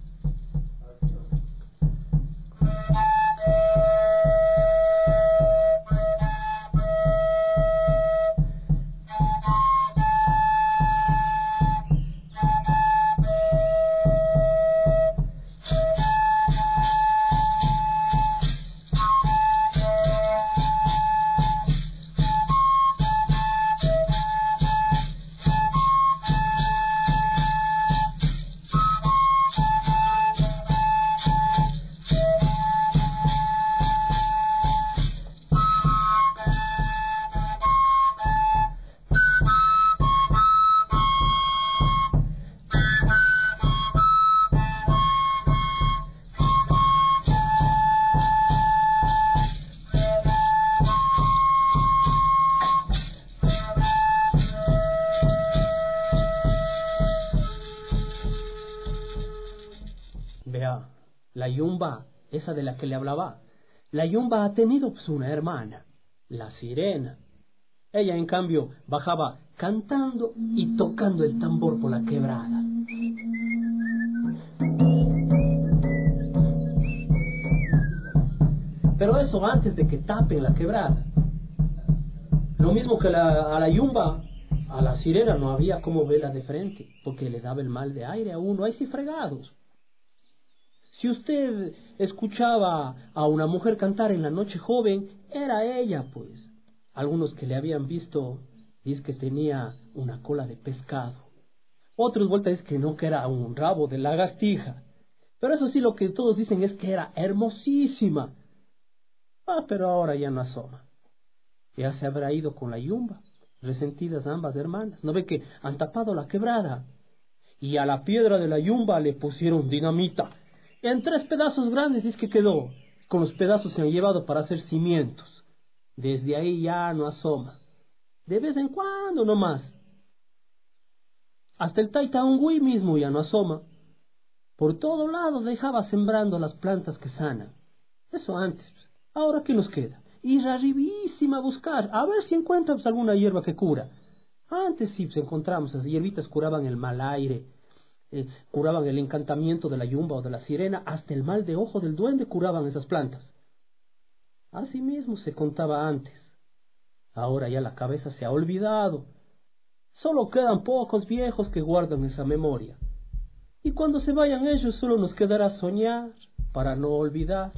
I: Vea, la Yumba, esa de la que le hablaba, la Yumba ha tenido pues una hermana, la Sirena. Ella, en cambio, bajaba cantando y tocando el tambor por la quebrada. Pero eso antes de que tapen la quebrada. Lo mismo que a la Yumba, a la Sirena no había como verla de frente, porque le daba el mal de aire a uno, ahí sí fregados. Si usted escuchaba a una mujer cantar en la noche joven, era ella, pues. Algunos que le habían visto, dicen que tenía una cola de pescado. Otros vueltas dicen que no, que era un rabo de lagartija. Pero eso sí, lo que todos dicen es que era hermosísima. Pero ahora ya no asoma. Ya se habrá ido con la Yumba, resentidas ambas hermanas. ¿No ve que han tapado la quebrada? Y a la piedra de la Yumba le pusieron dinamita. En 3 pedazos grandes es que quedó. Con los pedazos se han llevado para hacer cimientos. Desde ahí ya no asoma. De vez en cuando nomás. Hasta el Taita Ungüí mismo ya no asoma. Por todo lado dejaba sembrando las plantas que sanan. Eso antes. Ahora, ¿qué nos queda? Ir arribísima a buscar, a ver si encontramos alguna hierba que cura. Antes sí pues, encontramos, esas hierbitas curaban el mal aire, curaban el encantamiento de la Yumba o de la Sirena, hasta el mal de ojo del duende curaban esas plantas. Así mismo se contaba antes. Ahora ya la cabeza se ha olvidado. Solo quedan pocos viejos que guardan esa memoria. Y cuando se vayan ellos solo nos quedará soñar para no olvidar.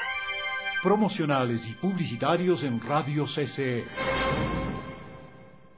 R: Promocionales y publicitarios en Radio CCE.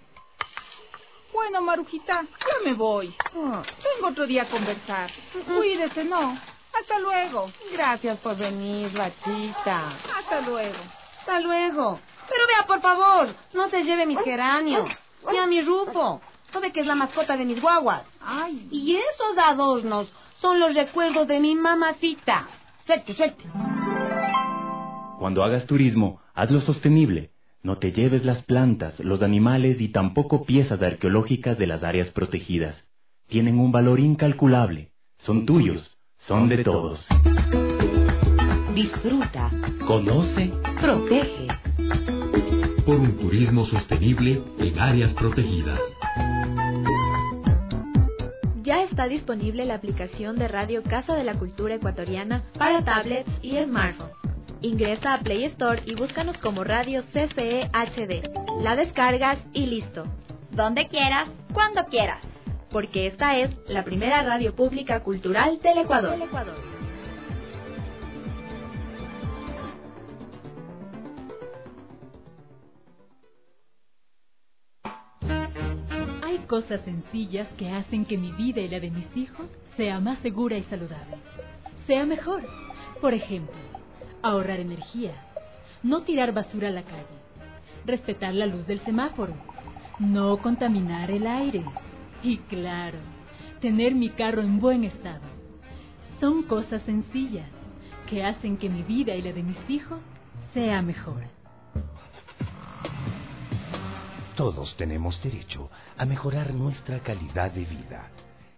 H: Bueno, Marujita, ya me voy. Vengo otro día a conversar. Cuídese, ¿no? Hasta luego.
J: Gracias por venir, Bachita.
H: Hasta luego.
J: Hasta luego. Pero vea, por favor, no se lleve mis geranios. Ni a mi Rufo. ¿Sabe que es la mascota de mis guaguas?
H: Ay.
J: Y esos adornos son los recuerdos de mi mamacita. Suelte, suelte.
M: Cuando hagas turismo, hazlo sostenible. No te lleves las plantas, los animales y tampoco piezas arqueológicas de las áreas protegidas. Tienen un valor incalculable. Son tuyos. Son de todos.
B: Disfruta.
M: Conoce.
B: Protege.
K: Por un turismo sostenible en áreas protegidas.
T: Ya está disponible la aplicación de Radio Casa de la Cultura Ecuatoriana para tablets y smartphones. Ingresa a Play Store y búscanos como Radio CCE HD. La descargas y listo. Donde quieras, cuando quieras. Porque esta es la primera radio pública cultural del Ecuador.
A: Hay cosas sencillas que hacen que mi vida y la de mis hijos sea más segura y saludable. Sea mejor. Por ejemplo, ahorrar energía, no tirar basura a la calle, respetar la luz del semáforo, no contaminar el aire y, claro, tener mi carro en buen estado. Son cosas sencillas que hacen que mi vida y la de mis hijos sea mejor.
O: Todos tenemos derecho a mejorar nuestra calidad de vida.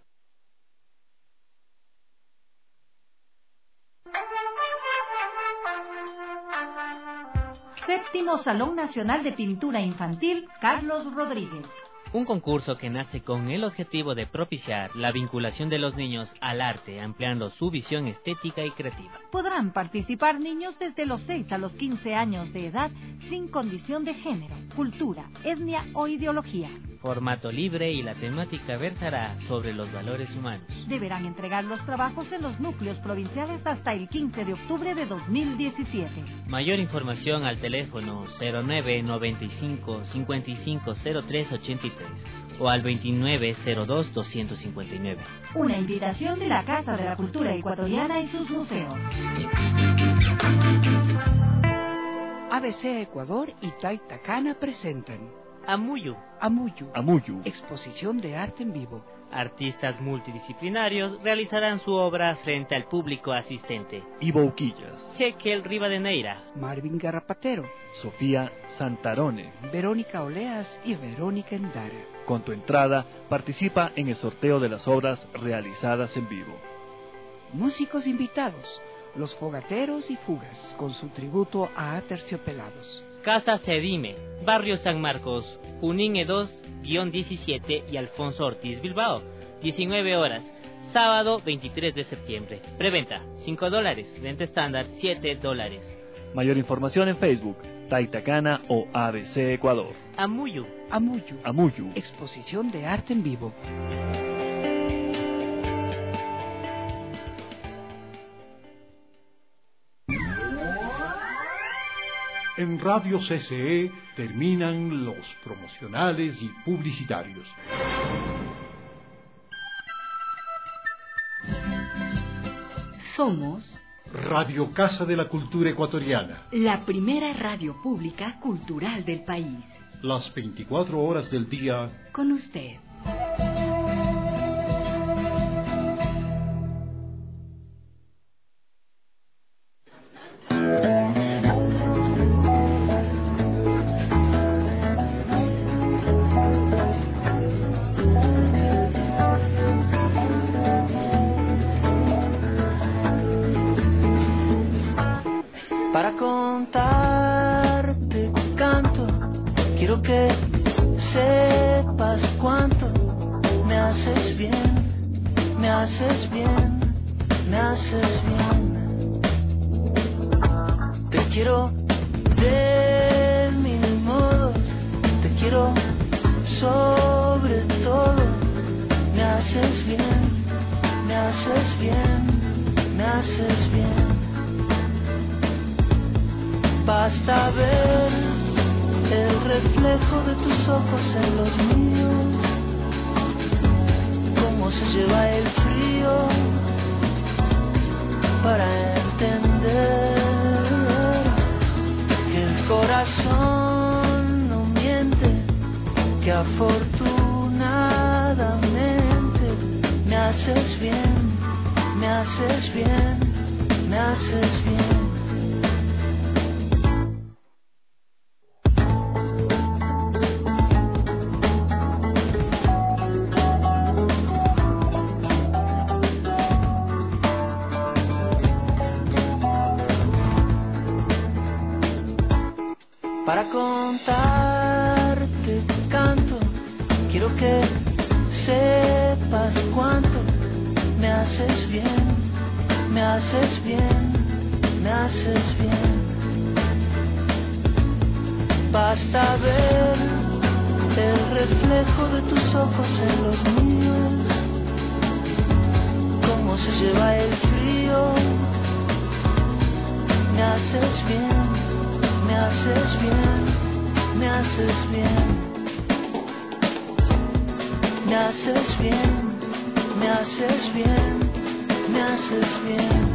Y: Séptimo Salón Nacional de Pintura Infantil Carlos Rodríguez.
F: Un concurso que nace con el objetivo de propiciar la vinculación de los niños al arte, ampliando su visión estética y creativa.
Y: Podrán participar niños desde los 6 a los 15 años de edad, sin condición de género, cultura, etnia o ideología.
F: Formato libre y la temática versará sobre los valores humanos.
Y: Deberán entregar los trabajos en los núcleos provinciales hasta el 15 de octubre de 2017.
F: Mayor información al teléfono 0995 5503 83 o al 2902 259.
Y: Una invitación de la Casa de la Cultura Ecuatoriana y sus museos.
E: ABC Ecuador y Taitacana presentan
F: Amuyu.
E: Exposición de arte en vivo.
F: Artistas multidisciplinarios realizarán su obra frente al público asistente.
N: Ivo Uquillas,
F: Jekyll Rivadeneira,
E: Marvin Garrapatero,
N: Sofía Santarone,
E: Verónica Oleas y Verónica Endara.
N: Con tu entrada, participa en el sorteo de las obras realizadas en vivo.
E: Músicos invitados, Los Fogateros y Fugas, con su tributo a Aterciopelados.
F: Casa Cedime, Barrio San Marcos, Junín E2-17 y Alfonso Ortiz Bilbao, 19 horas, sábado 23 de septiembre. Preventa, $5, venta estándar, $7.
N: Mayor información en Facebook, Taitacana o ABC Ecuador.
F: Amuyu.
E: Exposición de arte en vivo.
R: En Radio CCE terminan los promocionales y publicitarios.
U: Somos
R: Radio Casa de la Cultura Ecuatoriana.
U: la primera radio pública cultural del país.
R: Las 24 horas del día.
U: Con usted.
D: Para contarte canto, quiero que sepas cuánto me haces bien, me haces bien, me haces bien. Te quiero de mil modos, te quiero sobre todo. Me haces bien, me haces bien, me haces bien. Basta ver el reflejo de tus ojos en los míos cómo se lleva el frío para entender que el corazón no miente, que afortunadamente me haces bien, me haces bien, me haces bien. Para contarte canto, quiero que sepas cuánto me haces bien, me haces bien, me haces bien. Basta ver el reflejo de tus ojos en los míos, cómo se lleva el frío, me haces bien, me haces bien, me haces bien, me haces bien, me haces bien, me haces bien,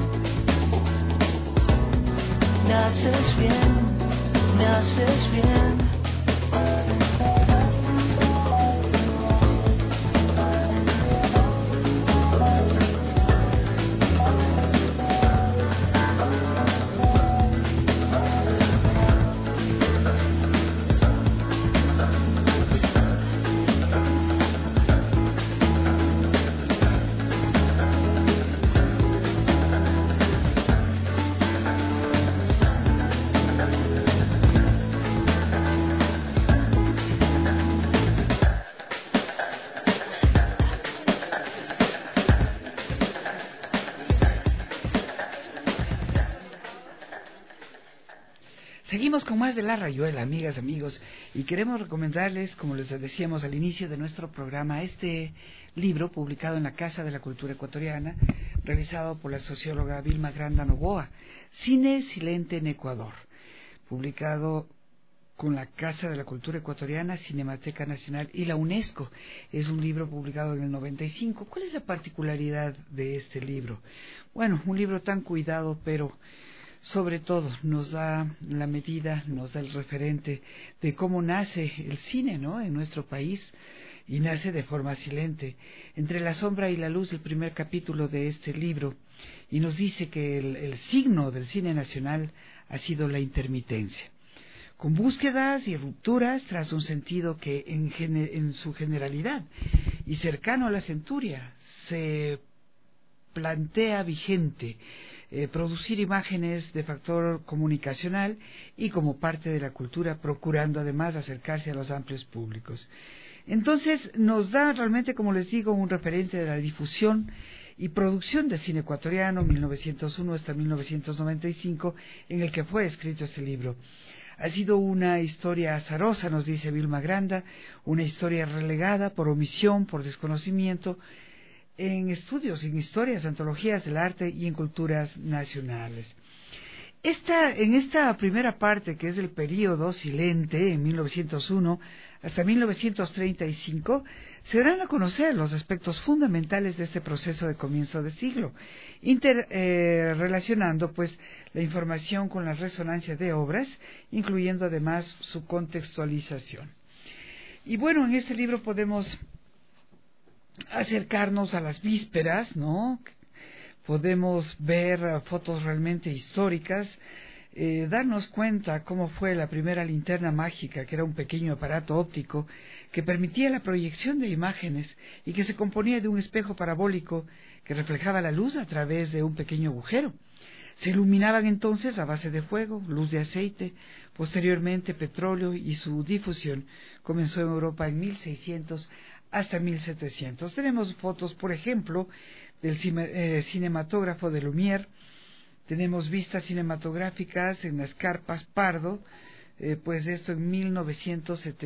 D: me haces bien, me haces bien.
E: Seguimos con más de La Rayuela, amigas, amigos, y queremos recomendarles, como les decíamos al inicio de nuestro programa, este libro publicado en la Casa de la Cultura Ecuatoriana, realizado por la socióloga Vilma Granda Novoa, Cine Silente en Ecuador, publicado con la Casa de la Cultura Ecuatoriana, Cinemateca Nacional y la UNESCO. Es un libro publicado en el 95. ¿Cuál es la particularidad de este libro? Bueno, un libro tan cuidado, pero sobre todo nos da la medida, nos da el referente de cómo nace el cine, ¿no?, en nuestro país, y nace de forma silente. Entre la sombra y la luz, el primer capítulo de este libro, y nos dice que el signo del cine nacional ha sido la intermitencia, con búsquedas y rupturas tras un sentido que en su generalidad y cercano a la centuria se plantea vigente, producir imágenes de factor comunicacional y como parte de la cultura, procurando además acercarse a los amplios públicos. Entonces nos da realmente, como les digo, un referente de la difusión y producción de cine ecuatoriano 1901 hasta 1995, en el que fue escrito este libro. Ha sido una historia azarosa, nos dice Vilma Granda, una historia relegada por omisión, por desconocimiento, en estudios, en historias, antologías del arte y en culturas nacionales. En esta primera parte, que es el periodo silente, en 1901 hasta 1935, se darán a conocer los aspectos fundamentales de este proceso de comienzo de siglo, relacionando pues la información con la resonancia de obras, incluyendo además su contextualización. Y bueno, en este libro podemos acercarnos a las vísperas, ¿no? Podemos ver fotos realmente históricas, darnos cuenta cómo fue la primera linterna mágica, que era un pequeño aparato óptico que permitía la proyección de imágenes y que se componía de un espejo parabólico que reflejaba la luz a través de un pequeño agujero. Se iluminaban entonces a base de fuego, luz de aceite, posteriormente petróleo, y su difusión comenzó en Europa en 1600 hasta 1700. Tenemos fotos, por ejemplo, del cinematógrafo de Lumière. Tenemos vistas cinematográficas en las carpas Pardo, pues esto en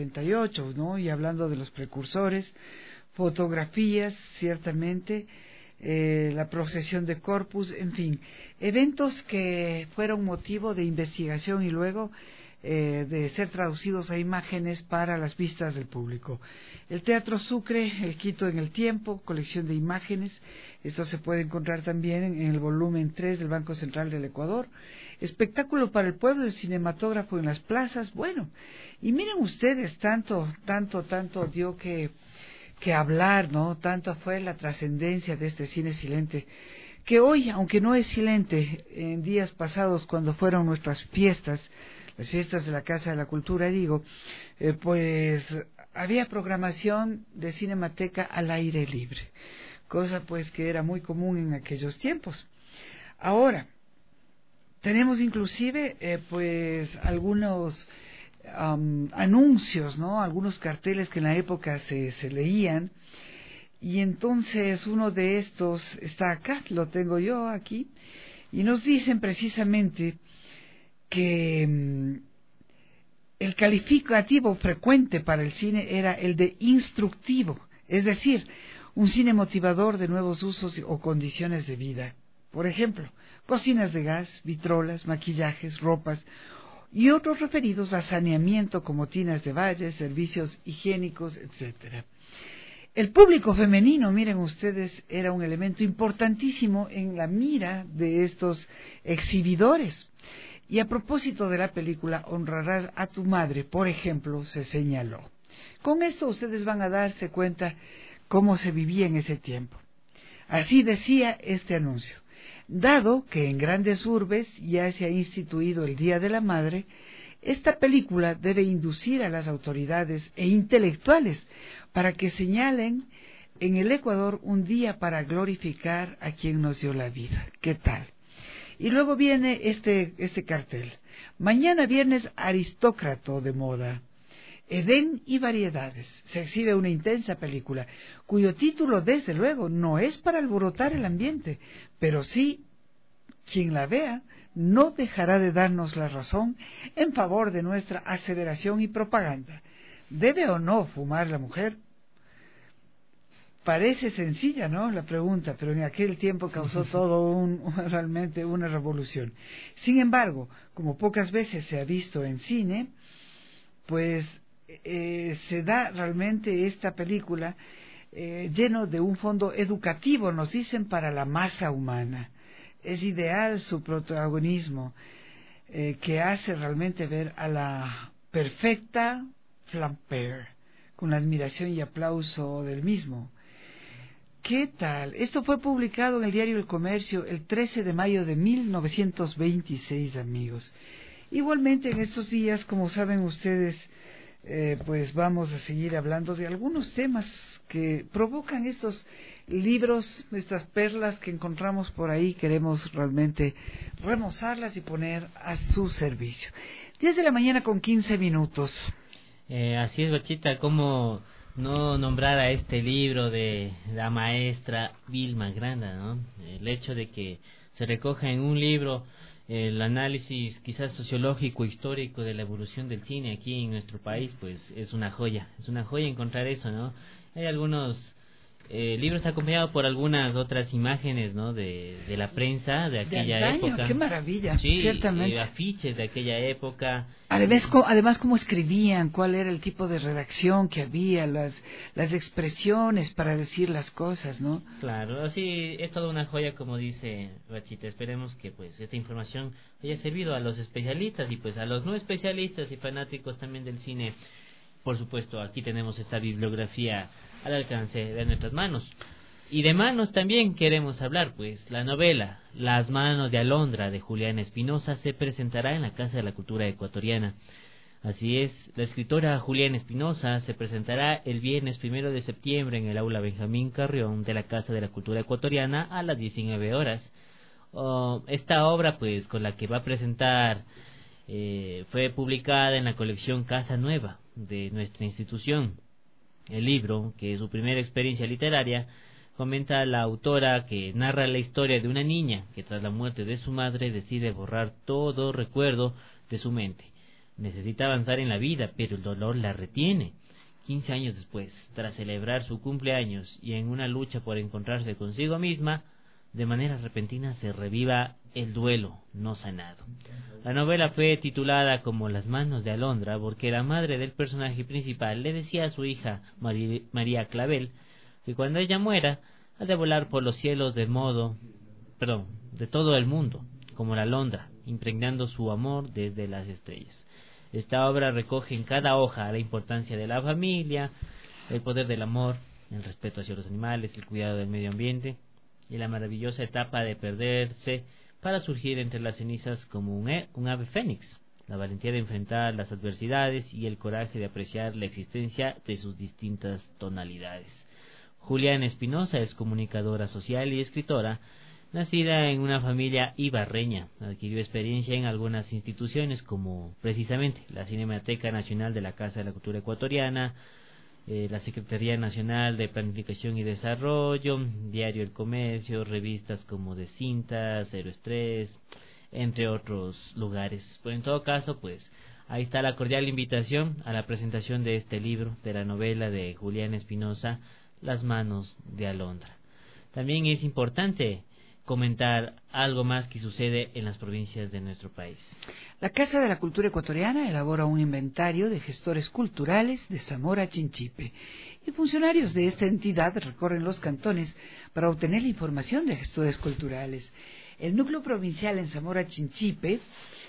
E: 1978, ¿no? Y hablando de los precursores, fotografías, ciertamente, la procesión de Corpus, en fin, eventos que fueron motivo de investigación y luego de ser traducidos a imágenes para las vistas del público. El Teatro Sucre, el Quito en el Tiempo, colección de imágenes, esto se puede encontrar también en el volumen 3 del Banco Central del Ecuador. Espectáculo para el pueblo, el cinematógrafo en las plazas, bueno, y miren ustedes, tanto dio que hablar, ¿no? Tanto fue la trascendencia de este cine silente, que hoy, aunque no es silente, en días pasados cuando fueron nuestras fiestas, las fiestas de la Casa de la Cultura, digo, pues había programación de Cinemateca al aire libre, cosa pues que era muy común en aquellos tiempos. Ahora, tenemos inclusive pues algunos anuncios, ¿no? Algunos carteles que en la época se leían, y entonces uno de estos está acá, lo tengo yo aquí, y nos dicen precisamente que el calificativo frecuente para el cine era el de instructivo, es decir, un cine motivador de nuevos usos o condiciones de vida. Por ejemplo, cocinas de gas, vitrolas, maquillajes, ropas y otros referidos a saneamiento como tinas de baño, servicios higiénicos, etc. El público femenino, miren ustedes, era un elemento importantísimo en la mira de estos exhibidores. Y a propósito de la película Honrarás a tu madre, por ejemplo, se señaló. Con esto ustedes van a darse cuenta cómo se vivía en ese tiempo. Así decía este anuncio. Dado que en grandes urbes ya se ha instituido el Día de la Madre, esta película debe inducir a las autoridades e intelectuales para que señalen en el Ecuador un día para glorificar a quien nos dio la vida. ¿Qué tal? Y luego viene este cartel. Mañana viernes aristócrata de moda. Edén y variedades. Se exhibe una intensa película, cuyo título, desde luego, no es para alborotar el ambiente, pero sí, quien la vea, no dejará de darnos la razón en favor de nuestra aseveración y propaganda. ¿Debe o no fumar la mujer? Parece sencilla, ¿no?, la pregunta, pero en aquel tiempo causó realmente una revolución. Sin embargo, como pocas veces se ha visto en cine, pues se da realmente esta película lleno de un fondo educativo, nos dicen, para la masa humana. Es ideal su protagonismo, que hace realmente ver a la perfecta Flampert, con la admiración y aplauso del mismo. ¿Qué tal? Esto fue publicado en el diario El Comercio el 13 de mayo de 1926, amigos. Igualmente en estos días, como saben ustedes, pues vamos a seguir hablando de algunos temas que provocan estos libros, estas perlas que encontramos por ahí. Queremos realmente remozarlas y poner a su servicio. 10 de la mañana con 15 minutos.
F: Así es, Bachita, como no nombrar a este libro de la maestra Vilma Granda, ¿no? El hecho de que se recoja en un libro el análisis quizás sociológico, histórico de la evolución del cine aquí en nuestro país, pues es una joya encontrar eso, ¿no? Hay algunos libros acompañados por algunas otras imágenes, ¿no?, de la prensa de aquella época.
E: ¡Qué maravilla!
F: Sí,
E: ciertamente.
F: Afiches de aquella época.
E: Además, cómo escribían, cuál era el tipo de redacción que había, las expresiones para decir las cosas, ¿no?
F: Claro, así es toda una joya, como dice Bachita. Esperemos que pues esta información haya servido a los especialistas y pues a los no especialistas y fanáticos también del cine. Por supuesto, aquí tenemos esta bibliografía al alcance de nuestras manos. Y de manos también queremos hablar, pues la novela Las manos de Alondra de Juliana Espinosa se presentará en la Casa de la Cultura Ecuatoriana. Así es, la escritora Juliana Espinosa se presentará el viernes 1 de septiembre en el aula Benjamín Carrión de la Casa de la Cultura Ecuatoriana a las 19 horas. Esta obra, pues, con la que va a presentar, fue publicada en la colección Casa Nueva de nuestra institución. El libro, que es su primera experiencia literaria, comenta a la autora que narra la historia de una niña que tras la muerte de su madre decide borrar todo recuerdo de su mente. Necesita avanzar en la vida, pero el dolor la retiene. 15 años después, tras celebrar su cumpleaños y en una lucha por encontrarse consigo misma, de manera repentina se reviva el duelo no sanado. La novela fue titulada como Las manos de Alondra porque la madre del personaje principal le decía a su hija María Clavel que cuando ella muera ha de volar por los cielos de todo el mundo, como la alondra, impregnando su amor desde las estrellas. Esta obra recoge en cada hoja la importancia de la familia, el poder del amor, el respeto hacia los animales, el cuidado del medio ambiente y la maravillosa etapa de perderse para surgir entre las cenizas como un ave fénix, la valentía de enfrentar las adversidades y el coraje de apreciar la existencia de sus distintas tonalidades. Juliana Espinosa es comunicadora social y escritora. Nacida en una familia ibarreña, adquirió experiencia en algunas instituciones como precisamente la Cinemateca Nacional de la Casa de la Cultura Ecuatoriana, la Secretaría Nacional de Planificación y Desarrollo, Diario El Comercio, revistas como De Cintas, Héroes 3, entre otros lugares. Pero en todo caso, pues ahí está la cordial invitación a la presentación de este libro, de la novela de Juliana Espinosa, Las manos de Alondra. También es importante comentar algo más que sucede en las provincias de nuestro país.
E: La Casa de la Cultura Ecuatoriana elabora un inventario de gestores culturales de Zamora Chinchipe y funcionarios de esta entidad recorren los cantones para obtener la información de gestores culturales. El núcleo provincial en Zamora Chinchipe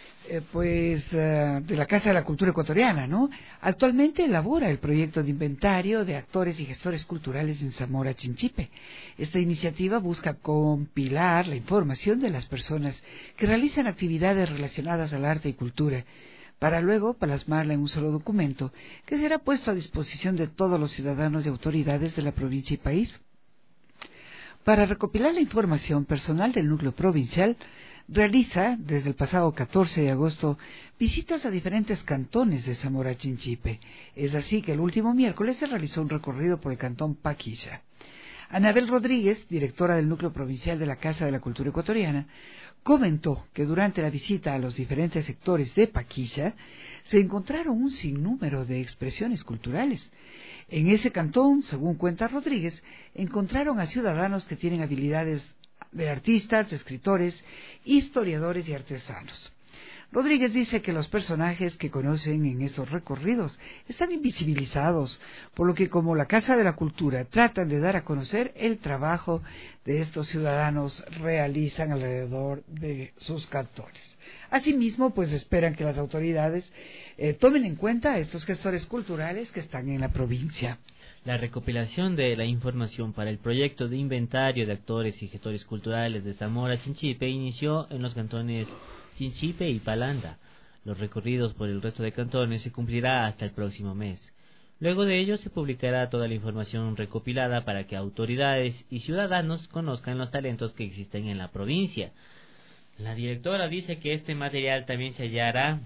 E: de la Casa de la Cultura Ecuatoriana, ¿no? Actualmente elabora el proyecto de inventario de actores y gestores culturales en Zamora Chinchipe. Esta iniciativa busca compilar la información de las personas que realizan actividades relacionadas al arte y cultura, para luego plasmarla en un solo documento que será puesto a disposición de todos los ciudadanos y autoridades de la provincia y país. Para recopilar la información personal del núcleo provincial, realiza, desde el pasado 14 de agosto, visitas a diferentes cantones de Zamora Chinchipe. Es así que el último miércoles se realizó un recorrido por el cantón Paquilla. Anabel Rodríguez, directora del Núcleo Provincial de la Casa de la Cultura Ecuatoriana, comentó que durante la visita a los diferentes sectores de Paquilla se encontraron un sinnúmero de expresiones culturales. En ese cantón, según cuenta Rodríguez, encontraron a ciudadanos que tienen habilidades de artistas, escritores, historiadores y artesanos. Rodríguez dice que los personajes que conocen en estos recorridos están invisibilizados, por lo que como la Casa de la Cultura tratan de dar a conocer el trabajo de estos ciudadanos realizan alrededor de sus cantones. Asimismo, pues esperan que las autoridades tomen en cuenta a estos gestores culturales que están en la provincia.
F: La recopilación de la información para el proyecto de inventario de actores y gestores culturales de Zamora Chinchipe inició en los cantones Chinchipe y Palanda. Los recorridos por el resto de cantones se cumplirá hasta el próximo mes. Luego de ello se publicará toda la información recopilada para que autoridades y ciudadanos conozcan los talentos que existen en la provincia. La directora dice que este material también se hará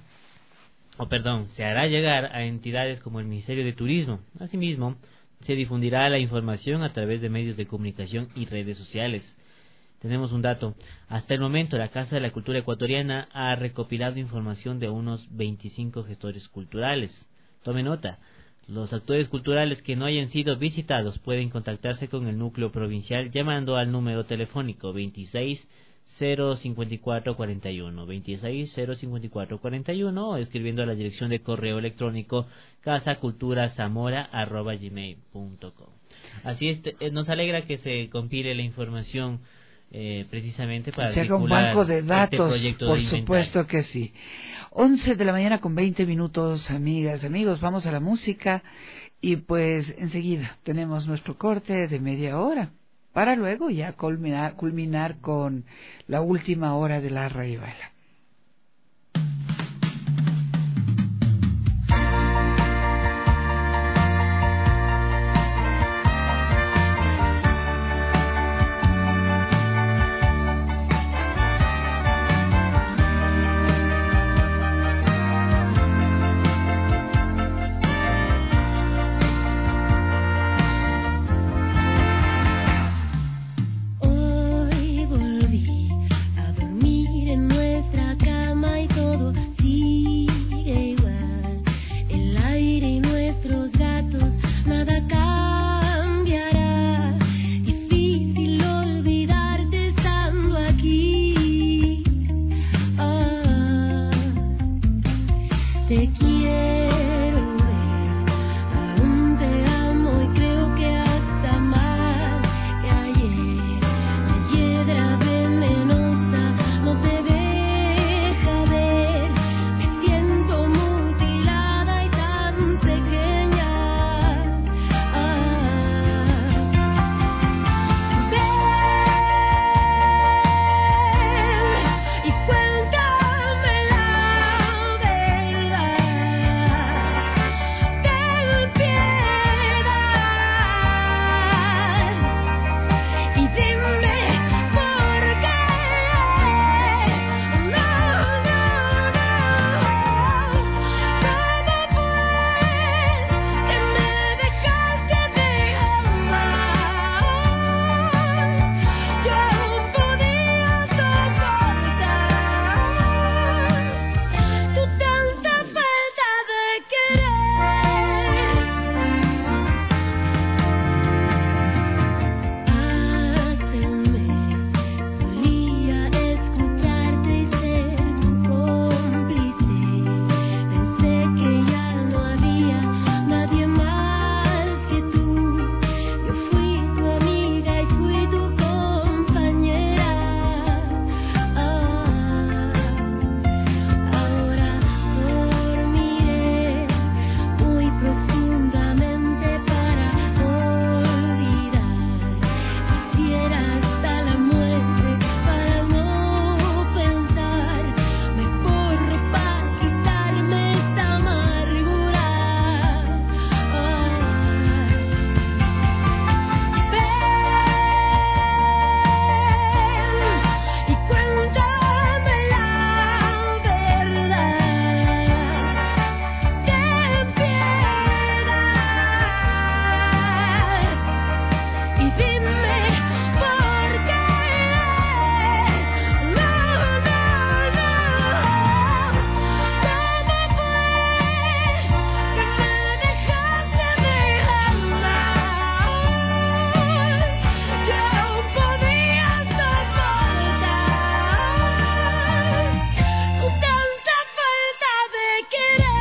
F: llegar a entidades como el Ministerio de Turismo. Asimismo, se difundirá la información a través de medios de comunicación y redes sociales. Tenemos un dato. Hasta el momento, la Casa de la Cultura Ecuatoriana ha recopilado información de unos 25 gestores culturales. Tome nota. Los actores culturales que no hayan sido visitados pueden contactarse con el núcleo provincial llamando al número telefónico 26 054 41, 26 054 41 o escribiendo a la dirección de correo electrónico casaculturazamora@gmail.com. Así es, nos alegra que se compile la información precisamente para
E: articular un banco de datos,
F: este proyecto
E: por
F: de
E: supuesto que sí. 11 de la mañana con 20 minutos, amigas, amigos, vamos a la música y pues enseguida tenemos nuestro corte de media hora para luego ya culminar con la última hora de la rayuela.
P: Hoy volví a dormir en nuestra te quiero ver, aún te amo y creo que hasta más que ayer. La hiedra venenosa no te deja ver, me siento mutilada y tan pequeña. Ven y cuéntame la verdad. Ten piedad y dime por qué. No, no, no. ¿Cómo fue que me dejaste de amar? Yo aún podía soportar tu tanta falta de querer. Hace un mes solía escucharte y ser tu cómplice. Pensé que ya no había nadie más que tú. Yo fui tu amiga y fui tu compañera. Ahora dormiré muy profundamente para olvidar. Quisiera hasta la muerte para no pensar. Me borro para quitarme esta amargura. Ven y cuéntame la verdad. Ten piedad y dime por qué. No, no, no. ¿Cómo fue que me dejaste de amar? Yo aún podía soportar tu tanta falta de querer.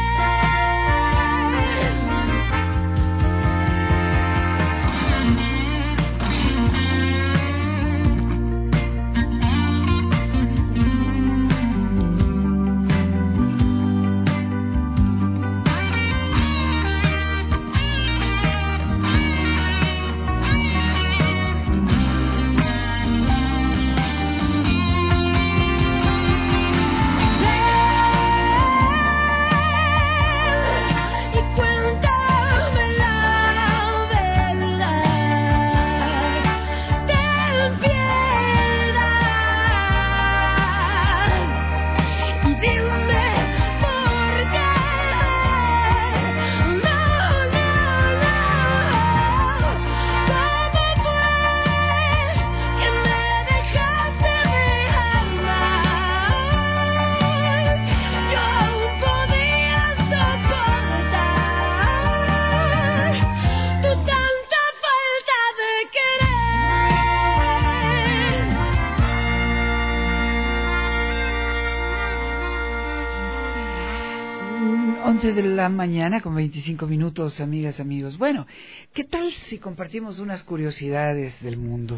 E: 11 de la mañana con 25 minutos, amigas, amigos. Bueno, ¿qué tal si compartimos unas curiosidades del mundo?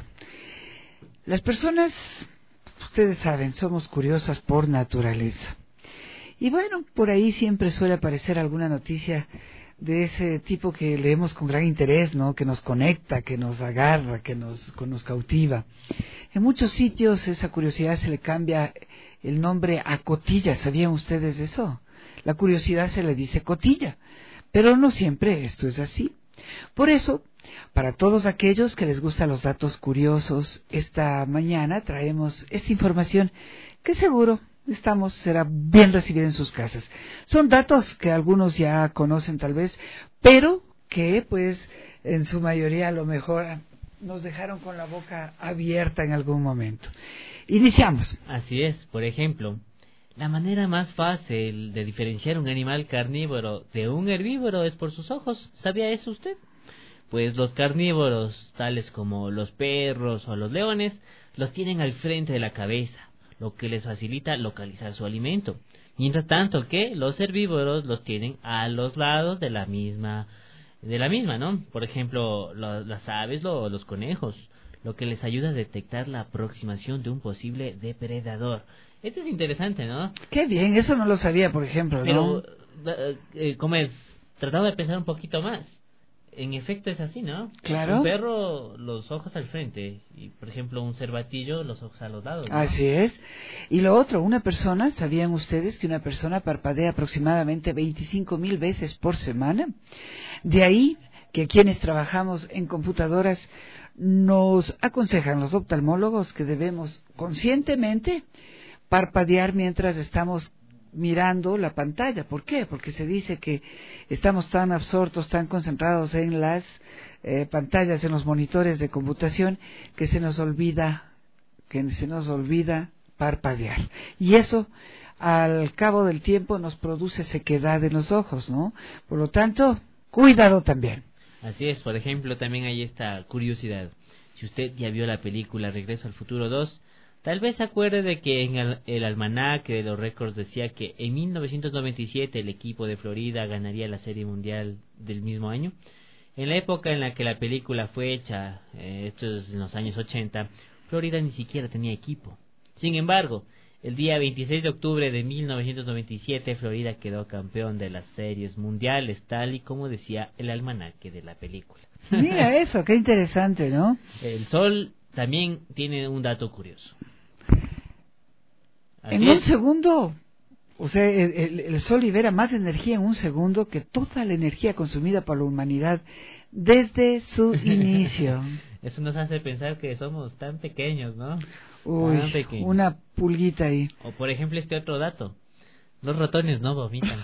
E: Las personas, ustedes saben, somos curiosas por naturaleza. Y bueno, por ahí siempre suele aparecer alguna noticia de ese tipo que leemos con gran interés, ¿no? Que nos conecta, que nos agarra, que nos cautiva. En muchos sitios esa curiosidad se le cambia el nombre a cotilla. ¿Sabían ustedes eso? La curiosidad se le dice cotilla, pero no siempre esto es así. Por eso, para todos aquellos que les gustan los datos curiosos, esta mañana traemos esta información que seguro será bien recibida en sus casas. Son datos que algunos ya conocen tal vez, pero que pues en su mayoría a lo mejor nos dejaron con la boca abierta en algún momento. Iniciamos.
F: Así es, por ejemplo, la manera más fácil de diferenciar un animal carnívoro de un herbívoro es por sus ojos. ¿Sabía eso usted? Pues los carnívoros, tales como los perros o los leones, los tienen al frente de la cabeza, lo que les facilita localizar su alimento, Mientras tanto que los herbívoros los tienen a los lados de la misma, ¿no? Por ejemplo, las aves o los conejos, lo que les ayuda a detectar la aproximación de un posible depredador. Esto es interesante, ¿no?
E: Qué bien, eso no lo sabía, por ejemplo, ¿no?
F: Pero, ¿cómo es? Tratando de pensar un poquito más. En efecto es así, ¿no?
E: Claro.
F: Un perro, los ojos al frente, y por ejemplo un cervatillo, los ojos a los lados, ¿no?
E: Así es. Y lo otro, ¿sabían ustedes que una persona parpadea aproximadamente 25,000 veces por semana? De ahí que quienes trabajamos en computadoras nos aconsejan los oftalmólogos que debemos conscientemente parpadear mientras estamos mirando la pantalla. ¿Por qué? Porque se dice que estamos tan absortos, tan concentrados en las pantallas, en los monitores de computación, que se nos olvida parpadear. Y eso, al cabo del tiempo, nos produce sequedad en los ojos, ¿no? Por lo tanto, cuidado también.
F: Así es. Por ejemplo, también hay esta curiosidad. Si usted ya vio la película Regreso al Futuro 2, tal vez se acuerde de que en el almanaque de los récords decía que en 1997 el equipo de Florida ganaría la Serie Mundial del mismo año. En la época en la que la película fue hecha, esto es en los años 80, Florida ni siquiera tenía equipo. Sin embargo, el día 26 de octubre de 1997 Florida quedó campeón de las series mundiales, tal y como decía el almanaque de la película.
E: Mira eso, qué interesante, ¿no?
F: El sol también tiene un dato curioso.
E: En un segundo, o sea, el Sol libera más energía en un segundo que toda la energía consumida por la humanidad desde su inicio.
F: Eso nos hace pensar que somos tan pequeños, ¿no?
E: Uy,
F: tan pequeños.
E: Una pulguita ahí.
F: O por ejemplo este otro dato, los ratones no vomitan.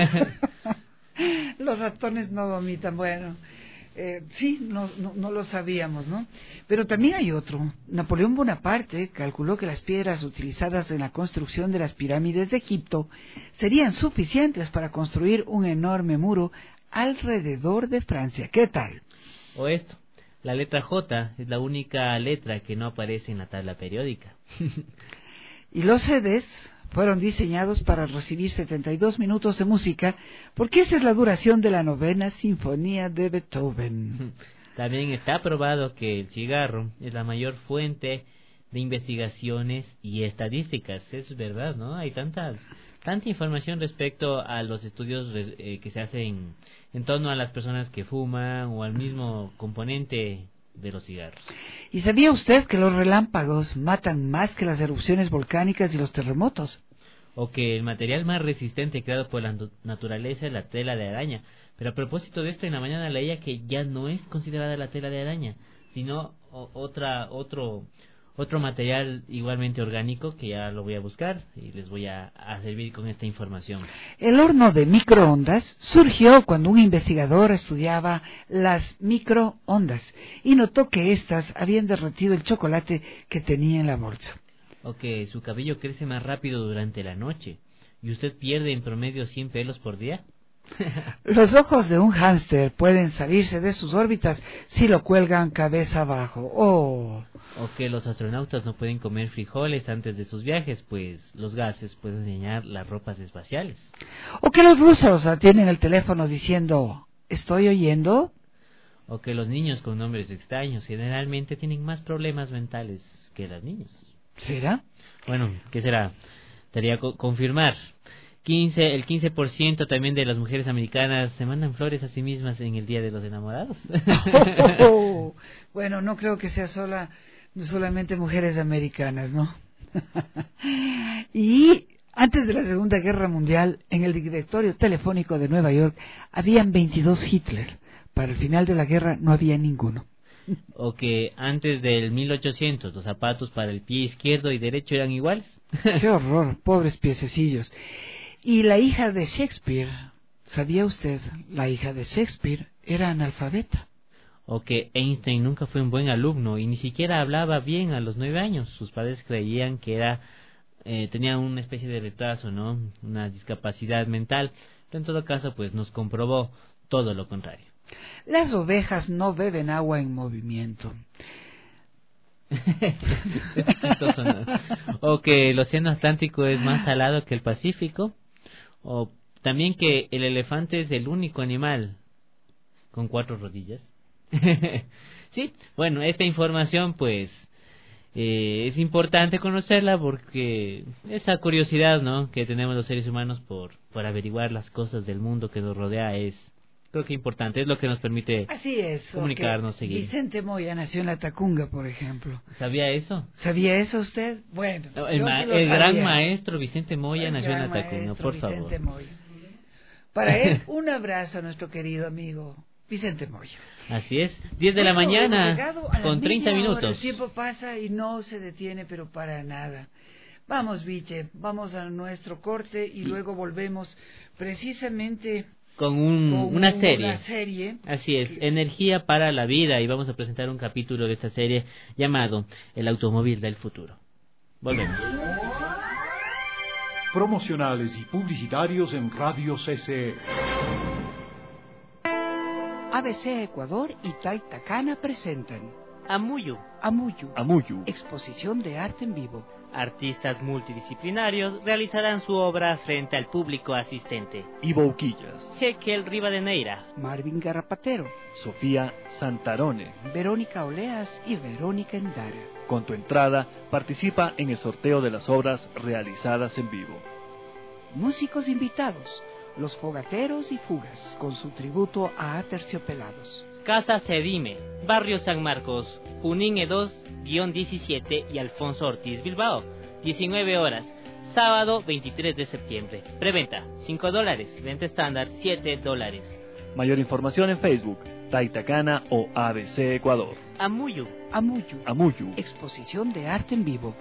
E: Los ratones no vomitan, bueno. Sí, no lo sabíamos, ¿no? Pero también hay otro. Napoleón Bonaparte calculó que las piedras utilizadas en la construcción de las pirámides de Egipto serían suficientes para construir un enorme muro alrededor de Francia. ¿Qué tal?
F: O esto, la letra J es la única letra que no aparece en la tabla periódica.
E: Y los CDs fueron diseñados para recibir 72 minutos de música, porque esa es la duración de la 9ª Sinfonía de Beethoven.
F: También está probado que el cigarro es la mayor fuente de investigaciones y estadísticas. Eso es verdad, ¿no? Hay tanta información respecto a los estudios que se hacen en torno a las personas que fuman o al mismo componente de los cigarros.
E: ¿Y sabía usted que los relámpagos matan más que las erupciones volcánicas y los terremotos?
F: O que el material más resistente creado por la naturaleza es la tela de araña. Pero a propósito de esto, en la mañana leía que ya no es considerada la tela de araña, sino otro material igualmente orgánico, que ya lo voy a buscar y les voy a servir con esta información.
E: El horno de microondas surgió cuando un investigador estudiaba las microondas y notó que éstas habían derretido el chocolate que tenía en la bolsa.
F: O que su cabello crece más rápido durante la noche y usted pierde en promedio 100 pelos por día.
E: Los ojos de un hámster pueden salirse de sus órbitas si lo cuelgan cabeza abajo. Oh.
F: O que los astronautas no pueden comer frijoles antes de sus viajes, pues los gases pueden dañar las ropas espaciales.
E: O que los rusos atienden el teléfono diciendo, ¿estoy oyendo?
F: O que los niños con nombres extraños generalmente tienen más problemas mentales que las niñas.
E: ¿Será?
F: Bueno, ¿qué será? Tendría que confirmar. El 15% también de las mujeres americanas se mandan flores a sí mismas en el Día de los Enamorados.
E: Bueno, no creo que sea solamente mujeres americanas, ¿no? Y antes de la Segunda Guerra Mundial, en el directorio telefónico de Nueva York, habían 22 Hitler. Para el final de la guerra no había ninguno.
F: O que antes del 1800 los zapatos para el pie izquierdo y derecho eran iguales.
E: ¡Qué horror! Pobres piececillos. Y la hija de Shakespeare, ¿sabía usted? La hija de Shakespeare era analfabeta.
F: O que Einstein nunca fue un buen alumno y ni siquiera hablaba bien a los 9 años. Sus padres creían que tenía una especie de retraso, ¿no? Una discapacidad mental. Pero en todo caso, pues nos comprobó todo lo contrario.
E: Las ovejas no beben agua en movimiento.
F: Es chistoso, ¿no? O que el océano Atlántico es más salado que el Pacífico. O también que el elefante es el único animal con 4 rodillas. Sí, bueno, esta información pues es importante conocerla porque esa curiosidad, ¿no?, que tenemos los seres humanos por averiguar las cosas del mundo que nos rodea es, creo que importante, es lo que nos permite
E: así es,
F: comunicarnos, seguir.
E: Vicente Moya nació en la Tacunga, por ejemplo.
F: ¿Sabía eso?
E: ¿Sabía eso usted? Bueno,
F: el gran maestro Vicente Moya nació en la Tacunga, por favor.
E: Vicente Moya. Para él, un abrazo a nuestro querido amigo Vicente Moya.
F: Así es, 10 de la mañana, con 30 minutos.
E: Hora, el tiempo pasa y no se detiene, pero para nada. Vamos, Viche, vamos a nuestro corte y luego volvemos precisamente
F: con una serie.
E: serie.
F: Así es, Energía para la Vida, y vamos a presentar un capítulo de esta serie llamado El automóvil del futuro. Volvemos.
R: Promocionales y publicitarios en Radio CCE.
E: ABC Ecuador y Taitacana presentan
Q: Amuyu.
E: Exposición de arte en vivo.
Q: Artistas multidisciplinarios realizarán su obra frente al público asistente.
N: Ivo Uquillas,
Q: Jekel Rivadeneira,
E: Marvin Garrapatero,
N: Sofía Santarone,
E: Verónica Oleas y Verónica Endara.
N: Con tu entrada, participa en el sorteo de las obras realizadas en vivo.
E: Músicos invitados, Los Fogateros y Fugas, con su tributo a Aterciopelados.
Q: Casa Cedime, Barrio San Marcos, Junín E2-17 y Alfonso Ortiz Bilbao, 19 horas, sábado 23 de septiembre. Preventa, $5, venta estándar, $7.
N: Mayor información en Facebook, Taitacana o ABC Ecuador.
Q: Amuyu.
E: Exposición de arte en vivo.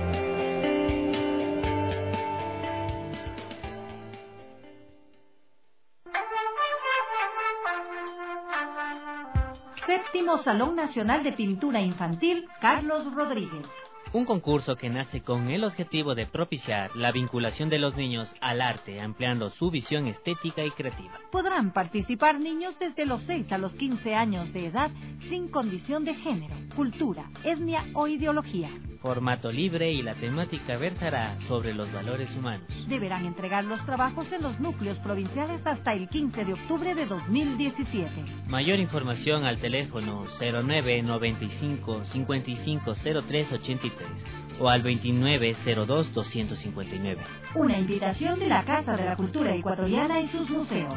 Y: Séptimo Salón Nacional de Pintura Infantil Carlos Rodríguez.
F: Un concurso que nace con el objetivo de propiciar la vinculación de los niños al arte, ampliando su visión estética y creativa.
Y: Podrán participar niños desde los 6 a los 15 años de edad, sin condición de género, cultura, etnia o ideología.
F: Formato libre y la temática versará sobre los valores humanos.
Y: Deberán entregar los trabajos en los núcleos provinciales hasta el 15 de octubre de 2017.
F: Mayor información al teléfono 0995 550383 o al 2902-259.
Y: Una invitación de la Casa de la Cultura Ecuatoriana y sus museos.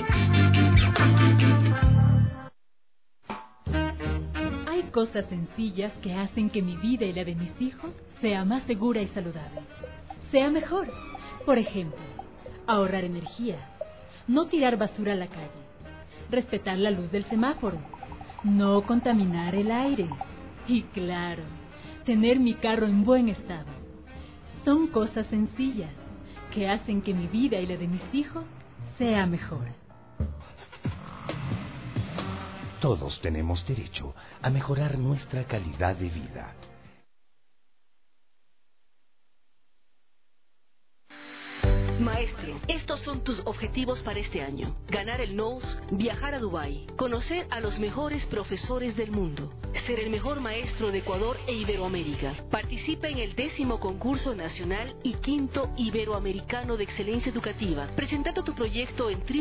A: Hay cosas sencillas que hacen que mi vida y la de mis hijos sea más segura y saludable. Sea mejor. Por ejemplo, ahorrar energía, no tirar basura a la calle, respetar la luz del semáforo, no contaminar el aire y, claro, tener mi carro en buen estado. Son cosas sencillas que hacen que mi vida y la de mis hijos sea mejor.
O: Todos tenemos derecho a mejorar nuestra calidad de vida.
S: Maestro, estos son tus objetivos para este año. Ganar el NOUS, viajar a Dubái, conocer a los mejores profesores del mundo, ser el mejor maestro de Ecuador e Iberoamérica. Participa en el 10º concurso nacional y 5º iberoamericano de excelencia educativa. Presentando tu proyecto en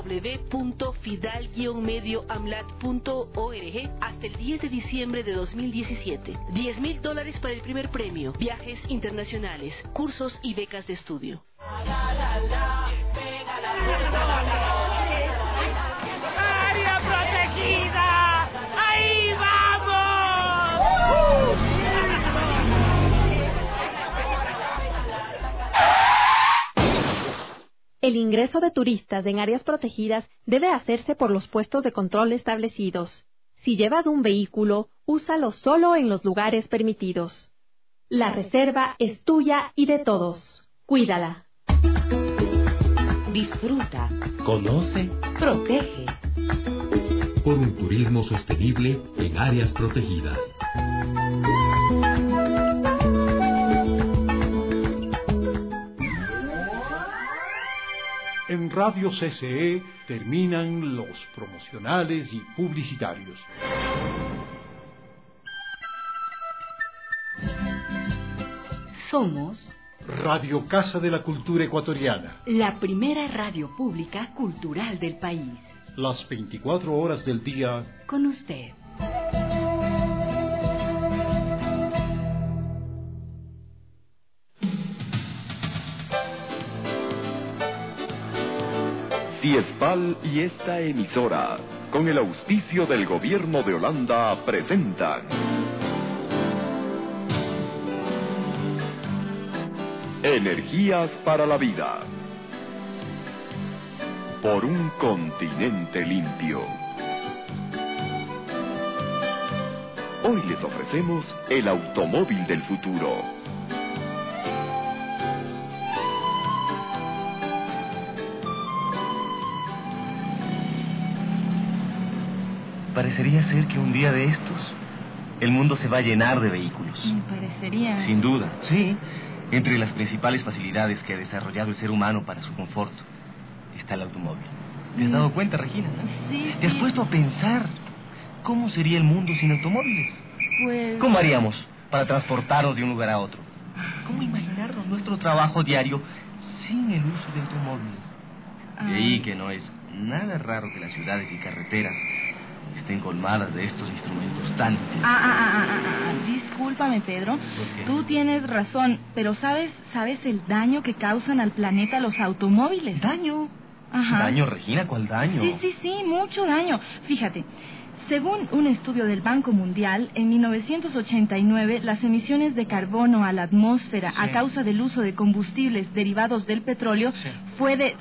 S: www.fidal-medioamlat.org hasta el 10 de diciembre de 2017. $10,000 para el primer premio, viajes internacionales, cursos y becas de estudio.
D: ¡Área protegida! ¡Ahí vamos!
T: El ingreso de turistas en áreas protegidas debe hacerse por los puestos de control establecidos. Si llevas un vehículo, úsalo solo en los lugares permitidos. La reserva es tuya y de todos. Cuídala.
B: Disfruta.
K: Conoce.
B: Protege.
K: Por un turismo sostenible en áreas protegidas.
R: En Radio CCE terminan los promocionales y publicitarios.
U: Somos
R: Radio Casa de la Cultura Ecuatoriana.
U: La primera radio pública cultural del país.
R: Las 24 horas del día.
U: Con usted.
C: Tiespal y esta emisora, con el auspicio del Gobierno de Holanda, presentan Energías para la Vida, por un continente limpio. Hoy les ofrecemos el automóvil del futuro.
L: Parecería ser que un día de estos el mundo se va a llenar de vehículos.
V: Me parecería.
L: Sin duda, sí. Entre las principales facilidades que ha desarrollado el ser humano para su confort está el automóvil. ¿Te has dado cuenta, Regina?
V: Sí.
L: ¿Te has puesto a pensar cómo sería el mundo sin automóviles?
V: Pues...
L: ¿Cómo haríamos para transportarnos de un lugar a otro? ¿Cómo imaginarnos nuestro trabajo diario sin el uso de automóviles? De ahí que no es nada raro que las ciudades y carreteras estén colmadas de estos instrumentos tan útiles.
V: Discúlpame, Pedro. Tú tienes razón, pero ¿sabes el daño que causan al planeta los automóviles?
L: ¿Daño?
V: Ajá.
L: ¿Daño, Regina? ¿Cuál daño?
V: Sí, mucho daño. Fíjate, según un estudio del Banco Mundial, en 1989 las emisiones de carbono a la atmósfera a causa del uso de combustibles derivados del petróleo fue de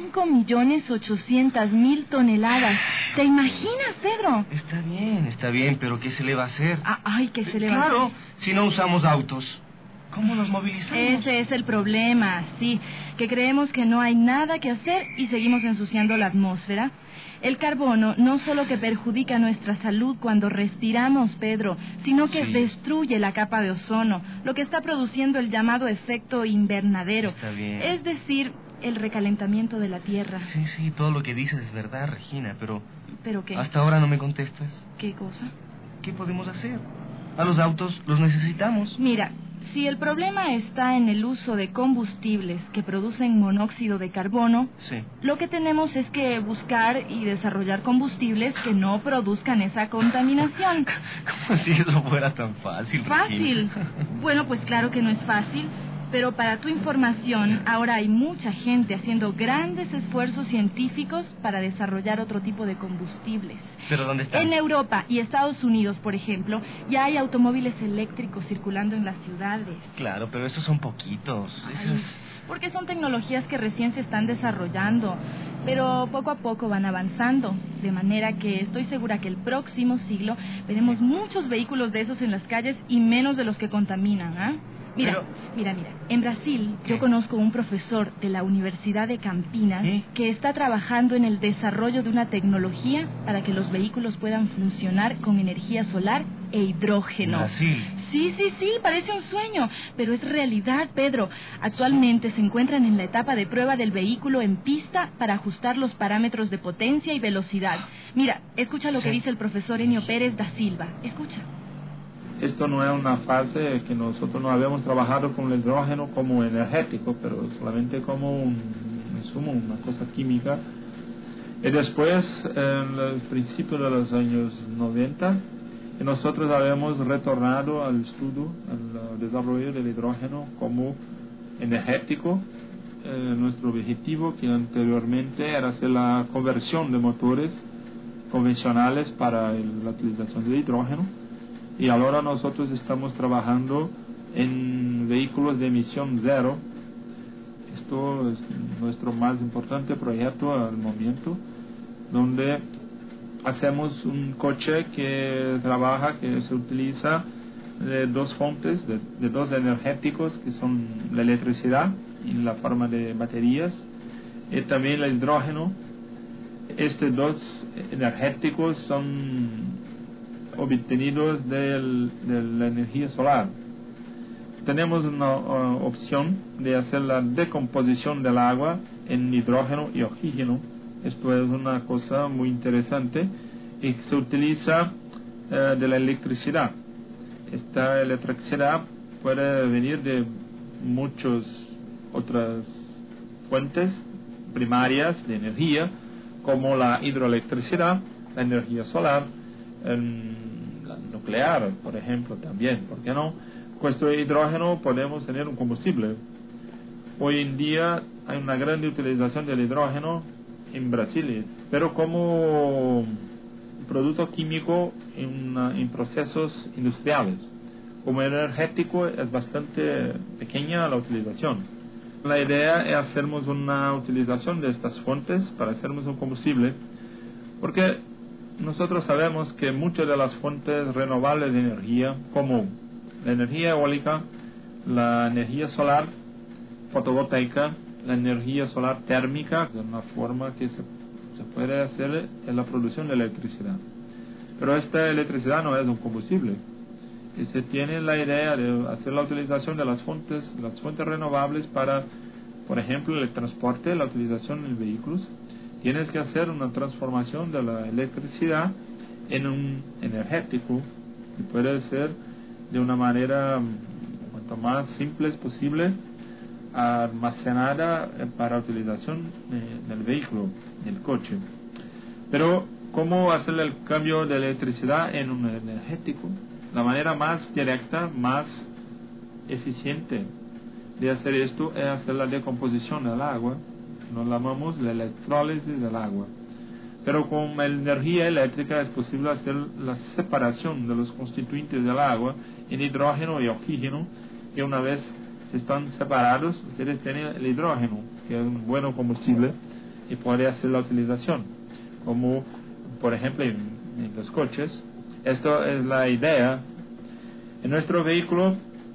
V: 5.800.000 toneladas. ¿Te imaginas, Pedro?
L: Está bien, pero ¿qué se le va a hacer?
V: ¿Qué se le va a hacer?
L: Claro, si no usamos autos, ¿cómo nos movilizamos?
V: Ese es el problema, sí, que creemos que no hay nada que hacer y seguimos ensuciando la atmósfera. El carbono no solo que perjudica nuestra salud cuando respiramos, Pedro, sino que destruye la capa de ozono, lo que está produciendo el llamado efecto invernadero.
L: Está bien.
V: Es decir, el recalentamiento de la Tierra.
L: Sí, todo lo que dices es verdad, Regina, pero...
V: ¿Pero qué?
L: Hasta ahora no me contestas.
V: ¿Qué cosa?
L: ¿Qué podemos hacer? A los autos los necesitamos.
V: Mira, si el problema está en el uso de combustibles que producen monóxido de carbono, lo que tenemos es que buscar y desarrollar combustibles que no produzcan esa contaminación.
L: Como si eso fuera tan fácil,
V: ¿Fácil? Bueno, pues claro que no es fácil, pero para tu información, ahora hay mucha gente haciendo grandes esfuerzos científicos para desarrollar otro tipo de combustibles.
L: ¿Pero dónde están?
V: En Europa y Estados Unidos, por ejemplo, ya hay automóviles eléctricos circulando en las ciudades.
L: Claro, pero esos son poquitos.
V: Porque son tecnologías que recién se están desarrollando, pero poco a poco van avanzando, de manera que estoy segura que el próximo siglo veremos muchos vehículos de esos en las calles y menos de los que contaminan, Mira, en Brasil yo conozco un profesor de la Universidad de Campinas que está trabajando en el desarrollo de una tecnología para que los vehículos puedan funcionar con energía solar e hidrógeno.
L: ¿Brasil?
V: Sí, parece un sueño, pero es realidad, Pedro. Actualmente se encuentran en la etapa de prueba del vehículo en pista para ajustar los parámetros de potencia y velocidad. Mira, escucha lo que dice el profesor Enio Pérez da Silva. Escucha.
W: Esto no es una fase que nosotros no habíamos trabajado con el hidrógeno como energético, pero solamente como un insumo, una cosa química. Y después, en el principio de los años 90, nosotros habíamos retornado al estudio, al desarrollo del hidrógeno como energético. Nuestro objetivo, que anteriormente era hacer la conversión de motores convencionales para la utilización de hidrógeno. Y ahora nosotros estamos trabajando en vehículos de emisión cero. Esto es nuestro más importante proyecto al momento, donde hacemos un coche que se utiliza de dos fuentes, de dos energéticos, que son la electricidad en la forma de baterías y también el hidrógeno. Estos dos energéticos son obtenidos de la energía solar. Tenemos una opción de hacer la decomposición del agua en hidrógeno y oxígeno. Esto es una cosa muy interesante y se utiliza de la electricidad. Esta electricidad puede venir de muchas otras fuentes primarias de energía, como la hidroelectricidad, la energía solar, la nuclear, por ejemplo, también, ¿por qué no? Puesto de hidrógeno podemos tener un combustible. Hoy en día hay una gran utilización del hidrógeno en Brasil, pero como producto químico en procesos industriales. Como energético es bastante pequeña la utilización. La idea es hacernos una utilización de estas fuentes para hacernos un combustible, porque nosotros sabemos que muchas de las fuentes renovables de energía, como la energía eólica, la energía solar, fotovoltaica, la energía solar térmica, de una forma que se puede hacer en la producción de electricidad. Pero esta electricidad no es un combustible. Y se tiene la idea de hacer la utilización de las fuentes renovables para, por ejemplo, el transporte, la utilización en vehículos. Tienes que hacer una transformación de la electricidad en un energético, y puede ser de una manera cuanto más simple es posible, almacenada para utilización del vehículo, del coche. Pero, ¿cómo hacer el cambio de electricidad en un energético? La manera más directa, más eficiente de hacer esto es hacer la decomposición del agua. Nos llamamos la electrólisis del agua. Pero con la energía eléctrica es posible hacer la separación de los constituyentes del agua en hidrógeno y oxígeno, que una vez están separados, ustedes tienen el hidrógeno, que es un buen combustible, y puede hacer la utilización. Como, por ejemplo, en los coches. Esto es la idea. En nuestro vehículo,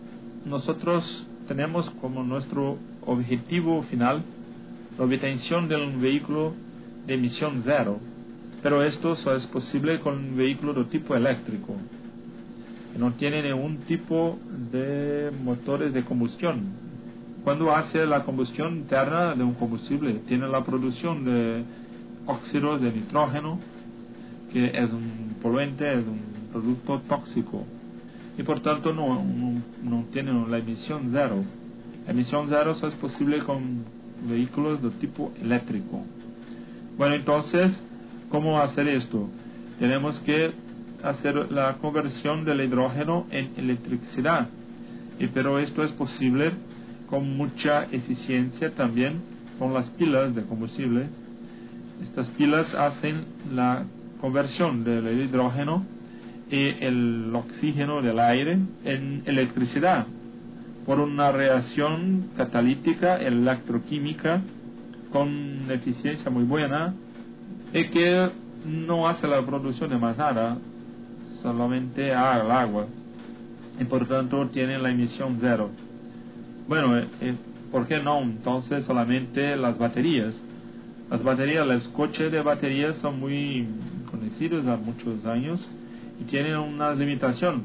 W: nosotros tenemos como nuestro objetivo final la obtención de un vehículo de emisión cero. Pero esto solo es posible con un vehículo de tipo eléctrico, que no tiene ningún tipo de motores de combustión. Cuando hace la combustión interna de un combustible, tiene la producción de óxidos de nitrógeno, que es un poluente, es un producto tóxico, y por tanto no tiene la emisión cero. La emisión cero solo es posible con vehículos de tipo eléctrico. Bueno, entonces, ¿cómo hacer esto? Tenemos que hacer la conversión del hidrógeno en electricidad, pero esto es posible con mucha eficiencia también con las pilas de combustible. Estas pilas hacen la conversión del hidrógeno y el oxígeno del aire en electricidad por una reacción catalítica electroquímica con eficiencia muy buena, y que no hace la producción de más nada, solamente al agua, y por tanto tiene la emisión cero. Bueno, ¿por qué no entonces solamente las baterías? Las baterías, los coches de baterías son muy conocidos hace muchos años y tienen una limitación,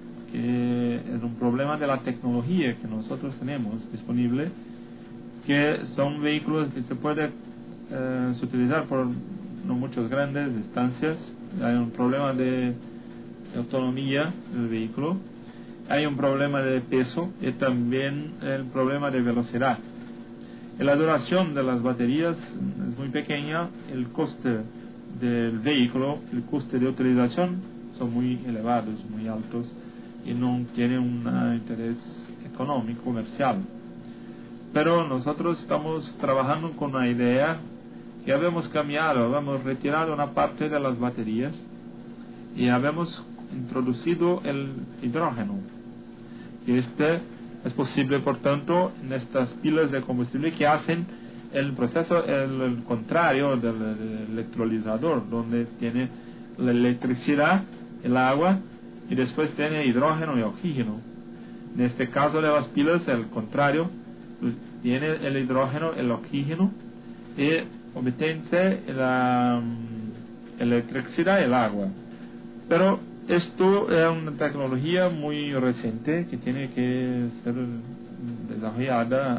W: que es un problema de la tecnología que nosotros tenemos disponible, que son vehículos que se pueden utilizar por no muchas grandes distancias. Hay un problema de autonomía del vehículo, hay un problema de peso y también el problema de velocidad. La duración de las baterías es muy pequeña, el coste del vehículo, el coste de utilización son muy elevados, muy altos, y no tienen un interés económico, comercial. Pero nosotros estamos trabajando con una idea que habíamos cambiado, habíamos retirado una parte de las baterías y habíamos introducido el hidrógeno. Y es posible, por tanto, en estas pilas de combustible que hacen el proceso, el contrario del electrolizador, donde tiene la electricidad, el agua, y después tiene hidrógeno y oxígeno. En este caso de las pilas, el contrario, tiene el hidrógeno, el oxígeno, y obtiene la electricidad y el agua. Pero esto es una tecnología muy reciente que tiene que ser desarrollada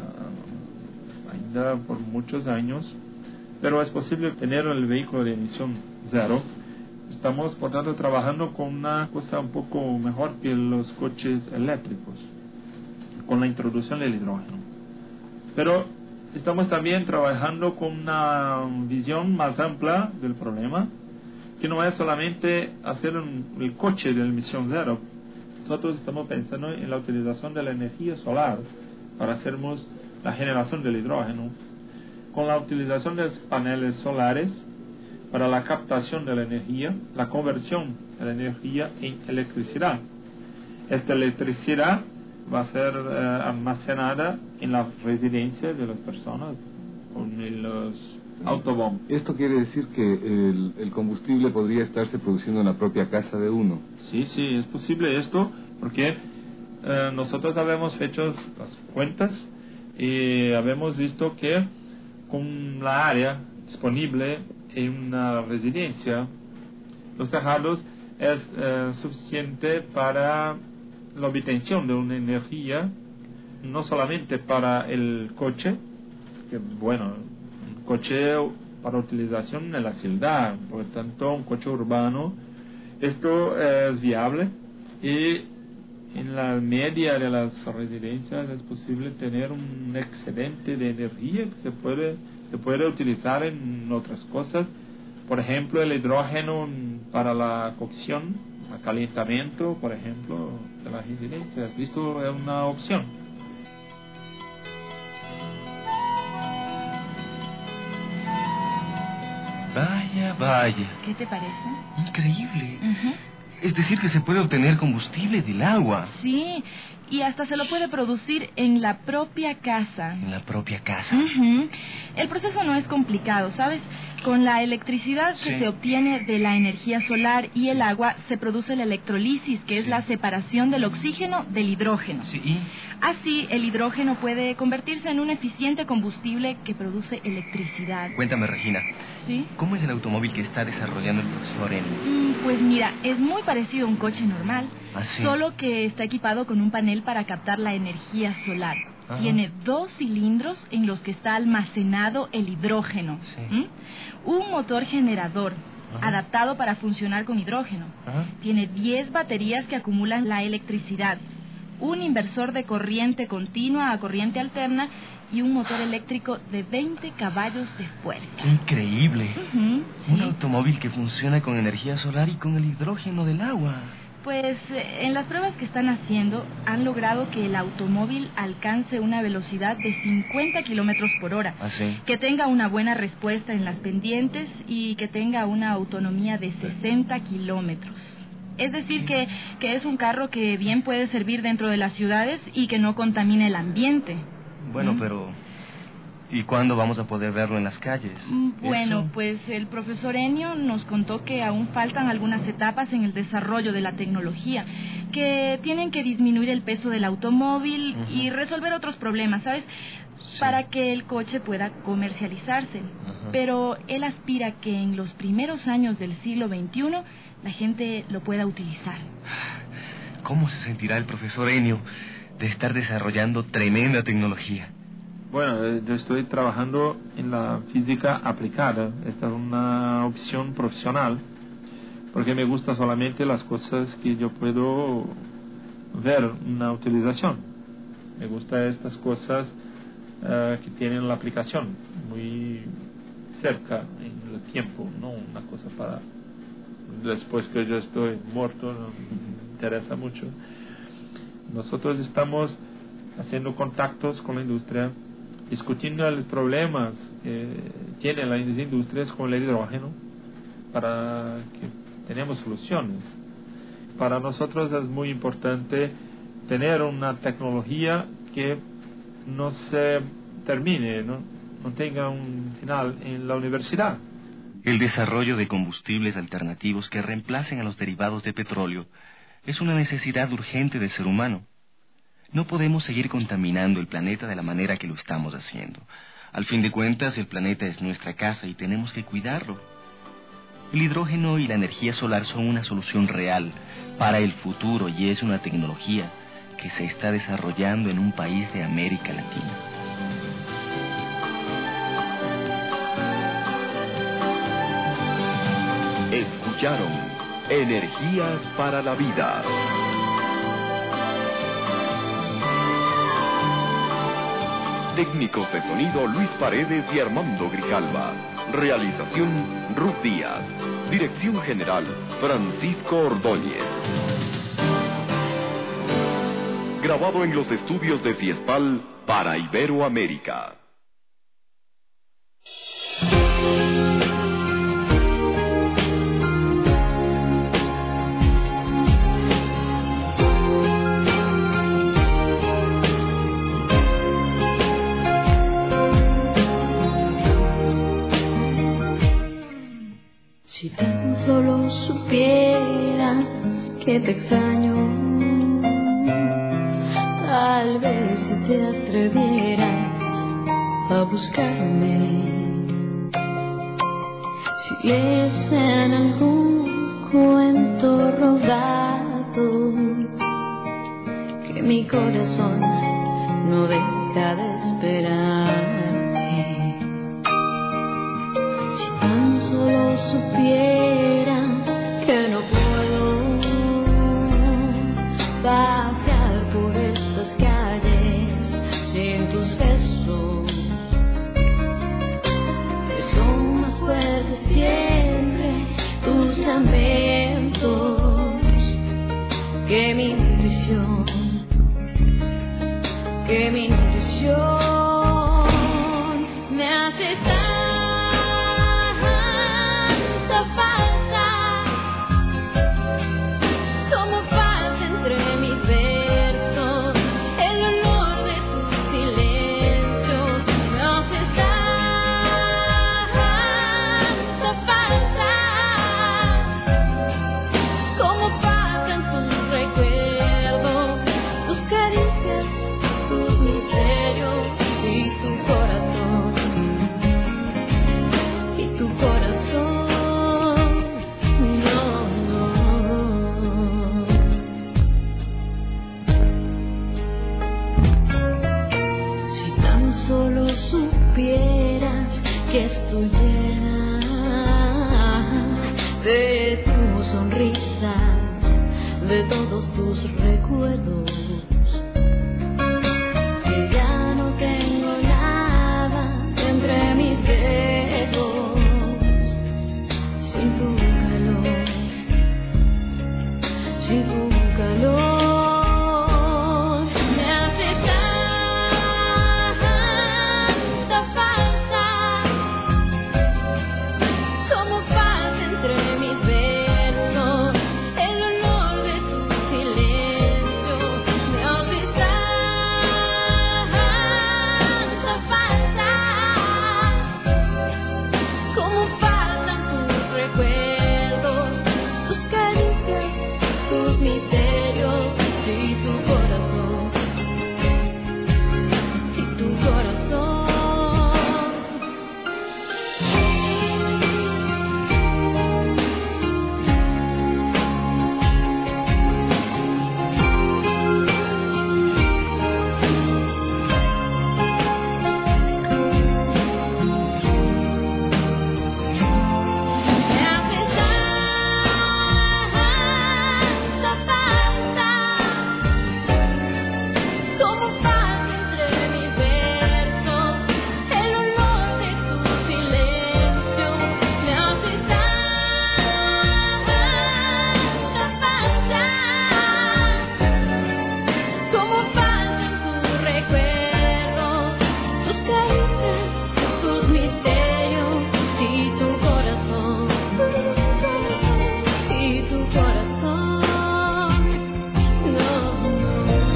W: ainda por muchos años, pero es posible tener el vehículo de emisión cero. Estamos, por tanto, trabajando con una cosa un poco mejor que los coches eléctricos. con la introducción del hidrógeno. Pero estamos también trabajando con una visión más amplia del problema, que no es solamente hacer el coche de emisión cero. Nosotros estamos pensando en la utilización de la energía solar para hacer la generación del hidrógeno, con la utilización de los paneles solares para la captación de la energía, la conversión de la energía en electricidad. Esta electricidad va a ser almacenada en las residencias de las personas con los autobombs.
G: Esto quiere decir que el combustible podría estarse produciendo en la propia casa de uno.
W: Sí, es posible esto, porque nosotros habíamos hecho las cuentas y habíamos visto que con la área disponible en una residencia, los tejados es suficiente para la obtención de una energía, no solamente para el coche, que bueno, un coche para utilización en la ciudad, por tanto un coche urbano, esto es viable, y en la media de las residencias es posible tener un excedente de energía que se puede utilizar en otras cosas. Por ejemplo, el hidrógeno para la cocción, el calentamiento, por ejemplo, de las residencias. Esto es una opción.
L: Vaya.
V: ¿Qué te parece?
L: Increíble. Es decir, que se puede obtener combustible del agua.
V: Sí, y hasta se lo puede producir en la propia casa.
L: ¿En la propia casa?
V: El proceso no es complicado, ¿sabes? Con la electricidad que se obtiene de la energía solar y el agua se produce la electrolisis, que es la separación del oxígeno del hidrógeno.
L: Sí.
V: Así, el hidrógeno puede convertirse en un eficiente combustible que produce electricidad.
L: Cuéntame, Regina.
V: ¿Sí?
L: ¿Cómo es el automóvil que está desarrollando el profesor Enio?
V: Pues mira, es muy parecido a un coche normal,
L: ¿sí?
V: Solo que está equipado con un panel para captar la energía solar.
L: Ajá.
V: Tiene 2 cilindros en los que está almacenado el hidrógeno. Un motor generador adaptado para funcionar con hidrógeno. Tiene 10 baterías que acumulan la electricidad. Un inversor de corriente continua a corriente alterna y un motor eléctrico de 20 caballos de fuerza.
L: ¡Qué increíble! Un automóvil que funciona con energía solar y con el hidrógeno del agua.
V: Pues en las pruebas que están haciendo han logrado que el automóvil alcance una velocidad de 50 kilómetros por hora, que tenga una buena respuesta en las pendientes y que tenga una autonomía de 60 kilómetros. Es decir, que es un carro que bien puede servir dentro de las ciudades y que no contamina el ambiente.
L: Bueno, pero ¿y cuándo vamos a poder verlo en las calles?
V: Bueno, pues el profesor Enio nos contó que aún faltan algunas etapas en el desarrollo de la tecnología, que tienen que disminuir el peso del automóvil y resolver otros problemas, ¿sabes? Para que el coche pueda comercializarse. Pero él aspira que en los primeros años del siglo XXI la gente lo pueda utilizar.
L: ¿Cómo se sentirá el profesor Enio de estar desarrollando tremenda tecnología?
W: Bueno, yo estoy trabajando en la física aplicada. Esta es una opción profesional, porque me gustan solamente las cosas que yo puedo ver una utilización. Me gustan estas cosas que tienen la aplicación muy cerca en el tiempo, no una cosa para después que yo estoy muerto, no me interesa mucho. Nosotros estamos haciendo contactos con la industria, discutiendo los problemas que tienen las industrias con el hidrógeno para que tenemos soluciones. Para nosotros es muy importante tener una tecnología que no se termine, no tenga un final en la universidad.
L: El desarrollo de combustibles alternativos que reemplacen a los derivados de petróleo es una necesidad urgente del ser humano. No podemos seguir contaminando el planeta de la manera que lo estamos haciendo. Al fin de cuentas, el planeta es nuestra casa y tenemos que cuidarlo. El hidrógeno y la energía solar son una solución real para el futuro y es una tecnología que se está desarrollando en un país de América Latina.
C: Escucharon Energías para la Vida. Técnicos de sonido Luis Paredes y Armando Grijalva. Realización Ruth Díaz. Dirección General Francisco Ordóñez. Grabado en los estudios de Fiespal para Iberoamérica.
P: Si tan solo supieras que te extraño, tal vez si te atrevieras a buscarme, si es en algún cuento rodado que mi corazón no deja de esperarme. Si tan solo supieras que no puedo pasear por estas calles sin tus besos, que son más fuertes siempre tus lamentos que mi intuición, que mi intuición me hace tanta falta, como falta entre mis versos el olor de tu silencio. Me hace tanta falta, como faltan tus recuerdos, tus caricias, tus misterios y tu corazón, y tu corazón. No, no. Si tan solo supieras que estoy llena de tus sonrisas, de todos tus recuerdos, que ya no tengo nada entre mis dedos sin tu calor, sin tu calor. Me hace tanta falta, como falta entre mis versos el olor de tu silencio. Me hace tanta falta, como faltan tus recuerdos, tus caricias, tus misterios y tu corazón, y tu corazón. Me hace tanta falta, como falta entre mis versos el olor de tu silencio. Me hace tanta falta, como faltan tus recuerdos, tus caricias, tus misterios y tu corazón, y tu corazón. No, no.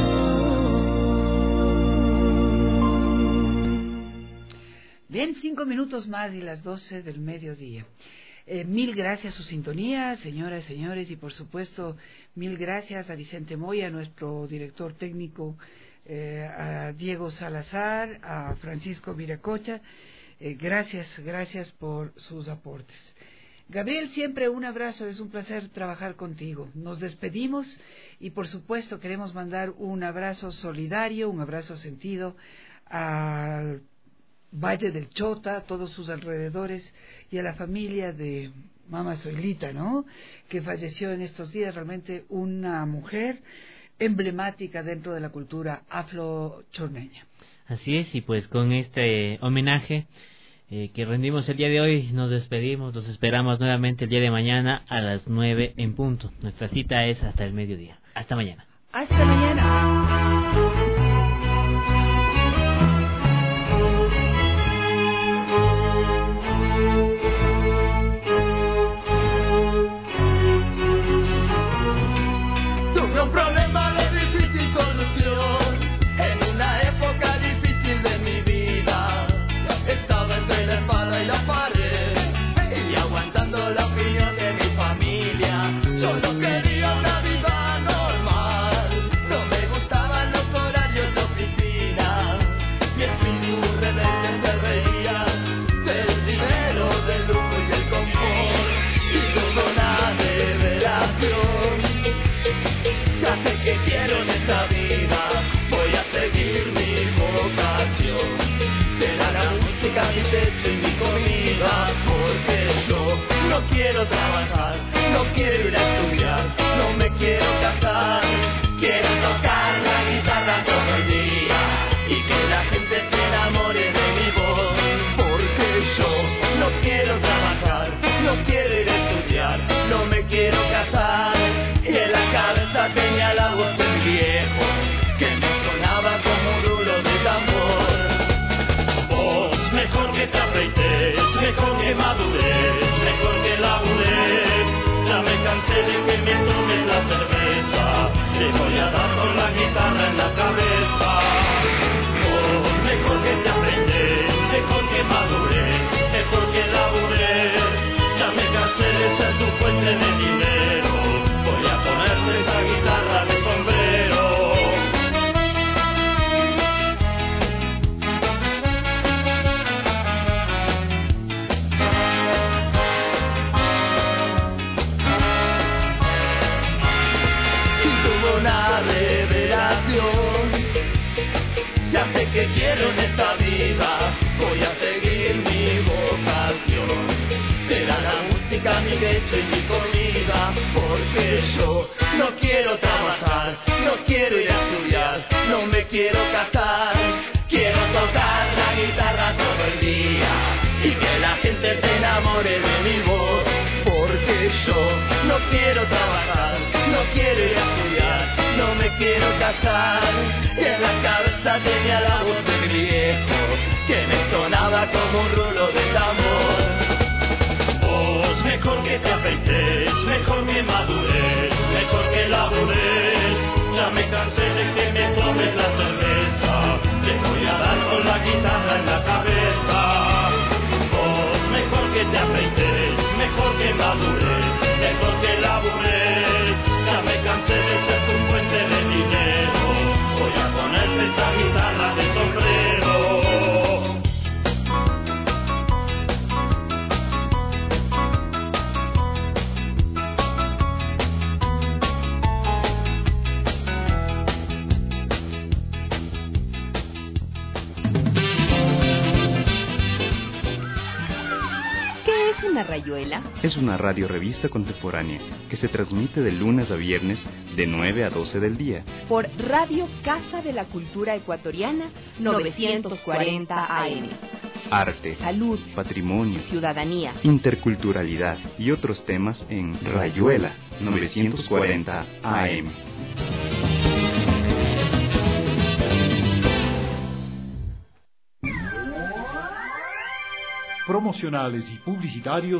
E: Bien, 5 minutos más y las 12 del mediodía. Mil gracias a su sintonía, señoras y señores, y por supuesto, mil gracias a Vicente Moya, nuestro director técnico, a Diego Salazar, a Francisco Viracocha. Gracias por sus aportes. Gabriel, siempre un abrazo, es un placer trabajar contigo. Nos despedimos y por supuesto queremos mandar un abrazo solidario, un abrazo sentido al Valle del Chota, a todos sus alrededores y a la familia de Mama Zoilita, ¿no?, que falleció en estos días, realmente una mujer emblemática dentro de la cultura afro-chorneña.
F: Así es, y pues con este homenaje que rendimos el día de hoy, nos despedimos, los esperamos nuevamente el día de mañana a las 9 en punto. Nuestra cita es hasta el mediodía. Hasta mañana.
B: Hasta mañana.
D: Tuve un problema de difícil solución en una época difícil de mi vida. Estaba entre la espada y la pared y aguantando la opinión de mi familia. Solo quería una vida normal, no me gustaban los horarios de oficina. Mi espíritu rebelde se reía del dinero, del lujo y el confort, y tuvo una revelación. Ya sé que quiero en esta vida, voy a seguir mi vocación. Será la música mi techo y mi comida, porque yo no quiero trabajar, no quiero ir a estudiar, no me quiero casar. Quiero tocar la guitarra todo el día y que la gente se enamore de mi voz, porque yo no quiero trabajar, no quiero ir a estudiar, no me quiero casar. Y en la cabeza tenía la voz del viejo que me sonaba como un rulo de tambor. Vos, mejor que te afeites, mejor que madures, mejor que labures. Ya me cansé de que me tomes la cerveza, te voy a dar con la guitarra en la cabeza. Vos, mejor que te afeites, mejor que madures, mejor que labures. Ya me cansé de ser tu fuente de dinero, voy a ponerte esa guitarra de sombrero. Y tuvo una revelación. Ya sé que quiero en esta vida, voy a seguir mi vocación. Será la música mi leche y mi comida, porque yo no quiero trabajar, no quiero ir a estudiar, no me quiero casar. Quiero tocar la guitarra todo el día y que la gente se enamore de mi voz, porque yo no quiero trabajar, no quiero ir a estudiar, no me quiero casar. Y en la cabeza tenía la voz de mi viejo que me sonaba como un rulo de tambor. Vos, mejor que te afeites, mejor que madures, mejor que labures. Ya me cansé de que me tomes la cerveza, te voy a dar con la guitarra en la cabeza. Vos, mejor que te afeites, mejor que madures, mejor que labures. Ya me cansé de ser tu fuente de dinero, voy a ponerte esa guitarra de sombrero.
B: Una rayuela
H: es una radiorevista contemporánea que se transmite de lunes a viernes de 9 a 12 del día
B: por Radio Casa de la Cultura Ecuatoriana 940 AM.
H: Arte,
B: salud,
H: patrimonio,
B: ciudadanía,
H: interculturalidad y otros temas en Rayuela 940 AM.
R: Promocionales y publicitarios